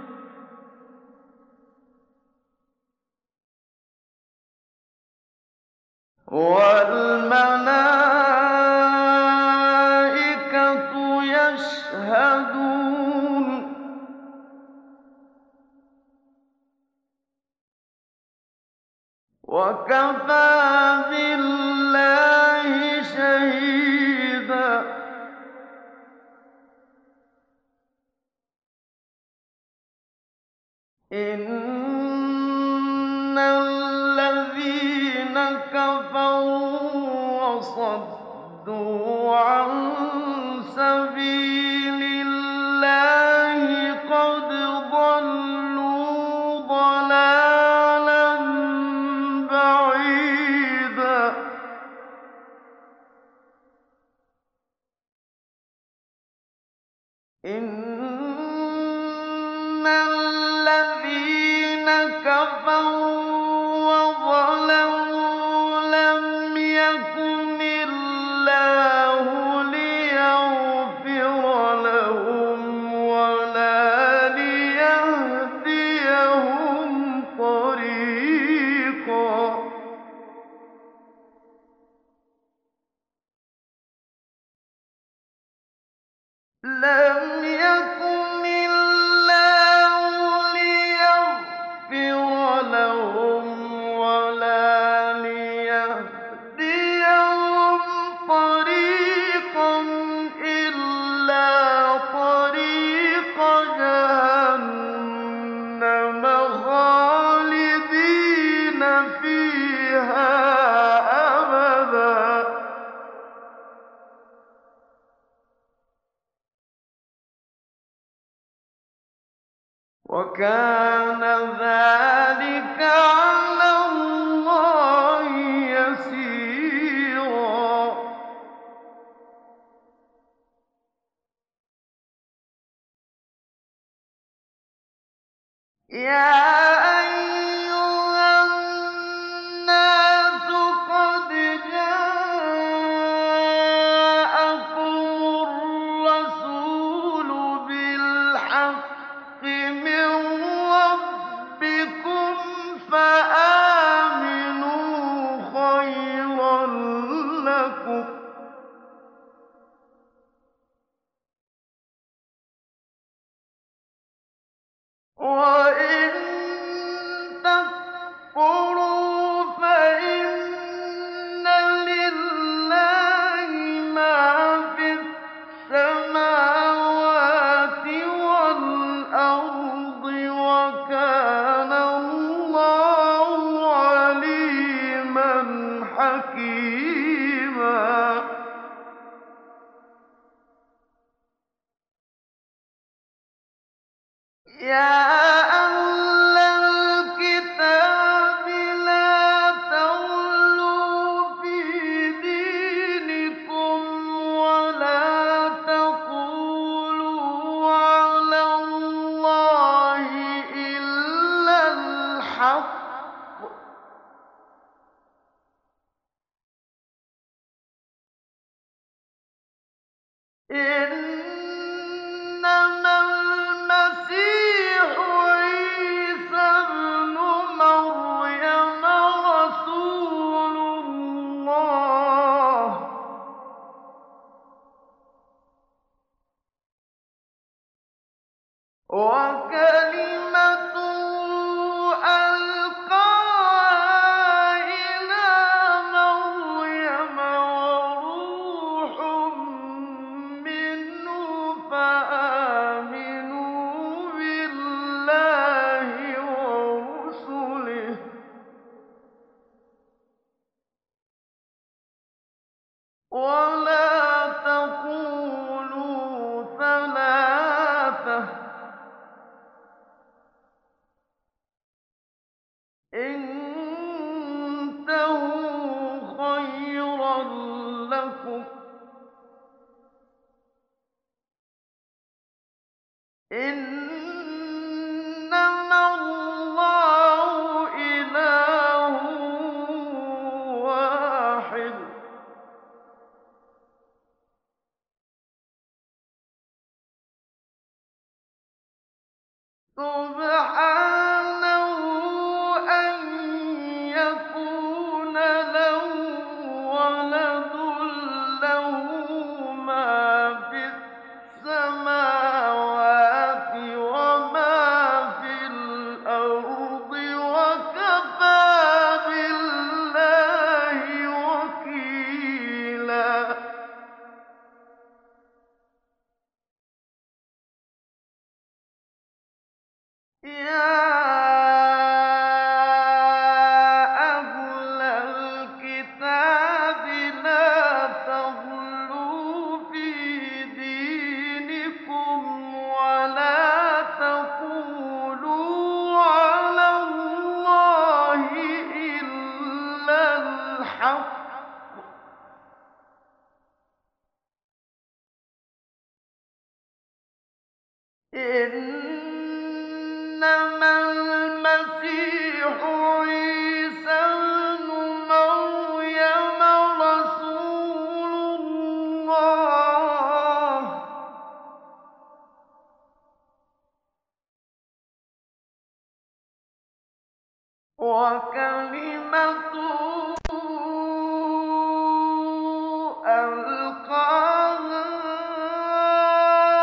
والملائكة يشهدون وكفى بالله شهيدا إن الذين كفروا وصدوا عن سبيل الله قد ضلوا ضلالا بعيدا إن الذين كفروا وظلموا لم يكن الله ليغفر لهم لم يكن الله ليغفر لهم ولا ليهديهم طريقا إلا طريق جهنم خالدين فيها أبدا وكان ذلك على الله يسيرا يا أيها الناس قد جاءكم الرسول بالحق من ربكم فآمنوا خيرا لكم وإن تكفروا فإن لله ما في السماوات والأرض وكان الله عليما حكيما يا أهل الكتاب لا تغلوا في دينكم ولا تقولوا على الله إلا الحق إنما المسيح عيسى ابن مريم رسول الله وكلمته ألقاها إلى مريم وروح منه فآمنوا بالله ورسله ولا تقولوا ثلاثة انتهوا خيرا لكم إنما الله إله واحد سبحانه أن يكون له ولد له ما في السماوات وما في الأرض وكفى بالله وكيلا يا أهل الكتاب لا تغلوا في دينكم ولا تقولوا على الله إلا الحق إنما المسيح عيسى ابن مريم رسول الله وكلمته ألقاها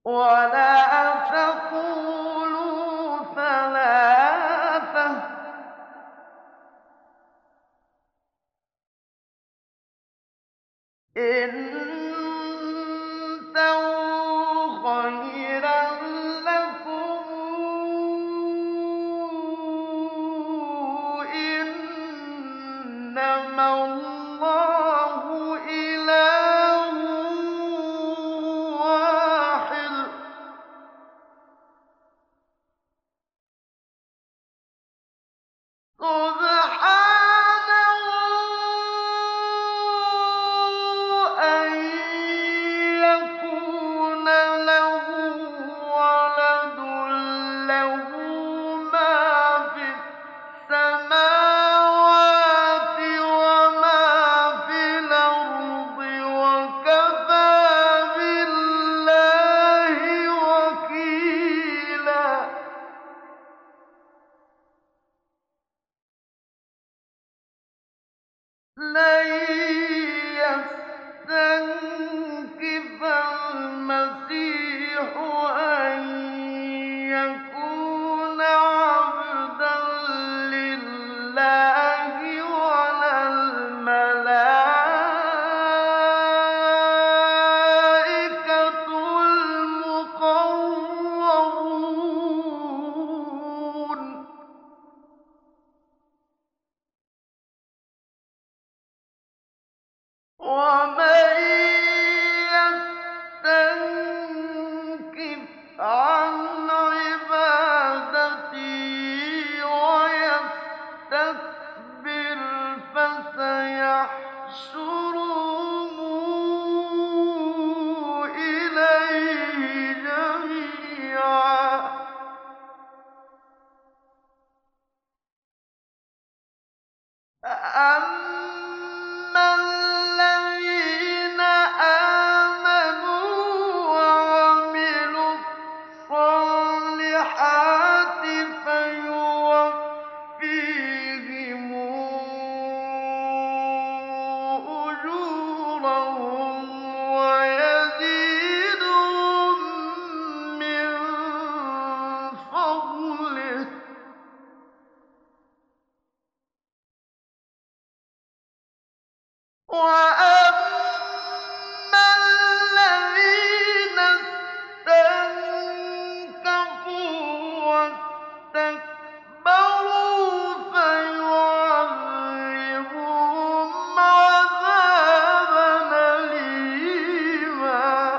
ولا تقولوا ثلاثة انتهوا خيرا لكم إنما الله إله واحد سبحانه أن يكون له ولد له ما في السماوات وما في الأرض وكفى بالله وكيلا لن يستنكف المسيح أن يكون عبدا لله ولا الملائكة المقربون ومن يستنكف عن عبادتي ويستكبر فسيحشرهم إليه جميعا فأما الذين آمنوا وعملوا الصالحات فيوفيهم أجورهم ويزيدهم من فضله وأما الذين استنكفوا واستكبروا فيعذبهم عذابا أليما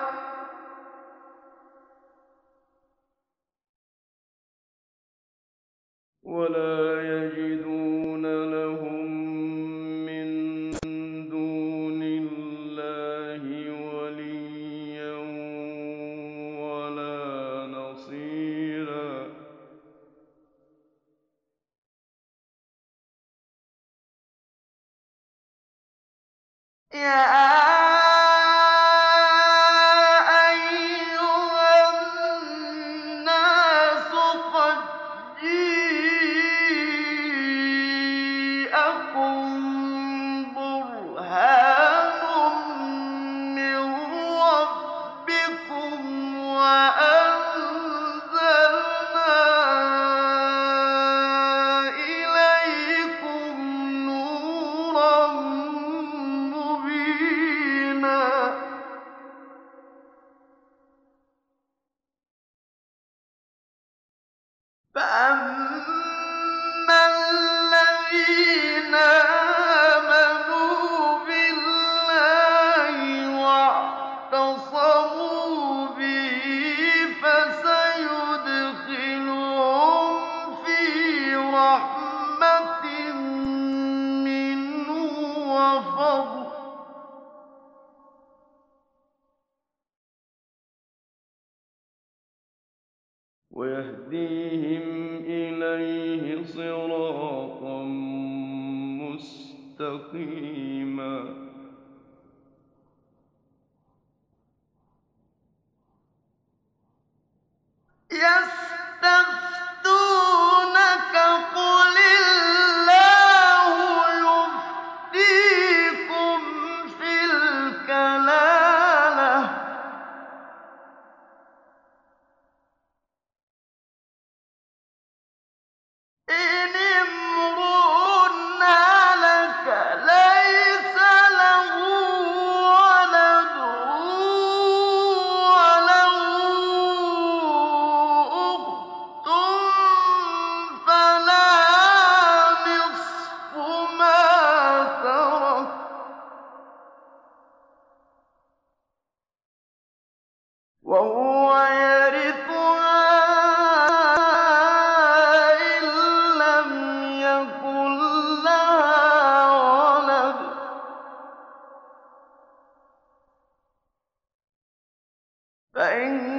ولا يجدون لهم من دون الله وليا ولا نصيرا يا أيها الناس قد جاءكم برهان من ربكم وأنزلنا إليكم نورا مبينا فأما الذين آمنوا بالله واعتصموا به فسيدخلهم في رحمة منه وفضل ويهديهم إليه صراطا مستقيما يستفتونك قل الله يفتيكم في الكلالة فإن